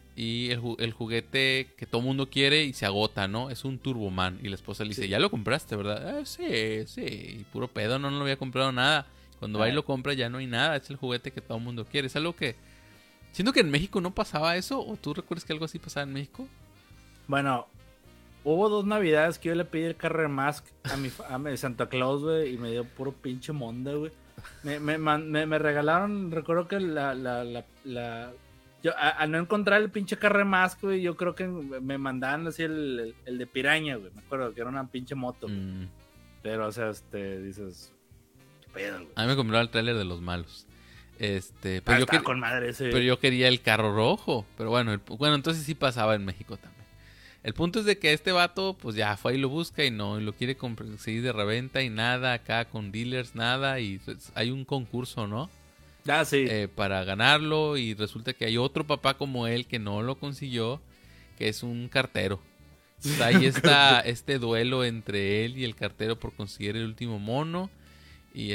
Y el, ju- el juguete que todo mundo quiere y se agota, ¿no? Es un Turboman. Y la esposa le dice,
Sí.
ya lo compraste, ¿verdad? "Ah, sí, sí. Y puro pedo, no, no lo había comprado nada. Cuando va y
Ay.
lo compra ya no hay nada. Es el juguete que todo mundo quiere. Es algo que... Siento que en México no pasaba eso. ¿O tú recuerdas que algo así pasaba en México?
Bueno, hubo dos navidades que yo le pedí el Carrer Mask a mi, fa- a mi Santa Claus, güey, y me dio puro pinche monda, güey. Me, me, man- me, me regalaron, recuerdo que la, la, la, la- yo, a- al no encontrar el pinche Carrer Mask, güey, yo creo que me mandaban así el, el, el de piraña, güey. Me acuerdo que era una pinche moto, güey.
Mm,
Pero, o sea, este, dices, qué pedo, güey.
a mí me compraron el tráiler de Los Malos. Este,
Ah,
pero, yo
estaba
quer-
con madre ese.
pero yo quería el carro rojo. Pero bueno, el- bueno, entonces sí pasaba en México también. El punto es de que este vato, pues ya fue y lo busca y no, y lo quiere conseguir de reventa y nada, acá con dealers, nada, y pues, hay un concurso, ¿no?
Ah, sí.
Eh, para ganarlo y resulta que hay otro papá como él que no lo consiguió, que es un cartero. Entonces, ahí está este duelo entre él y el cartero por conseguir el último mono. Y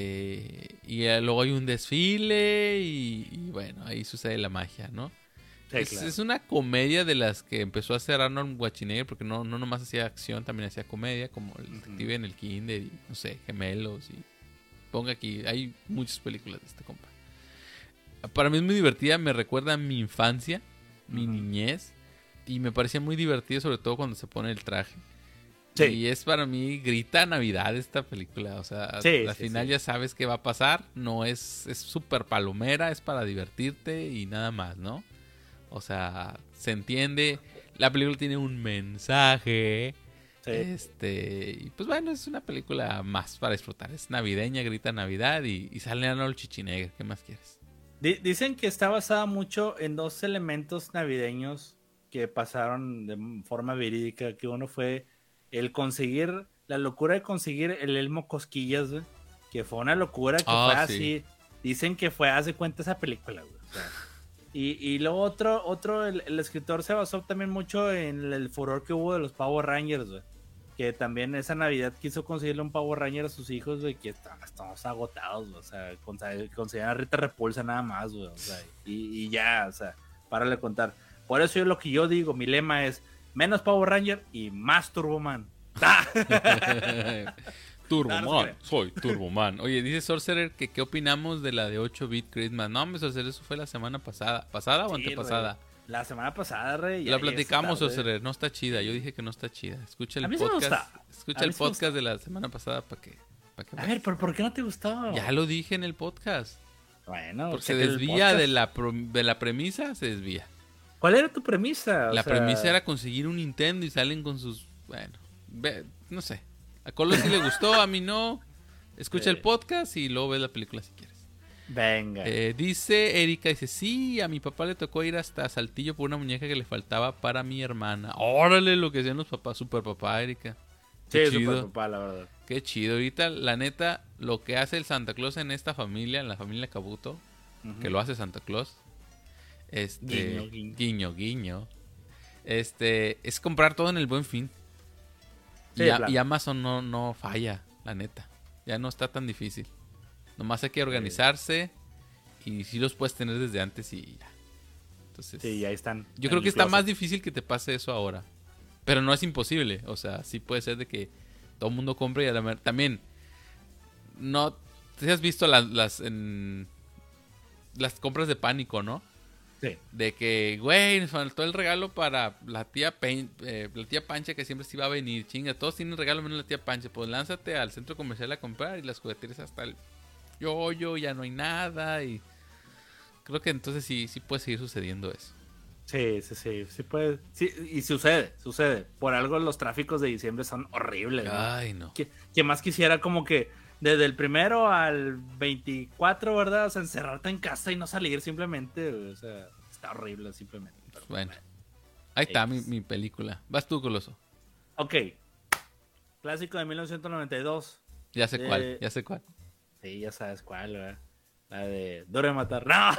este y eh, luego hay un desfile y, y bueno, ahí sucede la magia, ¿no?
Sí,
es,
claro.
es una comedia de las que empezó a hacer Arnold Schwarzenegger, porque no, no nomás hacía acción, también hacía comedia, como El Detective en el Kinder y, no sé, Gemelos y... Ponga aquí, hay muchas películas de este compa. Para mí es muy divertida, me recuerda a mi infancia, mi
Ujú.
niñez, y me parecía muy divertido, sobre todo cuando se pone el traje.
Sí.
Y es para mí, grita Navidad esta película, o sea,
Sí,
al
sí,
final
sí.
ya sabes qué va a pasar, no es es súper palomera, es para divertirte y nada más, ¿no? O sea, se entiende, la película tiene un mensaje,
Sí.
este, y pues bueno, es una película más para disfrutar, es navideña, grita Navidad y, y sale Arnold Schwarzenegger, ¿qué más quieres?
Di- Dicen que está basada mucho en dos elementos navideños que pasaron de forma verídica, que uno fue el conseguir, la locura de conseguir el Elmo Cosquillas, güey, que fue una locura, que
Ah,
fue
sí.
así, dicen que fue, hace cuenta esa película, güey, o sea, y, y luego otro, otro el, el escritor se basó también mucho en el furor que hubo de los Power Rangers, güey, que también esa Navidad quiso conseguirle un Power Ranger a sus hijos, güey, que estaban todos agotados, güey, o sea, conseguían a Rita Repulsa nada más, güey, o sea, y, y ya, o sea, párale de contar. Por eso yo lo que yo digo, mi lema es menos Power Ranger y más Turboman.
Turboman, soy Turboman. Oye, dice Sorcerer que qué opinamos de la de ocho bit Christmas. No, me Sorcerer, eso fue la semana pasada. ¿Pasada o
Sí,
antepasada?
Rey. La semana pasada, Rey.
La platicamos, Sorcerer. No está chida. Yo dije que no está chida. Escucha el
a mí podcast.
Sí me gusta. Escucha el podcast de la semana pasada para que, pa que.
A ver, ¿pero por qué no te gustó?
Ya lo dije en el podcast.
Bueno,
porque se desvía de la, de la premisa, se desvía.
¿Cuál era tu premisa?
O la sea... premisa era conseguir un Nintendo y salen con sus... Bueno, ve, no sé. A Colo sí le gustó, a mí no. Escucha sí. el podcast y luego ves la película si quieres.
Venga.
Eh, dice Erika, dice, sí, a mi papá le tocó ir hasta Saltillo por una muñeca que le faltaba para mi hermana. Órale, lo que hacían los papás, super papá, Erika.
Qué sí, chido. Super papá, la verdad.
Qué chido. Ahorita, la neta, lo que hace el Santa Claus en esta familia, en la familia Kabuto, uh-huh. que lo hace Santa Claus, este,
guiño, guiño.
guiño, guiño, este, es comprar todo en el Buen Fin. Sí, y, a, y Amazon no, no falla, la neta. Ya no está tan difícil. Nomás hay que organizarse sí. y sí los puedes tener desde antes y ya. Entonces,
sí, ahí están.
Yo creo que está más difícil que te pase eso ahora. Pero no es imposible. O sea, sí puede ser de que todo el mundo compre y a la también no te has visto las las, en, las compras de pánico, ¿no?
Sí.
De que, güey, nos faltó el regalo para la tía Pen, eh, la tía Pancha que siempre se iba a venir. Chinga, todos tienen regalo menos la tía Pancha. Pues lánzate al centro comercial a comprar y las jugueterías hasta el yoyo, ya no hay nada. Y creo que entonces sí, sí puede seguir sucediendo eso.
Sí, sí, sí, sí puede. Sí, y sucede, sucede. Por algo los tráficos de diciembre son horribles, ¿no?
Ay, no.
Que, que más quisiera como que desde el primero al veinticuatro, ¿verdad? O sea, encerrarte en casa y no salir simplemente, o sea, está horrible simplemente.
Pero bueno, ahí está mi, mi película. Vas tú, Coloso.
Ok. Clásico de mil novecientos noventa y dos.
Ya sé de... cuál, ya sé cuál.
Sí, ya sabes cuál, ¿verdad? La de Duro de Matar. ¡No!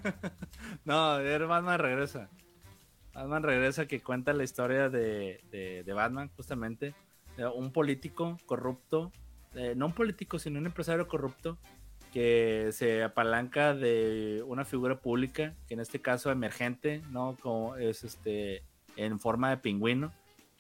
No, era Batman Regresa. Batman Regresa, que cuenta la historia de, de, de Batman, justamente. Un político corrupto. Eh, no un político, sino un empresario corrupto que se apalanca de una figura pública, que en este caso emergente, ¿no? Como es este en forma de pingüino,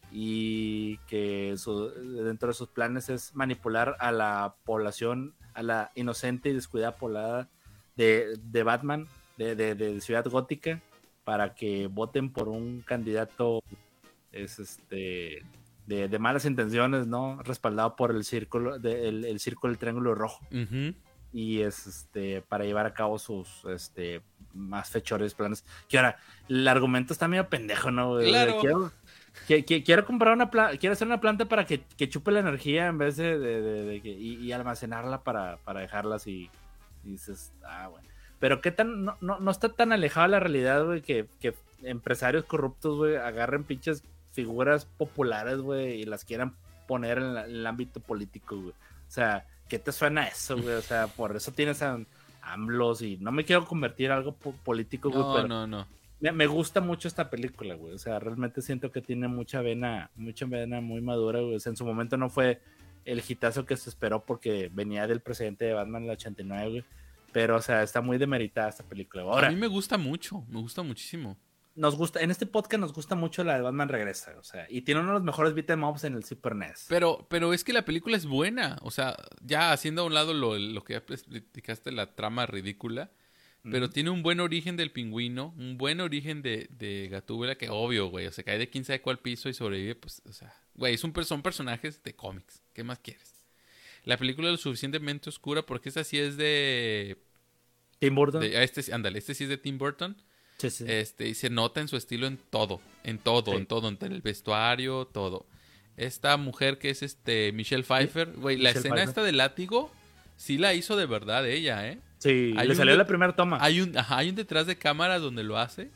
y que su, dentro de sus planes es manipular a la población, a la inocente y descuidada poblada de, de Batman, de, de, de Ciudad Gótica, para que voten por un candidato es este de, de malas intenciones, ¿no? Respaldado por el círculo, de, el, el círculo del triángulo rojo.
Uh-huh.
Y es este para llevar a cabo sus este más fechores planes. Que ahora, el argumento está medio pendejo, ¿no?
Claro.
Quiero, que, que, quiero comprar una planta, quiero hacer una planta para que, que chupe la energía en vez de, de, de, de que, y, y almacenarla para, para dejarla así. Y dices, ah, bueno. Pero qué tan, no, no, no está tan alejado de la realidad, güey, que, que empresarios corruptos, güey, agarren pinches figuras populares, güey, y las quieran poner en, la, en el ámbito político, güey. O sea, ¿qué te suena eso, güey? O sea, por eso tienes a AMLOs y no me quiero convertir en algo po- político, güey,
No,
pero
no, no.
Me, me gusta mucho esta película, güey. O sea, realmente siento que tiene mucha vena, mucha vena muy madura, güey. O sea, en su momento no fue el hitazo que se esperó porque venía del precedente de Batman en el ochenta y nueve, güey. Pero, o sea, está muy demeritada esta película. Ahora,
a mí me gusta mucho, me gusta muchísimo.
Nos gusta, en este podcast nos gusta mucho la de Batman Regresa, o sea, y tiene uno de los mejores beat 'em ups en el Super N E S.
Pero, pero es que la película es buena, o sea, ya haciendo a un lado lo, lo que ya platicaste, la trama ridícula, mm. pero tiene un buen origen del pingüino, un buen origen de, de Gatúbela, que obvio, güey, o sea, cae de quién sabe cuál piso y sobrevive, pues, o sea, güey, es un, son personajes de cómics, ¿qué más quieres? La película es lo suficientemente oscura porque esta sí es de...
Tim Burton.
De, este, ándale, este sí es de Tim Burton.
Sí, sí.
Este, y se nota en su estilo en todo, en todo, sí. en todo, en el vestuario, todo. Esta mujer que es este Michelle Pfeiffer, güey, la escena Pfeiffer. esta del látigo, sí la hizo de verdad ella, ¿eh?
Sí,
hay
le salió de, la primera toma.
Hay un, ajá, hay un detrás de cámara donde lo hace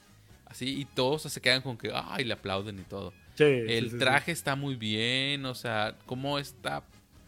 Así, y todos se quedan con que, ay, le aplauden y todo.
Sí,
el
sí, sí,
traje
sí.
está muy bien, o sea, cómo está...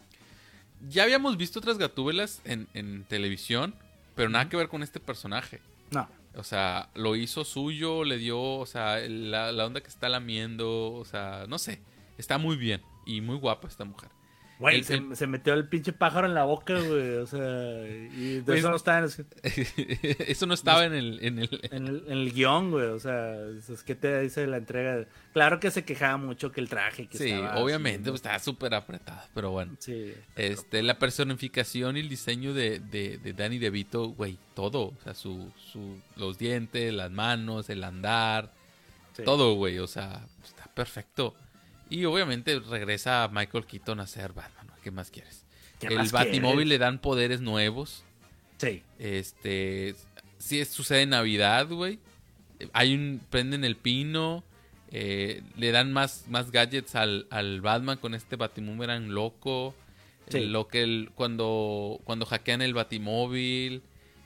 Ya habíamos visto otras Gatúbelas en, en televisión, pero nada que ver con este personaje.
No.
O sea, lo hizo suyo, le dio, o sea, la, la onda que está lamiendo, o sea, no sé. Está muy bien y muy guapa esta mujer.
Güey,
El-
se,
el-
se metió el pinche pájaro en la boca, güey. O sea, y de
Pues-
eso no está en el,
Eso no estaba en el... En el...
en el, en el guión, güey. O sea, es que te dice la entrega. Claro que se quejaba mucho que el traje que
Sí,
estaba
obviamente,
así,
pues, estaba súper apretada, pero bueno.
sí.
Este, la personificación y el diseño de, de, de Danny DeVito, güey, todo. O sea, su, su, los dientes, las manos, el andar,
Sí.
todo, güey. O sea, está perfecto. Y obviamente regresa Michael Keaton a ser Batman, ¿no? ¿Qué más quieres?
¿Qué
El
más
Batimóvil
quieres?
le dan poderes nuevos.
Sí.
Este, sí es- sucede en Navidad, güey. Hay un, prenden el pino. eh, le dan más, más gadgets al, al Batman con este Batimóvil loco.
Sí.
Lo que el, cuando, cuando hackean el Batimóvil.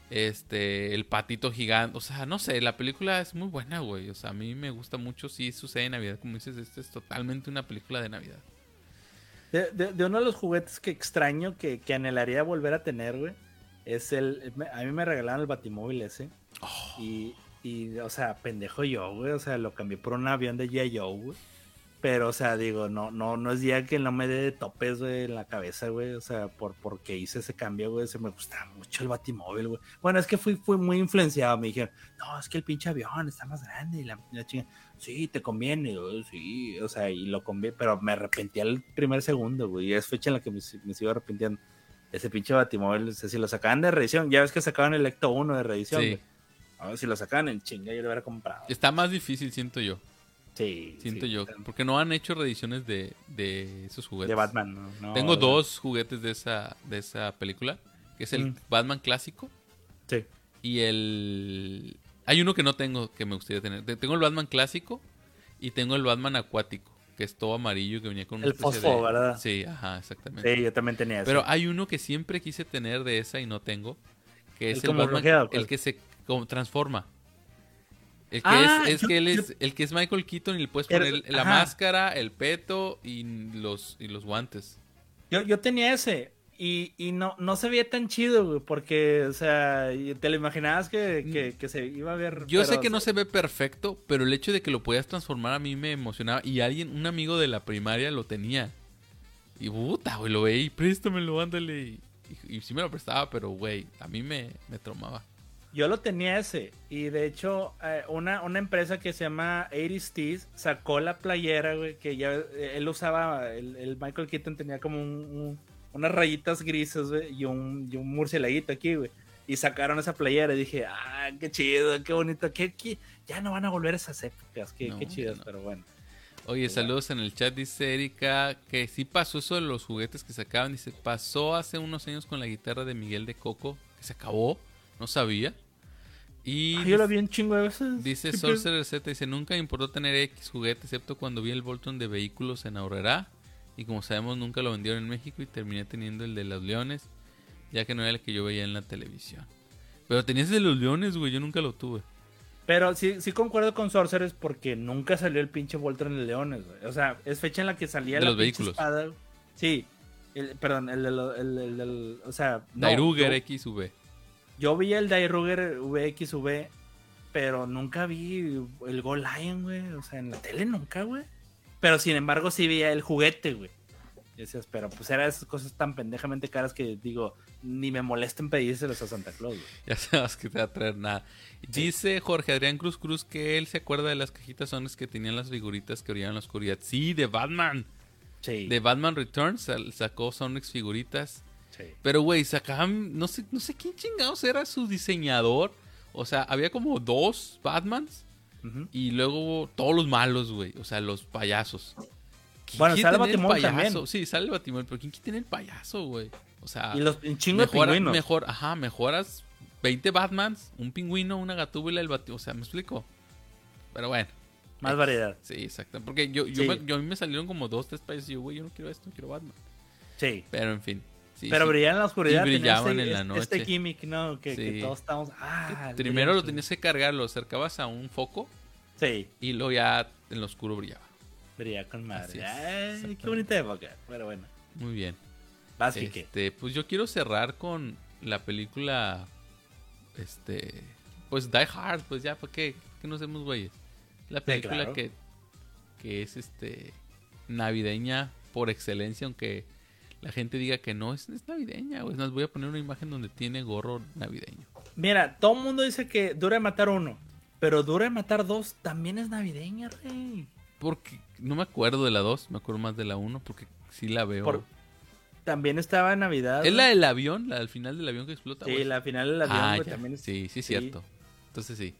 Este, el patito gigante. O sea, no sé, la película es muy buena, güey. O sea, a mí me gusta mucho. Sí sucede en Navidad. Como dices, esto es totalmente una película de Navidad.
De, de- de uno de los juguetes que extraño, que, que anhelaría volver a tener, güey, es el... me- A mí me regalaron el Batimóvil ese.
Oh.
Y, y, o sea, pendejo yo, güey. O sea, lo cambié por un avión de G I. Joe, güey. Pero, o sea, digo, no, no, no es día que no me dé de topes, güey, en la cabeza, güey. O sea, por porque hice ese cambio, güey, se me gustaba mucho el Batimóvil, güey. Bueno, es que fui, fui muy influenciado. Me dijeron, no, es que el pinche avión está más grande y la, la chinga. Sí, te conviene, güey, sí. O sea, y lo conviene, pero me arrepentí al primer segundo, güey. Y es fecha en la que me, me sigo arrepintiendo. Ese pinche Batimóvil, o sea, si lo sacaban de reedición, ya ves que sacaban el Ecto uno de reedición,
Sí.
güey. A ver, si lo sacaban en chinga, yo lo hubiera comprado.
Está más difícil, siento yo.
Sí.
Siento
sí,
yo. Porque no han hecho reediciones de, de esos juguetes.
de Batman, ¿no? No,
Tengo
de-
dos juguetes de esa, de esa película. Que es el
Mm.
Batman clásico.
Sí.
Y el... Hay uno que no tengo que me gustaría tener. Te- Tengo el Batman clásico. Y tengo el Batman acuático. Que es todo amarillo. Que venía con una
El
especie
fosfo,
de...
¿verdad?
Sí, ajá, exactamente.
Sí, yo también tenía eso.
Pero hay uno que siempre quise tener de esa y no tengo. Que
¿El
es el,
como
Batman,
bloqueado, cuál?
el que se como transforma. El que,
Ah,
es, es
yo-
que él es
yo-
el que es Michael Keaton y le puedes
Pero-
poner la
ajá.
máscara, el peto y los, y los guantes.
Yo, yo tenía ese. Y, y no, no se veía tan chido, güey. Porque, o sea, y te lo imaginabas que, que, que se iba a ver.
Yo
pero,
sé que no
o sea,
se ve perfecto, pero el hecho de que lo podías transformar a mí me emocionaba. Y alguien, un amigo de la primaria lo tenía. Y puta, güey, lo veía y préstamelo, ándale. Y, y, y sí me lo prestaba, pero güey, a mí me, me traumaba.
Yo lo tenía ese. Y de hecho, eh, una, una empresa que se llama ochenta Tees sacó la playera, güey. Que ya eh, él usaba. El, el Michael Keaton tenía como un, un- unas rayitas grises, güey. Y un, y un murcielaguito aquí, güey. Y sacaron esa playera y dije, ah, qué chido, qué bonito. Qué, qué- Ya no van a volver esas épocas. Qué,
No,
qué chidas,
ya no.
pero bueno.
Oye,
Igual.
saludos en el chat, dice Erika, que sí pasó eso de los juguetes que sacaban. Dice, pasó hace unos años con la guitarra de Miguel de Coco, que se acabó, no sabía. Y
Ah, yo la vi un chingo de veces.
dice
¿Qué pedo?
Sorcerer Z, dice, nunca me importó tener X juguete, excepto cuando vi el Bolton de vehículos en Aurrera. Y como sabemos, nunca lo vendieron en México y terminé teniendo el de los leones, ya que no era el que yo veía en la televisión. Pero tenías el de los leones, güey, yo nunca lo tuve.
Pero sí, sí concuerdo con Sorcerers porque nunca salió el pinche Voltron de Leones, güey. O sea, es fecha en la que salía
De
la
los
pinche
vehículos.
espada. Sí. El- perdón, el, del el, el del... O sea... no,
Dairuger
yo,
X V.
yo vi el Dairuger V X V, pero nunca vi el Go Lion, güey. O sea, en la tele nunca, güey. Pero sin embargo sí veía el juguete, güey. Y decías, pero pues eran esas cosas tan pendejamente caras que digo, ni me molesten pedírselos a Santa Claus, güey.
Ya sabes que te va a traer nada. Dice Jorge Adrián Cruz Cruz que él se acuerda de las cajitas sones que tenían las figuritas que brillaban en la oscuridad. Sí, de Batman.
Sí.
De Batman Returns sal- sacó Sonics figuritas.
sí.
Pero, güey, sacaban... No sé, no sé quién chingados era su diseñador. O sea, había como dos Batmans.
Ujú.
Y luego todos los malos, güey. O sea, los payasos. ¿Quién
Bueno,
quiere
sale
tener el
Batimóvil
payaso?
también.
Sí, sale el Batimóvil. Pero ¿quién quiere tener el payaso, güey? O sea...
Y los un chingo de
Mejora,
pingüinos.
mejor, ajá, mejoras veinte Batmans, un pingüino, una gatúbela, el bati... O sea, ¿me explico? Pero bueno.
Más variedad.
Sí, exacto. Porque yo, yo,
Sí.
me- yo a mí me salieron como dos, tres países y yo, güey, yo no quiero esto, no quiero Batman.
Sí.
Pero en fin. Sí,
Pero
sí.
brillaban en la oscuridad.
Y
tenía
brillaban
este,
en la
este-
noche.
Este gimmick, ¿no? Que,
Sí.
que todos estábamos. Ah,
Primero lo
brillante.
tenías que cargar, lo acercabas a un foco
Sí.
Y luego ya en lo oscuro brillaba.
Brilla con
Así
madre.
es,
Ay, qué bonita época. Pero bueno.
Muy bien.
Vas, Quique.
Este, pues yo quiero cerrar con la película, este, pues Die Hard, pues ya, ¿para qué? ¿Qué nos hacemos, güeyes? La película
claro.
que, que es, este, navideña por excelencia, aunque la gente diga que no, es, es navideña, güey. Nos voy a poner una imagen donde tiene gorro navideño.
Mira, todo el mundo dice que Dura de Matar uno, pero Dura de Matar dos también es navideña, rey.
Porque no me acuerdo de la dos, me acuerdo más de la uno, porque sí la veo.
Por... También estaba en Navidad.
¿Es la del avión? ¿La del final del avión que explota?
Sí,
güey?
la final del avión,
ah,
güey,
ya.
también es...
Sí, sí, cierto. Entonces sí.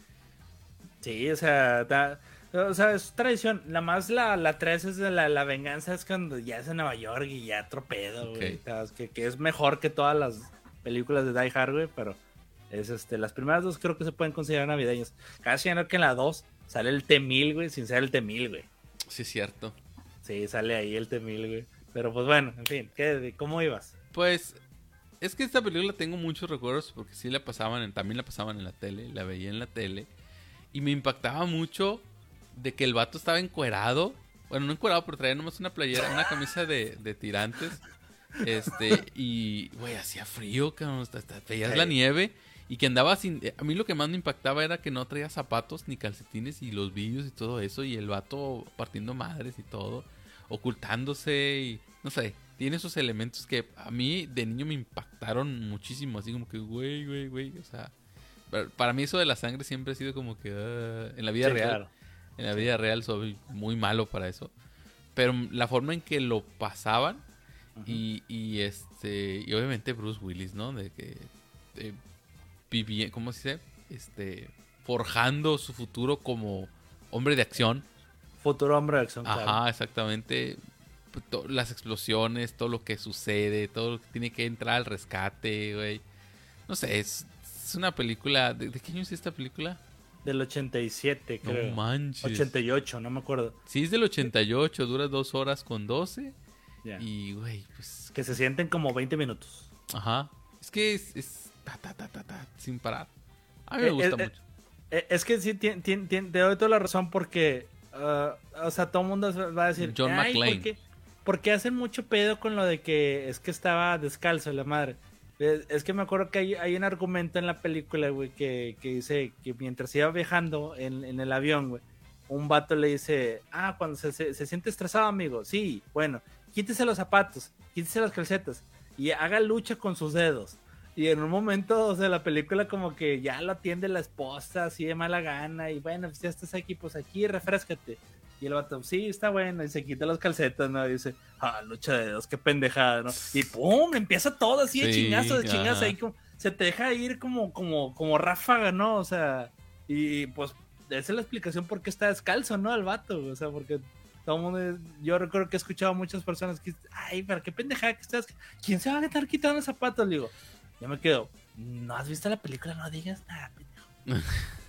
Sí, o sea, da... o sea, es tradición. La más la, la tres es de la, la venganza, es cuando ya es en Nueva York y ya tropedo, güey.
Ok.
O sea, es que, que es mejor que todas las películas de Die Hard, güey, pero es este, las primeras dos creo que se pueden considerar navideñas. Casi no que en la dos sale el T mil, güey, sin ser el T mil, güey.
Sí, es cierto.
Sí, sale ahí el T mil, güey. Pero pues bueno, en fin, ¿qué, ¿cómo ibas?
Pues es que esta película tengo muchos recuerdos porque sí la pasaban, en, también la pasaban en la tele, la veía en la tele y me impactaba mucho de que el vato estaba encuerado, bueno, no encuerado, pero traía nomás una playera, una camisa de, de tirantes, este, y güey, hacía frío, cabrón, hasta, hasta veías
Sí.
la nieve y que andaba sin, a mí lo que más me impactaba era que no traía zapatos ni calcetines y los vídeos y todo eso y el vato partiendo madres y todo, ocultándose y no sé, tiene esos elementos que a mí de niño me impactaron muchísimo, así como que güey, güey, güey, o sea, para- para mí eso de la sangre siempre ha sido como que uh, en la vida
Sí,
real,
claro.
en la vida real soy muy malo para eso, pero la forma en que lo pasaban
Ujú.
y, y este y obviamente Bruce Willis, ¿no? De que eh, vivi- ¿cómo se dice? Este forjando su futuro como hombre de acción.
Futuro hombre de acción,
Ajá,
claro.
exactamente. Pues, to- las explosiones, todo lo que sucede, todo lo que tiene que entrar al rescate, güey. No sé, es, es una película. ¿De, de qué año es esta película?
Del ochenta y siete, creo.
No manches.
ochenta y ocho, no me acuerdo.
Sí, es del ochenta y ocho, dura dos horas con doce.
Ya.
Y, güey, pues.
Que se sienten como veinte minutos.
Ajá. Es que es, es ta, ta, ta, ta, ta, sin parar. A mí me
Eh,
gusta
eh,
mucho.
Eh, Es que sí, tien- tien- tien- te doy toda la razón porque, uh, o sea, todo el mundo va a decir,
John
"Ay,
McClane".
¿por qué, por qué hacen mucho pedo con lo de que es que estaba descalzo la madre? Es, es que me acuerdo que hay, hay un argumento en la película, güey, que, que dice que mientras iba viajando en, en el avión, güey, un vato le dice, ah, cuando se, se, se siente estresado, amigo, sí, bueno, quítese los zapatos, quítese las calcetas y haga lucha con sus dedos. Y en un momento, o sea, la película como que ya lo atiende la esposa así de mala gana y bueno, pues ya estás aquí, pues aquí refrescate. Y el vato, sí, está bueno, y se quita las calcetas, ¿no? Y dice, ah, lucha de dedos, qué pendejada, ¿no? Y pum, empieza todo así de
Sí,
chingazo, de chingazo,
ajá.
ahí como, se te deja ir como, como, como ráfaga, ¿no? O sea, y pues esa es la explicación por qué está descalzo, ¿no? El vato, o sea, porque todo el mundo, yo recuerdo que he escuchado a muchas personas que, ay, pero qué pendejada que estás, ¿quién se va a estar quitando los zapatos? Le digo, yo me quedo, ¿no has visto la película? No digas nada, pendejo.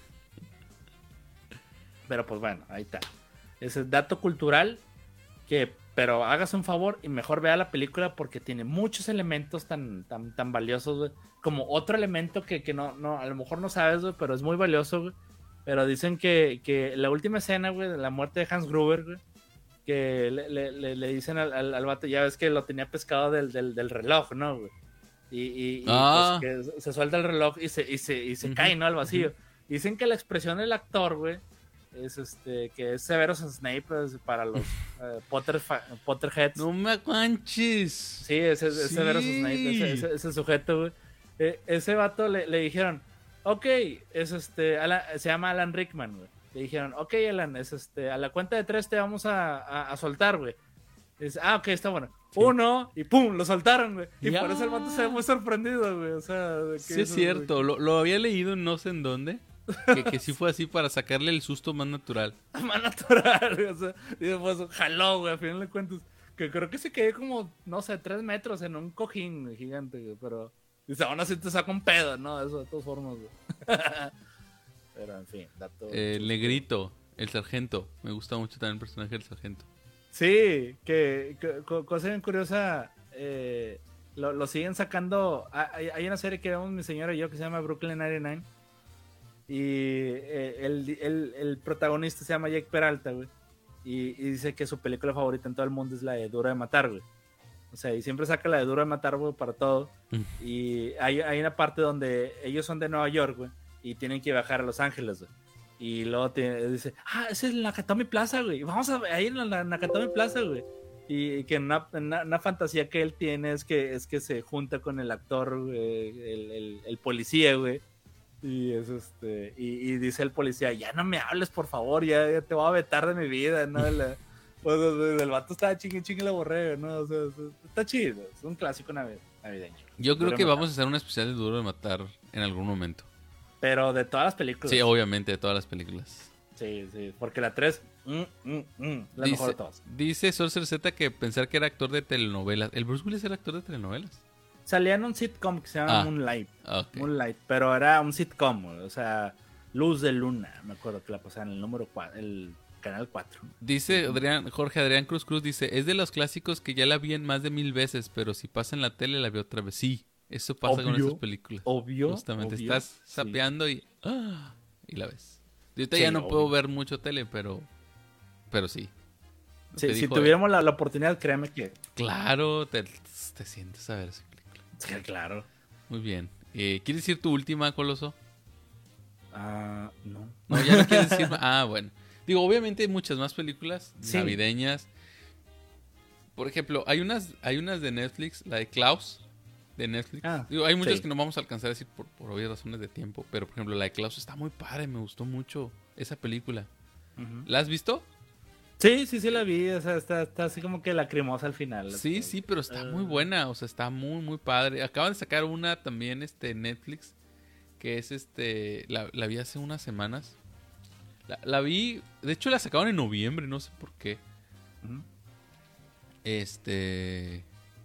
Pero pues bueno, ahí está. Ese dato cultural que, pero hágase un favor y mejor vea la película porque tiene muchos elementos tan, tan, tan valiosos, güey. Como otro elemento que, que no, no, a lo mejor no sabes, güey, pero es muy valioso, güey. Pero dicen que, que la última escena, güey, de la muerte de Hans Gruber, güey, que le, le, le, le dicen al, al, al vato, ya ves que lo tenía pescado del, del, del reloj, ¿no, güey? Y, y, y
Ah.
pues que se suelta el reloj y se, y se, y se
Ujú,
cae, ¿no? Al vacío.
ujú.
Dicen que la expresión del actor, güey, es este, que es Severus Snape, pues, para los eh, Potter, Potterheads.
No me manches.
Sí, ese es
Sí.
Severus Snape, ese, ese, ese sujeto, güey. Eh, ese vato le, le dijeron, ok, es este, Alan, se llama Alan Rickman, güey. Le dijeron, ok, Alan, es este, a la cuenta de tres te vamos a, a, a soltar, güey. Dice, ah, ok, está bueno.
Sí.
Uno, y pum, lo soltaron, güey. Y
Ya.
por eso el vato se ve muy sorprendido, güey. O sea, de que
Sí, es
eso,
cierto.
güey.
Lo, lo había leído en no sé en dónde. Que, que sí fue así para sacarle el susto más natural.
Más natural, güey. O sea, y pues jaló, güey, a final de cuentas. Que creo que se quedó como, no sé, tres metros en un cojín güey, gigante, güey. Pero, dice, aún así te saca un pedo, ¿no? Eso de todas formas, güey. Pero, en fin, dato.
Eh, el negrito, el sargento. Me gusta mucho también el personaje del sargento.
Sí, que, que co- cosa bien curiosa, eh, lo, lo siguen sacando. Hay, hay una serie que vemos mi señora y yo que se llama Brooklyn noventa y nueve. Y eh, el, el, el protagonista se llama Jake Peralta, güey. Y, y dice que su película favorita en todo el mundo es la de Duro de Matar, güey. O sea, y siempre saca la de Duro de Matar, güey, para todo. Y hay, hay una parte donde ellos son de Nueva York, güey, y tienen que viajar a Los Ángeles, güey. Y luego te, dice, ah, ese es el Nakatomi Plaza, güey. Vamos a ir en la Nakatomi Plaza, güey. Y que una, una, una fantasía que él tiene es que, es que se junta con el actor, güey, el, el, el policía, güey. Y es este, y, y dice el policía, ya no me hables, por favor, ya, ya te voy a vetar de mi vida, ¿no? La, pues, el vato estaba chingue chingue la borrega, ¿no? O sea, está chido, es un clásico navideño.
Yo creo que vamos a hacer un especial de Duro de Matar en algún momento.
Pero de todas las películas.
Sí, obviamente, de todas las películas.
Sí, sí, porque la tres, mm, mm, mm, la
dice,
mejor de todas.
Dice Sorcerer Z que pensar que era actor de telenovelas. ¿El Bruce Willis era actor de telenovelas?
Salía en un sitcom que se llama
ah,
Moonlight.
Okay.
Moonlight, pero era un sitcom, o sea, Luz de Luna, me acuerdo que la pasaban en el número cuatro, el canal cuatro.
Dice Adrián, Jorge Adrián Cruz Cruz, dice, es de los clásicos que ya la vi en más de mil veces, pero si pasa en la tele la veo otra vez. Sí, eso pasa obvio, con esas películas.
Obvio.
Justamente,
obvio,
estás zapeando sí. y, ah, y la ves. Yo ahorita
sí,
ya no
obvio.
puedo ver mucho tele, pero, pero sí.
sí si tuviéramos la, la oportunidad, créeme que...
Claro, te, te sientes a ver esa película.
Sí, claro.
Muy bien. Eh, ¿Quieres decir tu última, Coloso?
Ah, uh, no.
No, ya no quieres decir. Ah, bueno. Digo, obviamente hay muchas más películas sí. navideñas. Por ejemplo, hay unas, hay unas de Netflix, la de Klaus, de Netflix. Ah, Digo, hay muchas sí. que no vamos a alcanzar a decir por, por obvias razones de tiempo. Pero, por ejemplo, la de Klaus está muy padre, me gustó mucho esa película. Uh-huh. ¿La has visto?
Sí, sí, sí la vi, o sea, está, está así como que lacrimosa al final.
Sí,
o sea,
sí, pero está uh... muy buena, o sea, está muy, muy padre. Acaban de sacar una también, este, Netflix, que es, este, la, la vi hace unas semanas. La, la vi, de hecho la sacaron en noviembre, no sé por qué. Uh-huh. Este...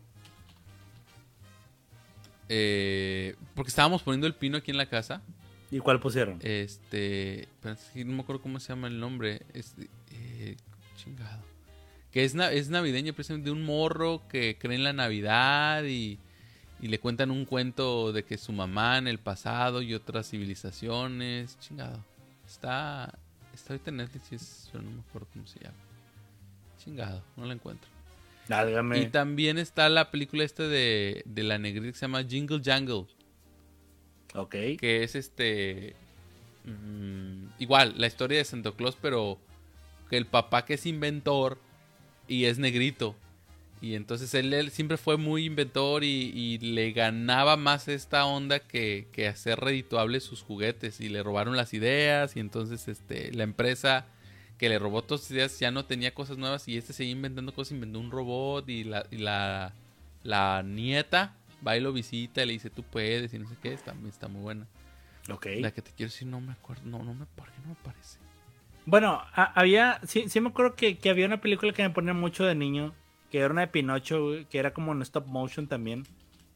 Eh, porque estábamos poniendo el pino aquí en la casa.
¿Y cuál pusieron?
Este, pero no me acuerdo cómo se llama el nombre. Este, eh, chingado. Que es, es navideño, precisamente de un morro que cree en la Navidad y, y le cuentan un cuento de que su mamá en el pasado y otras civilizaciones. Chingado. Está, está ahorita en Netflix, pero no me acuerdo cómo se llama. Chingado, no la encuentro.
Álgame.
Y también está la película esta de, de la negrita que se llama Jingle Jangle.
Ok.
Que es este... Mmm, igual, la historia de Santa Claus, pero que el papá que es inventor y es negrito. Y entonces él, él siempre fue muy inventor y, y le ganaba más esta onda que, que hacer redituables sus juguetes. Y le robaron las ideas y entonces este la empresa que le robó todas sus ideas ya no tenía cosas nuevas y este seguía inventando cosas, inventó un robot y la, y la, la nieta va y lo visita y le dice tú puedes y no sé qué, está, está muy buena.
Okay.
La que te quiero decir no me acuerdo, no, no me, ¿por qué no me parece?
Bueno, a, había, sí, sí me acuerdo que, que había una película que me ponía mucho de niño, que era una de Pinocho, que era como en stop motion también,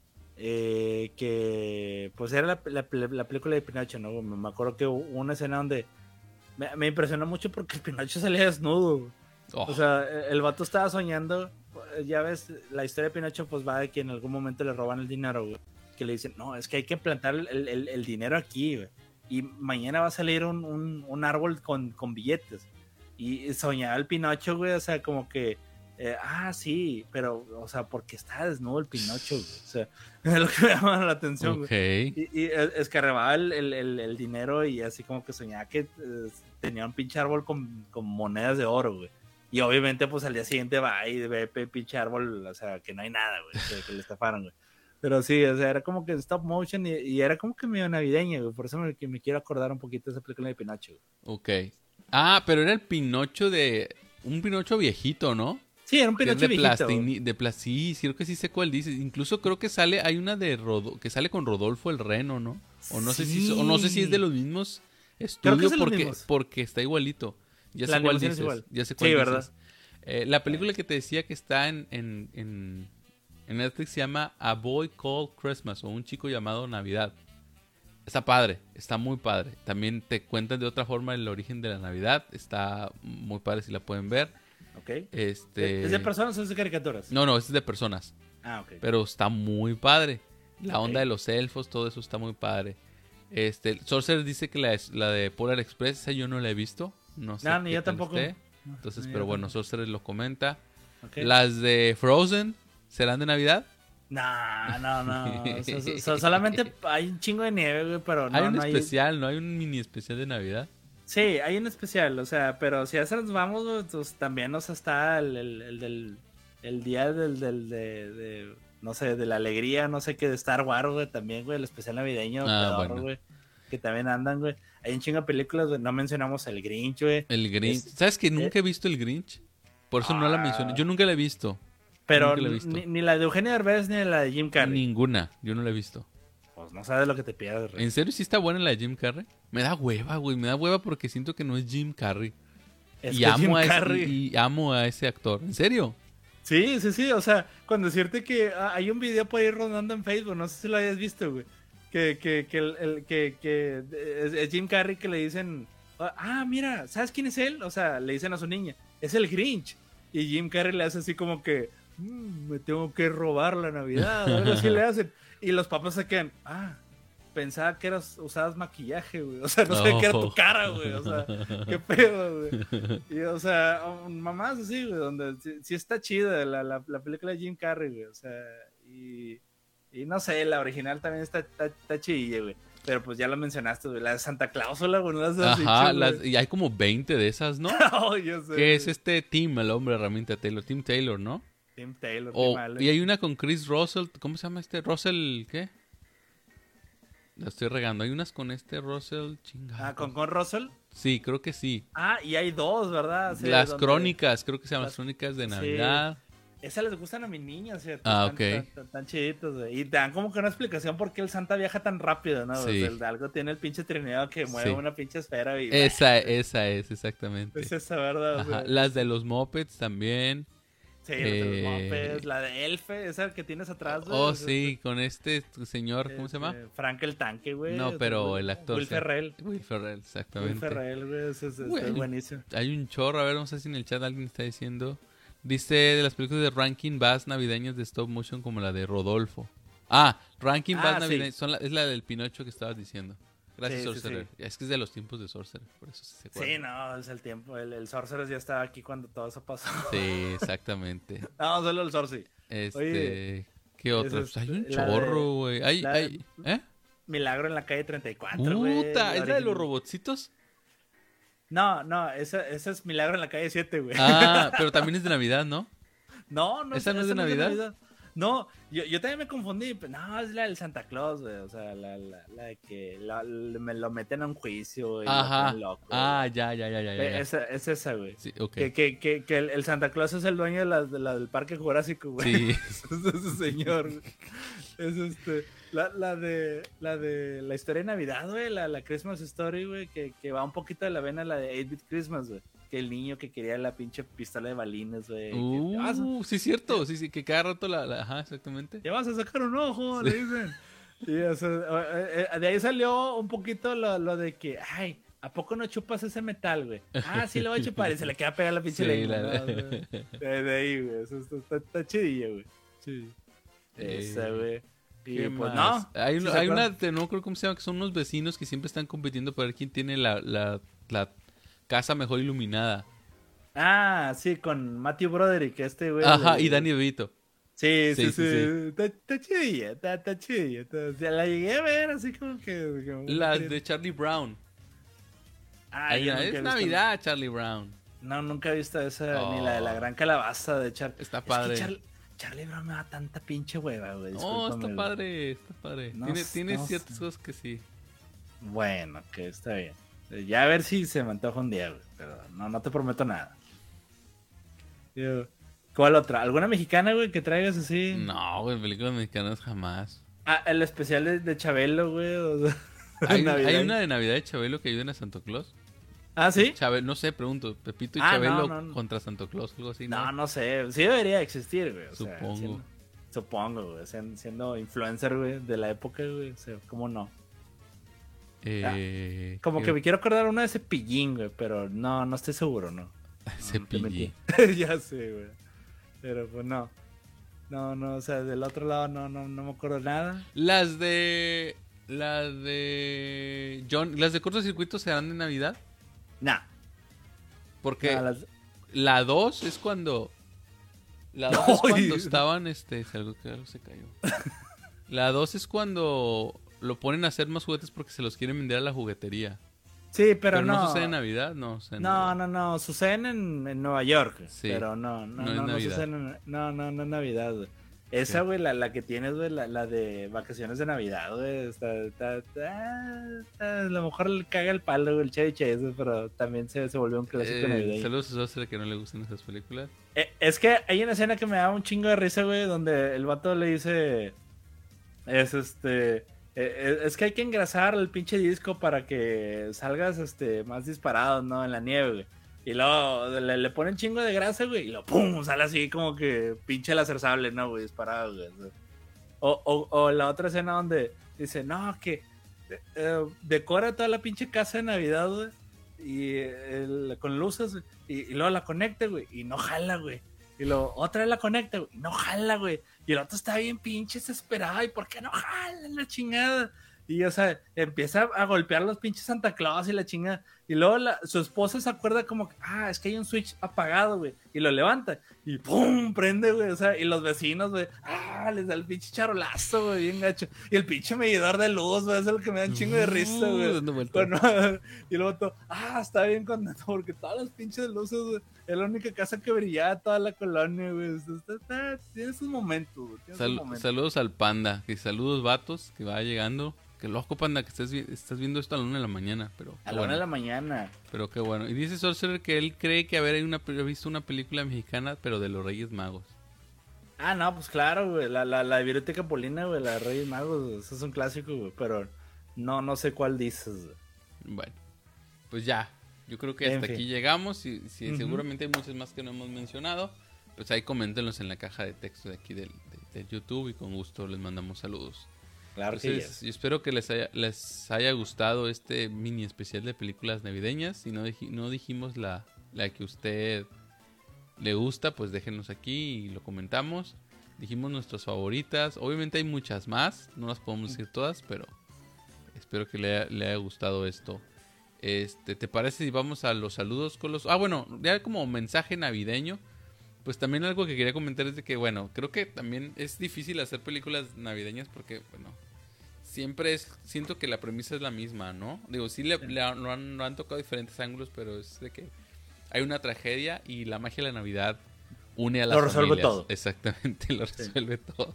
eh, que pues era la, la, la película de Pinocho, ¿no? Me acuerdo que hubo una escena donde me, me impresionó mucho porque el Pinocho salía desnudo. Oh. O sea, el vato estaba soñando, ya ves, la historia de Pinocho pues va de que en algún momento le roban el dinero, güey. Que le dicen, no, es que hay que plantar el, el, el dinero aquí, güey. Y mañana va a salir un, un, un árbol con, con billetes. Y soñaba el Pinocho, güey, o sea, como que, eh, ah, sí, pero, o sea, porque está desnudo el Pinocho, güey. O sea, es lo que me llama la atención,
okay.
güey. Y, y escarrebaba el, el, el, el dinero y así como que soñaba que eh, tenía un pinche árbol con, con monedas de oro, güey. Y obviamente, pues al día siguiente va y ve el pinche árbol, o sea, que no hay nada, güey, que, que le estafaron, güey. Pero sí, o sea, era como que stop motion y, y era como que medio navideña, güey. Por eso me, me quiero acordar un poquito de esa película de Pinocho, güey.
Ok. Ah, pero era el Pinocho de... Un Pinocho viejito, ¿no?
Sí, era un Pinocho
de
viejito.
Plastini, de pla... Sí, sí, creo que sí sé cuál dices. Incluso creo que sale... Hay una de Rodo... que sale con Rodolfo el Reno, ¿no? O no, sí. sé, si, o no sé si es de los mismos estudios porque, mismos. porque está igualito. Ya sé cuál dices. Igual. Ya sé cuál
sí,
dices.
¿verdad?
Eh, la película que te decía que está en... en, en... En Netflix se llama A Boy Called Christmas o Un Chico Llamado Navidad. Está padre, está muy padre. También te cuentan de otra forma el origen de la Navidad. Está muy padre si la pueden ver.
Ok.
Este...
¿Es de personas o es de caricaturas?
No, no, es de personas.
Ah, ok.
Pero está muy padre. La
okay.
onda de los elfos, todo eso está muy padre. Este, Sorcerer dice que la, la de Polar Express, esa yo no la he visto. No sé.
No, ni
qué
yo
tal
tampoco.
esté. Entonces,
No,
pero
yo
bueno,
tampoco.
Sorcerer lo comenta.
Okay.
Las de Frozen, ¿serán de Navidad?
No, no, no. O sea, so- so- solamente hay un chingo de nieve, güey, pero no
hay un
no
especial, ¿no? Hay un mini especial de Navidad.
Sí, hay un especial, o sea, pero si a esas nos vamos, güey, pues también, o sea, está el, el, el del el día del, del de, de, no sé, de la alegría, no sé qué, de Star Wars, güey, también, güey, el especial navideño,
Ah,
pedorro,
bueno.
güey, que también andan, güey. Hay un chingo de películas, güey, no mencionamos el Grinch, güey.
El Grinch.
Es-
¿Sabes que nunca
eh,
he visto el Grinch? Por eso no la mencioné.
Ah.
Yo nunca la he visto.
Pero
Nunca la he visto.
ni, ni la de Eugenio Derbez ni la de Jim Carrey.
Ninguna. Yo no la he visto.
Pues no sabes lo que te pierdes, güey.
¿En serio sí está buena la de Jim Carrey? Me da hueva, güey. Me da hueva porque siento que no es Jim Carrey.
Es
y,
que
amo
Jim
a ese,
Carrey.
y, y amo a ese actor. ¿En serio?
Sí, sí, sí, o sea, cuando decirte que ah, hay un video por ahí rodando en Facebook, no sé si lo hayas visto, güey, que, que, que, el, el- que, que es, es Jim Carrey que le dicen, ah, mira, ¿sabes quién es él? O sea, le dicen a su niña, es el Grinch, y Jim Carrey le hace así como que, "Mm, me tengo que robar la Navidad", algo así le hacen, y los papás se quedan, ah, pensaba que eras, usabas maquillaje, güey, o sea, no sabía que era tu
Oh.
cara, güey, o sea, qué pedo, güey. Y, o sea, un- mamás así, güey, donde sí, sí está chida la, la, la película de Jim Carrey, güey, o sea, y, y no sé, la original también está, está, está chidilla, güey, pero pues ya lo mencionaste, güey, la de Santa Clausula, güey, no las has
Ajá.
dicho,
las-
güey.
y hay como veinte de esas, ¿no?
Oh, yo sé,
Que es
güey.
este Tim, el hombre herramienta Taylor. Tim Taylor, ¿no?
Tim Taylor,
O,
Tim Allen.
y hay una con Chris Russell. ¿Cómo se llama este? Russell, ¿qué? La estoy regando. Hay unas con este Russell, chingada.
Ah, ¿con, con Russell?
Sí, creo que sí.
Ah, y hay dos, ¿verdad? Sí,
las
donde-
crónicas, creo que se llaman las
las-
crónicas de
sí.
Navidad.
Esas les gustan a mis niños, ¿cierto?
Ah,
Están-
ok.
Están, están- están chiditos, güey. Y te dan como que una explicación por qué el Santa viaja tan rápido, ¿no?
Sí.
O sea, el- algo tiene el pinche trineo que mueve
Sí.
una pinche esfera y...
Esa, esa es, exactamente.
Es esa, ¿verdad? O
Ajá,
sea,
las de los Muppets también.
sí, la de los
eh,
Muppets, la de Elfe, esa que tienes atrás, güey.
Oh,
es
sí, con este señor, ¿cómo se llama?
este, Frank el Tanque, güey.
No,
o sea,
pero
Will-
el actor.
Will
sí.
Ferrell.
Will Ferrell,
Will
exactamente.
Ferrell, güey, ese es, ese
Güey,
es buenísimo.
Hay un chorro, a ver, no sé si en el chat alguien está diciendo. Dice de las películas de Rankin Bass navideñas de stop motion como la de Rodolfo. Ah, Rankin
Ah,
Bass
sí.
navideñas, son la- es la del Pinocho que estabas diciendo. Gracias,
Sí, sí,
Sorcerer.
sí.
Es que es de los tiempos de Sorcerer, por eso sí se acuerda.
Sí, no, es el tiempo. El, el Sorcerer ya estaba aquí cuando todo eso pasó.
Sí, exactamente.
No, solo el Sorcerer.
Este, ¿qué otro?
es
Pues hay un
la de-
chorro, güey. Hay,
la-
hay, ¿eh?
Milagro en la calle treinta y cuatro, güey.
Puta, ¿es la de
original.
los robotcitos?
No, no, esa, esa es Milagro en la calle siete, güey.
Ah, pero también es de Navidad, ¿no?
No, no,
¿Esa no es de Navidad?
No, yo, yo también me confundí. Pero no, es la del Santa Claus, güey. O sea, la, la, la de que la- la- me lo meten a un juicio y lo
Ajá.
ponen loco,
Ah, ya, ya, ya, ya, ya.
güey.
ya.
Esa, es esa, güey.
Sí, ok.
Que, que, que, que el, el Santa Claus es el dueño de la, de la- del Parque Jurásico, güey.
Sí.
Es ese señor, güey. Es este. La, la de la de la historia de Navidad, güey, la, la Christmas Story, güey, que, que va un poquito de la vena la de eight bit Christmas, güey. Que el niño que quería la pinche pistola de balines, güey. que, "Ah,
Uh, sí, cierto. Sí, sí, que cada rato la. la- ajá, exactamente.
te vas a sacar un ojo, le dicen. Y, o sea, eh, eh, de ahí salió un poquito lo, lo de que, ay, ¿a poco no chupas ese metal, güey? Ah, sí, lo voy a chupar. Y se le queda pegar la pinche
Sí,
lengua,
la-
¿no? O sea, de, de ahí, güey. Eso está, está, está chidillo, güey. Sí. Esa,
Eh,
güey. Y
¿Qué
pues
más?
no.
Hay,
¿sí
una,
se
hay una,
acuerdan?
de- no creo cómo se llama, que son unos vecinos que siempre están compitiendo para ver quién tiene la, la, la casa mejor iluminada.
Ah, sí, con Matthew Broderick, este, güey.
Ajá,
de-
y Danny DeVito.
Sí,
Sí,
sí,
sí,
sí.
sí.
Está, está chidilla, está, está chidilla. está- o sea, la llegué a ver así como que... como
Las
que-
de Charlie Brown.
Ah,
Hay
yo
una-
nunca he
es
visto-
Navidad, Charlie Brown.
No, nunca he visto esa,
Oh.
ni la de la gran calabaza de Charlie.
Está padre.
Charlie Brown me da tanta pinche hueva, güey.
No,
discúlpame,
está
güey.
padre, está padre.
No
tiene
s-
tiene
no
ciertas
sé.
cosas que sí.
Bueno, que está bien. Ya a ver si se me antoja un día, güey. Pero no, no te prometo nada. Digo, ¿cuál otra? ¿Alguna mexicana, güey, que traigas así?
No, güey, películas mexicanas jamás.
Ah, el especial de, de Chabelo, güey. o sea,
Hay,
Navidad.
hay una de Navidad de Chabelo que ayuden a Santo Claus.
Ah, ¿sí?
Chabelo, no sé, pregunto. Pepito y
Ah,
Chabelo
no, no.
contra Santo Claus, algo así, ¿no?
No, no sé. Sí debería existir, güey. o sea,
Supongo.
siendo- supongo, güey. Siendo, siendo influencer, güey, de la época, güey. O sea, ¿cómo no?
Eh,
Como
¿qué-
que me quiero acordar una de Cepillín, güey, pero no, no estoy seguro, ¿no?
Cepillín.
Ya sé, güey. Pero pues no. No, no, o sea, del otro lado no, no, no me acuerdo nada.
Las de La de... John, ¿las de cortocircuito serán de Navidad?
Nah.
Porque
Nah, las...
la dos es cuando... La dos no, es cuando estaban, este... Algo que algo se cayó. La dos es cuando lo ponen a hacer más juguetes porque se los quieren vender a la juguetería.
Sí, pero,
pero no.
no
sucede en Navidad, no.
En no, Navidad. no, no, suceden en, en Nueva York. Sí, pero no, no, no, no, no suceden en, no, no, no en Navidad, güey. Esa, güey, sí. la, la que tienes, güey, la, la de vacaciones de Navidad, güey, está, está, está, está, a lo mejor le caga el palo, güey, el Chevy Chase, pero también se, se volvió un clásico
eh,
navideño.
Saludos a Sosa que no le gustan esas películas.
Eh, es que hay una escena que me da un chingo de risa, güey, donde el vato le dice, es este... Es que hay que engrasar el pinche disco para que salgas este más disparado, ¿no? En la nieve, güey. Y luego le, le ponen chingo de grasa, güey. Y luego pum, sale así como que pinche láser sable, ¿no, güey? Disparado, güey. O, o, o la otra escena donde dice, no, que eh, decora toda la pinche casa de Navidad, güey. Y el, con luces, y, y luego la conecta, güey. Y no jala, güey. Y luego otra vez la conecta, güey. Y no jala, güey. Y el otro está bien pinche desesperado. ¿Y por qué no jala la chingada? Y, o sea, empieza a golpear los pinches Santa Claus y la chingada. Y luego la, su esposa se acuerda como, ah, es que hay un switch apagado, güey. Y lo levanta. Y pum, prende, güey. O sea, y los vecinos, güey, ah, les da el pinche charolazo, güey, bien gacho. Y el pinche medidor de luz, güey, es el que me da un chingo de risa, güey. Bueno, y luego todo, ah, está bien contento porque todas las pinches luces, güey. Es la única casa que brillaba toda la colonia, güey. Está, está, tiene sus momentos, güey.
Sal, sus momentos. Saludos al Panda. Que saludos, vatos, que va llegando. Qué loco, Panda, que estés, estás viendo esto a la una de la mañana. Pero,
a la una de la mañana.
Pero qué bueno. Y dice Sorcerer que él cree que haber una, visto una película mexicana, pero de los Reyes Magos.
Ah, no, pues claro, güey. La, la, la Biblioteca Polina, güey, la de Reyes Magos. Eso es un clásico, güey. Pero no, no sé cuál dices, güey.
Bueno, pues ya. Yo creo que hasta aquí llegamos. Y, y uh-huh. Seguramente hay muchas más que no hemos mencionado. Pues ahí coméntenlos en la caja de texto de aquí del, de, de YouTube. Y con gusto les mandamos saludos.
Claro.
Entonces,
que yes.
Yo espero que les haya, les haya gustado este mini especial de películas navideñas. Si no, dij, no dijimos la, la que a usted le gusta, pues déjenos aquí y lo comentamos. Dijimos nuestras favoritas. Obviamente hay muchas más, no las podemos decir todas, pero espero que le, le haya gustado esto. Este, ¿te parece si vamos a los saludos con los... Ah, bueno, ya como mensaje navideño. Pues también algo que quería comentar es de que, bueno, creo que también es difícil hacer películas navideñas porque, bueno, siempre es, siento que la premisa es la misma, ¿no? Digo, sí le, le han, lo, han, lo han tocado diferentes ángulos, pero es de que hay una tragedia y la magia de la Navidad une a las familias. Lo resuelve
todo.
Exactamente, lo resuelve sí. todo.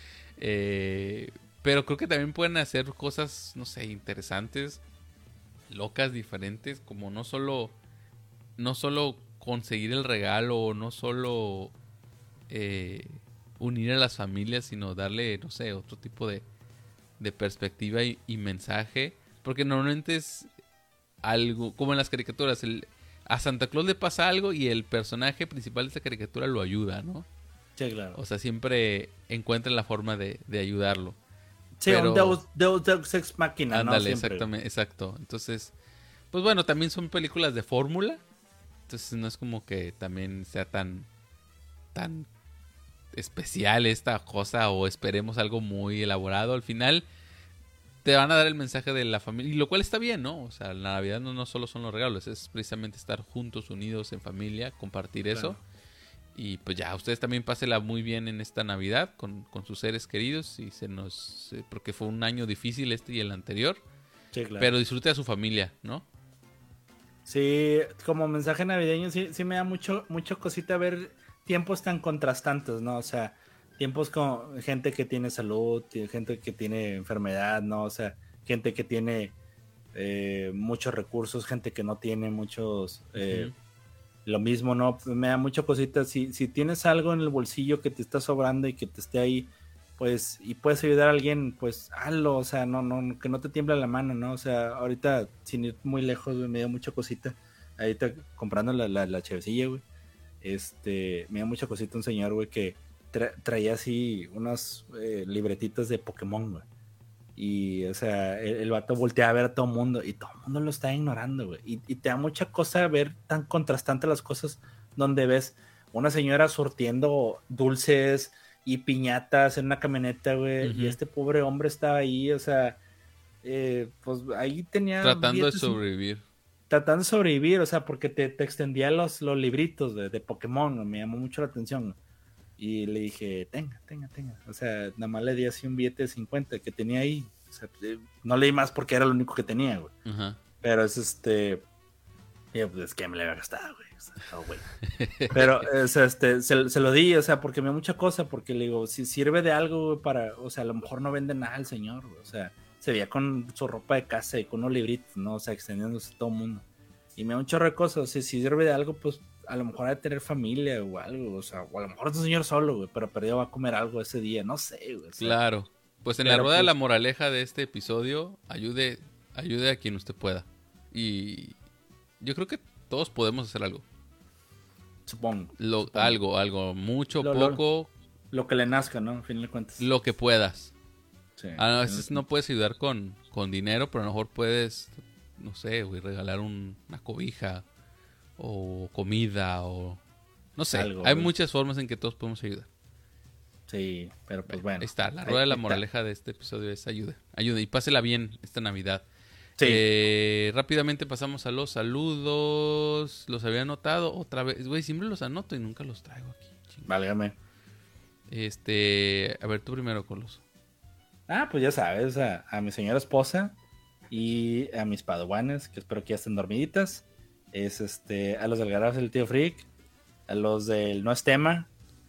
Eh, pero creo que también pueden hacer cosas, no sé, interesantes, locas, diferentes, como no solo, no solo conseguir el regalo, no solo eh, unir a las familias, sino darle, no sé, otro tipo de, de perspectiva y, y mensaje, porque normalmente es algo, como en las caricaturas, el, a Santa Claus le pasa algo y el personaje principal de esa caricatura lo ayuda, ¿no?
Sí, claro.
O sea, siempre encuentra la forma de, de ayudarlo.
Sí, pero, un Deus, Deus, Deus Ex Machina,
ándale,
¿no?
exactamente, exacto. Entonces, pues bueno, también son películas de fórmula. Entonces no es como que también sea tan tan especial esta cosa o esperemos algo muy elaborado. Al final te van a dar el mensaje de la familia, y lo cual está bien, ¿no? O sea, la Navidad no, no solo son los regalos, es precisamente estar juntos, unidos en familia, compartir claro. eso. Y pues ya, ustedes también pásenla muy bien en esta Navidad con, con sus seres queridos. Y se nos porque fue un año difícil este y el anterior.
Sí, claro.
Pero disfrute a su familia, ¿no?
Sí, como mensaje navideño sí, sí me da mucho, mucho cosita ver tiempos tan contrastantes, ¿no? O sea, tiempos con gente que tiene salud, gente que tiene enfermedad, ¿no? O sea, gente que tiene eh, muchos recursos, gente que no tiene muchos... Eh, uh-huh. Lo mismo, ¿no? Me da mucha cosita. Si, si tienes algo en el bolsillo que te está sobrando y que te esté ahí, pues, y puedes ayudar a alguien, pues hazlo, o sea, no, no, que no te tiembla la mano, ¿no? O sea, ahorita, sin ir muy lejos, güey, me dio mucha cosita. Ahorita comprando la, la, la chevecilla, güey. Este, me dio mucha cosita un señor, güey, que tra- traía así unas eh, libretitas de Pokémon, güey. Y, o sea, el, el vato voltea a ver a todo el mundo y todo el mundo lo está ignorando, güey. Y, y te da mucha cosa ver tan contrastante las cosas donde ves una señora surtiendo dulces y piñatas en una camioneta, güey. Uh-huh. Y este pobre hombre estaba ahí, o sea, eh, pues ahí tenía...
Tratando de sobrevivir.
Tratando de sobrevivir, o sea, porque te, te extendía los, los libritos de, de Pokémon, me llamó mucho la atención. Y le dije, tenga, tenga, tenga. O sea, nada más le di así un billete de cincuenta que tenía ahí. O sea, no leí más porque era lo único que tenía, güey.
Uh-huh.
Pero es este... Y pues es que me le había gastado, güey. O sea, oh, güey. Pero, o sea, este, se, se lo di, o sea, porque me da mucha cosa, porque le digo, si sirve de algo, güey, para... O sea, a lo mejor no vende nada el señor, güey. O sea, se veía con su ropa de casa y con unos libritos, ¿no? O sea, extendiéndose todo el mundo. Y me da un chorro de cosas. O sea, si sirve de algo, pues a lo mejor ha de tener familia o algo. O sea, o a lo mejor es un señor solo, güey, pero perdió va a comer algo ese día. No sé, güey. O sea,
claro. Pues en la rueda pues, de la moraleja de este episodio, ayude, ayude a quien usted pueda. Y yo creo que todos podemos hacer algo.
Supongo.
Lo,
supongo.
Algo, algo. Mucho,
lo,
poco.
Lo, lo que le nazca, ¿no? Al fin de cuentas.
Lo que puedas.
Sí,
a veces no puedes ayudar con, con dinero, pero a lo mejor puedes, no sé, güey, regalar un, una cobija o comida o... No sé, algo, hay güey. muchas formas en que todos podemos ayudar.
Sí, pero pues bueno.
Ahí está, la rueda de la moraleja de este episodio es ayuda. Ayuda y pásela bien esta Navidad. Sí. Eh, rápidamente pasamos a los saludos. ¿Los había anotado otra vez? Güey, siempre los anoto y nunca los traigo aquí.
Válgame.
Este, a ver, tú primero, Coloso.
Ah, pues ya sabes, a, a mi señora esposa y a mis padawanes, que espero que ya estén dormiditas. Es este, a los del garaje del tío Freak, a los del No es Tema.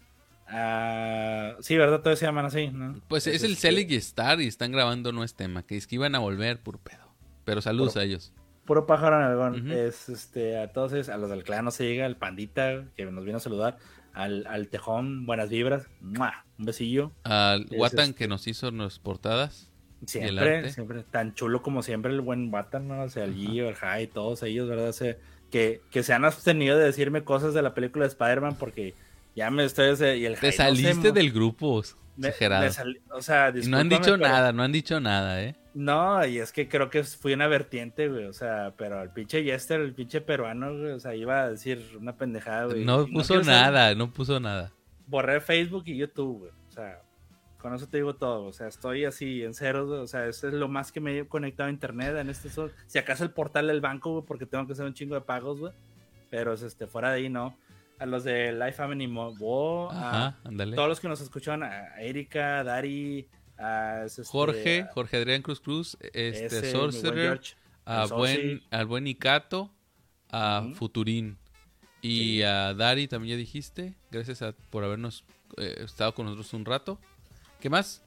Uh, sí, ¿verdad? Todos se llaman así, ¿no?
Pues es, es el este... Selig y Star y están grabando No es Tema, que es que iban a volver, puro pedo. Pero saludos
puro,
a ellos.
Puro pájaro en algún. Uh-huh. Es este, a todos ellos, a los del clan no se llega, al Pandita, que nos viene a saludar. Al, al Tejón, buenas vibras. ¡Mua! Un besillo.
Al Watan, este... que nos hizo nuestras portadas.
Siempre, siempre. Tan chulo como siempre el buen Watan, ¿no? O sea, el uh-huh. Gio, el Jai, todos ellos, ¿verdad? O sea, que, que se han abstenido de decirme cosas de la película de Spider-Man porque ya me estoy... Y el
Te Jai saliste no se... del grupo, exagerado.
Me, me sal... O sea,
y no han dicho pero... nada, no han dicho nada, ¿eh?
No, y es que creo que fui una vertiente, güey, o sea, pero el pinche Yester, el pinche peruano, güey, o sea, iba a decir una pendejada, güey.
No puso no nada, ser... no puso nada.
Borré Facebook y YouTube, güey, o sea, con eso te digo todo, o sea, estoy así en ceros, güey, o sea, eso es lo más que me he conectado a internet en este sol. Si acaso el portal del banco, güey, porque tengo que hacer un chingo de pagos, güey, pero es este, fuera de ahí, no. A los de Life Family Mo,
Ajá,
a
ándale.
Todos los que nos escuchan, a Erika, Dari... Uh, es este,
Jorge, uh, Jorge Adrián Cruz Cruz, este ese, Sorcerer, a buen, al buen Icato, a uh-huh. Futurín y sí. a Dari también ya dijiste, gracias a, por habernos eh, estado con nosotros un rato. ¿Qué más?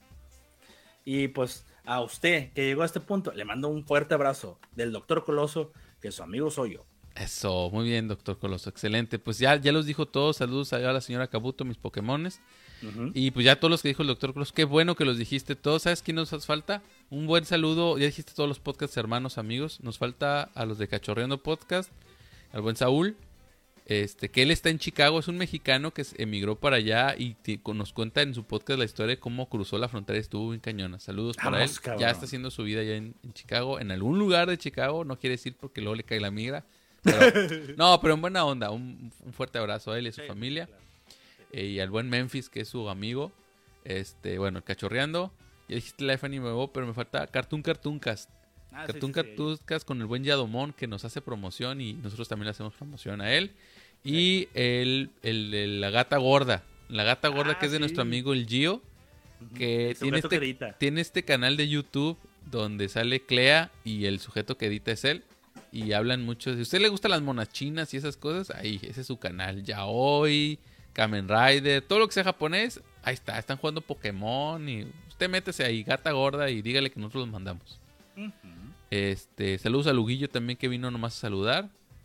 Y pues a usted que llegó a este punto, le mando un fuerte abrazo del doctor Coloso, que su amigo soy yo.
Eso, muy bien, doctor Coloso, excelente. Pues ya, ya los dijo todos, saludos a la señora Kabuto, mis Pokémones. Uh-huh. Y pues ya todos los que dijo el doctor Cruz, qué bueno que los dijiste todos. ¿Sabes quién nos hace falta? Un buen saludo, ya dijiste todos los podcasts hermanos, amigos. Nos falta a los de Cachorreando Podcast, al buen Saúl, este que él está en Chicago, es un mexicano que emigró para allá y t- nos cuenta en su podcast la historia de cómo cruzó la frontera y estuvo en cañona. Saludos para Vamos, él, cabrón. Ya está haciendo su vida ya en, en Chicago, en algún lugar de Chicago, no quiere decir porque luego le cae la migra. Pero, no, pero en buena onda, un, un fuerte abrazo a él y a su sí, familia. Claro. Eh, y al buen Memphis, que es su amigo. Este, bueno, el Cachorreando. Ya dijiste Life Anime, pero me falta Cartoon Cartooncast. Ah, Cartoon sí, sí, Cartooncast sí. Con el buen Yadomón, que nos hace promoción y nosotros también le hacemos promoción a él. Y sí. el, el, el, la gata gorda. La gata gorda, ah, que es de sí. nuestro amigo el Gio. Que tiene este, que tiene este canal de YouTube donde sale Clea y el sujeto que edita es él. Y hablan mucho. Si a usted le gustan las monas chinas y esas cosas, ahí, ese es su canal. Yaoi, Kamen Rider, todo lo que sea japonés, ahí está. Están jugando Pokémon y usted métese ahí, gata gorda, y dígale que nosotros los mandamos. Uh-huh. Este, saludos a Luguillo también, que vino nomás a saludar.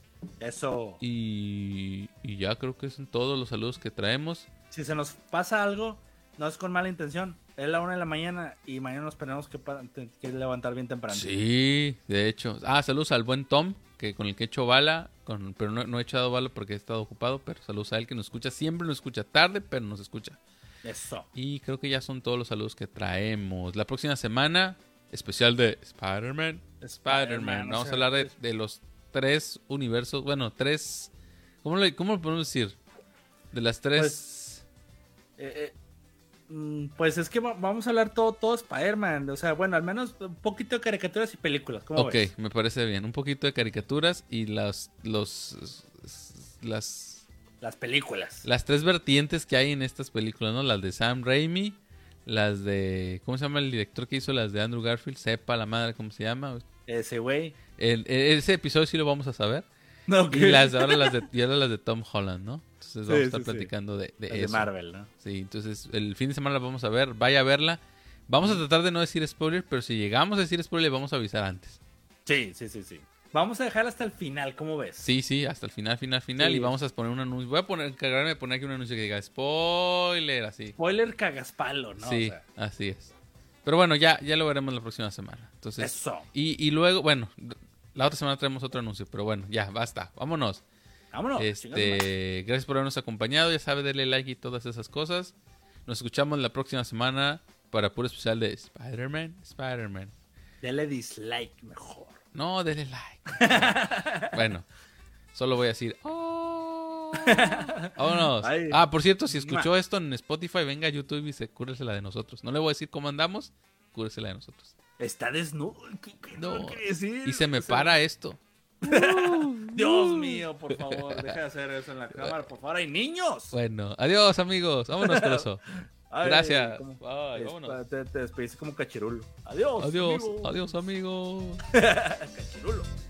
Eso.
Y, y ya creo que son todos los saludos que traemos.
Si se nos pasa algo, no es con mala intención. Es la una de la mañana y mañana nos tenemos que, que levantar bien temprano.
Sí, de hecho. Ah, saludos al buen Tom, que con el que he hecho bala, con, pero no, no he echado bala porque he estado ocupado, pero saludos a él que nos escucha, siempre nos escucha tarde, pero nos escucha.
Eso.
Y creo que ya son todos los saludos que traemos. La próxima semana, especial de Spider-Man. Spider-Man. Spider-Man. Vamos o sea, a hablar de, de los tres universos, bueno, tres, ¿cómo, le, cómo lo podemos decir? De las tres...
Pues, eh, eh. Mm, Pues es que va- vamos a hablar todo, todo Spider-Man. O sea, bueno, al menos un poquito de caricaturas y películas. ¿Cómo
Ok,
ves?
me parece bien. Un poquito de caricaturas y las, los, las,
Las películas.
las tres vertientes que hay en estas películas, ¿no? Las de Sam Raimi, las de, ¿cómo se llama el director que hizo las de Andrew Garfield? Sepa la madre, ¿cómo se llama?
Ese güey.
El, el- ese episodio sí lo vamos a saber.
No,
Y las de ahora las de, y ahora las de Tom Holland, ¿no? Entonces vamos
Sí,
a estar
sí, sí.
platicando de, de
Las
eso.
de Marvel, ¿no?
Sí, entonces el fin de semana la vamos a ver. Vaya a verla. Vamos a tratar de no decir spoiler, pero si llegamos a decir spoiler, le vamos a avisar antes.
Sí, sí, sí, sí. Vamos a dejar hasta el final, ¿cómo ves?
Sí, sí, hasta el final, final, final.
Sí.
Y vamos a poner un anuncio. Voy a poner, encargarme de poner aquí un anuncio que diga spoiler, así.
Spoiler cagaspalo, ¿no?
Sí,
O sea,
así es. Pero bueno, ya, ya lo veremos la próxima semana. Entonces,
eso.
y, y luego, bueno, la otra semana traemos otro anuncio, pero bueno, ya, basta. Vámonos.
Vámonos. chingas madre.
Este, gracias por habernos acompañado. Ya sabe, denle like y todas esas cosas. Nos escuchamos la próxima semana para puro especial de Spider-Man. Spider-Man.
Dele dislike mejor.
No, denle like. Bueno, solo voy a decir. "Oh". Vámonos.
Ay.
Ah, por cierto, si escuchó esto en Spotify, venga a YouTube y se cúrese la de nosotros. No le voy a decir cómo andamos, cúrese la de nosotros.
Está desnudo. ¿Qué, qué
No.
no quiere decir?
Y se me
O sea,
para esto.
Dios mío, por favor, deja de hacer eso en la cámara, por favor. ¡Hay niños!
Bueno, adiós amigos. Vámonos con eso.
Ay,
Gracias.
como-
Bye,
es-
vámonos.
Te, te despediste como cachirulo. Adiós.
Adiós,
amigo.
adiós amigos.
Cachirulo.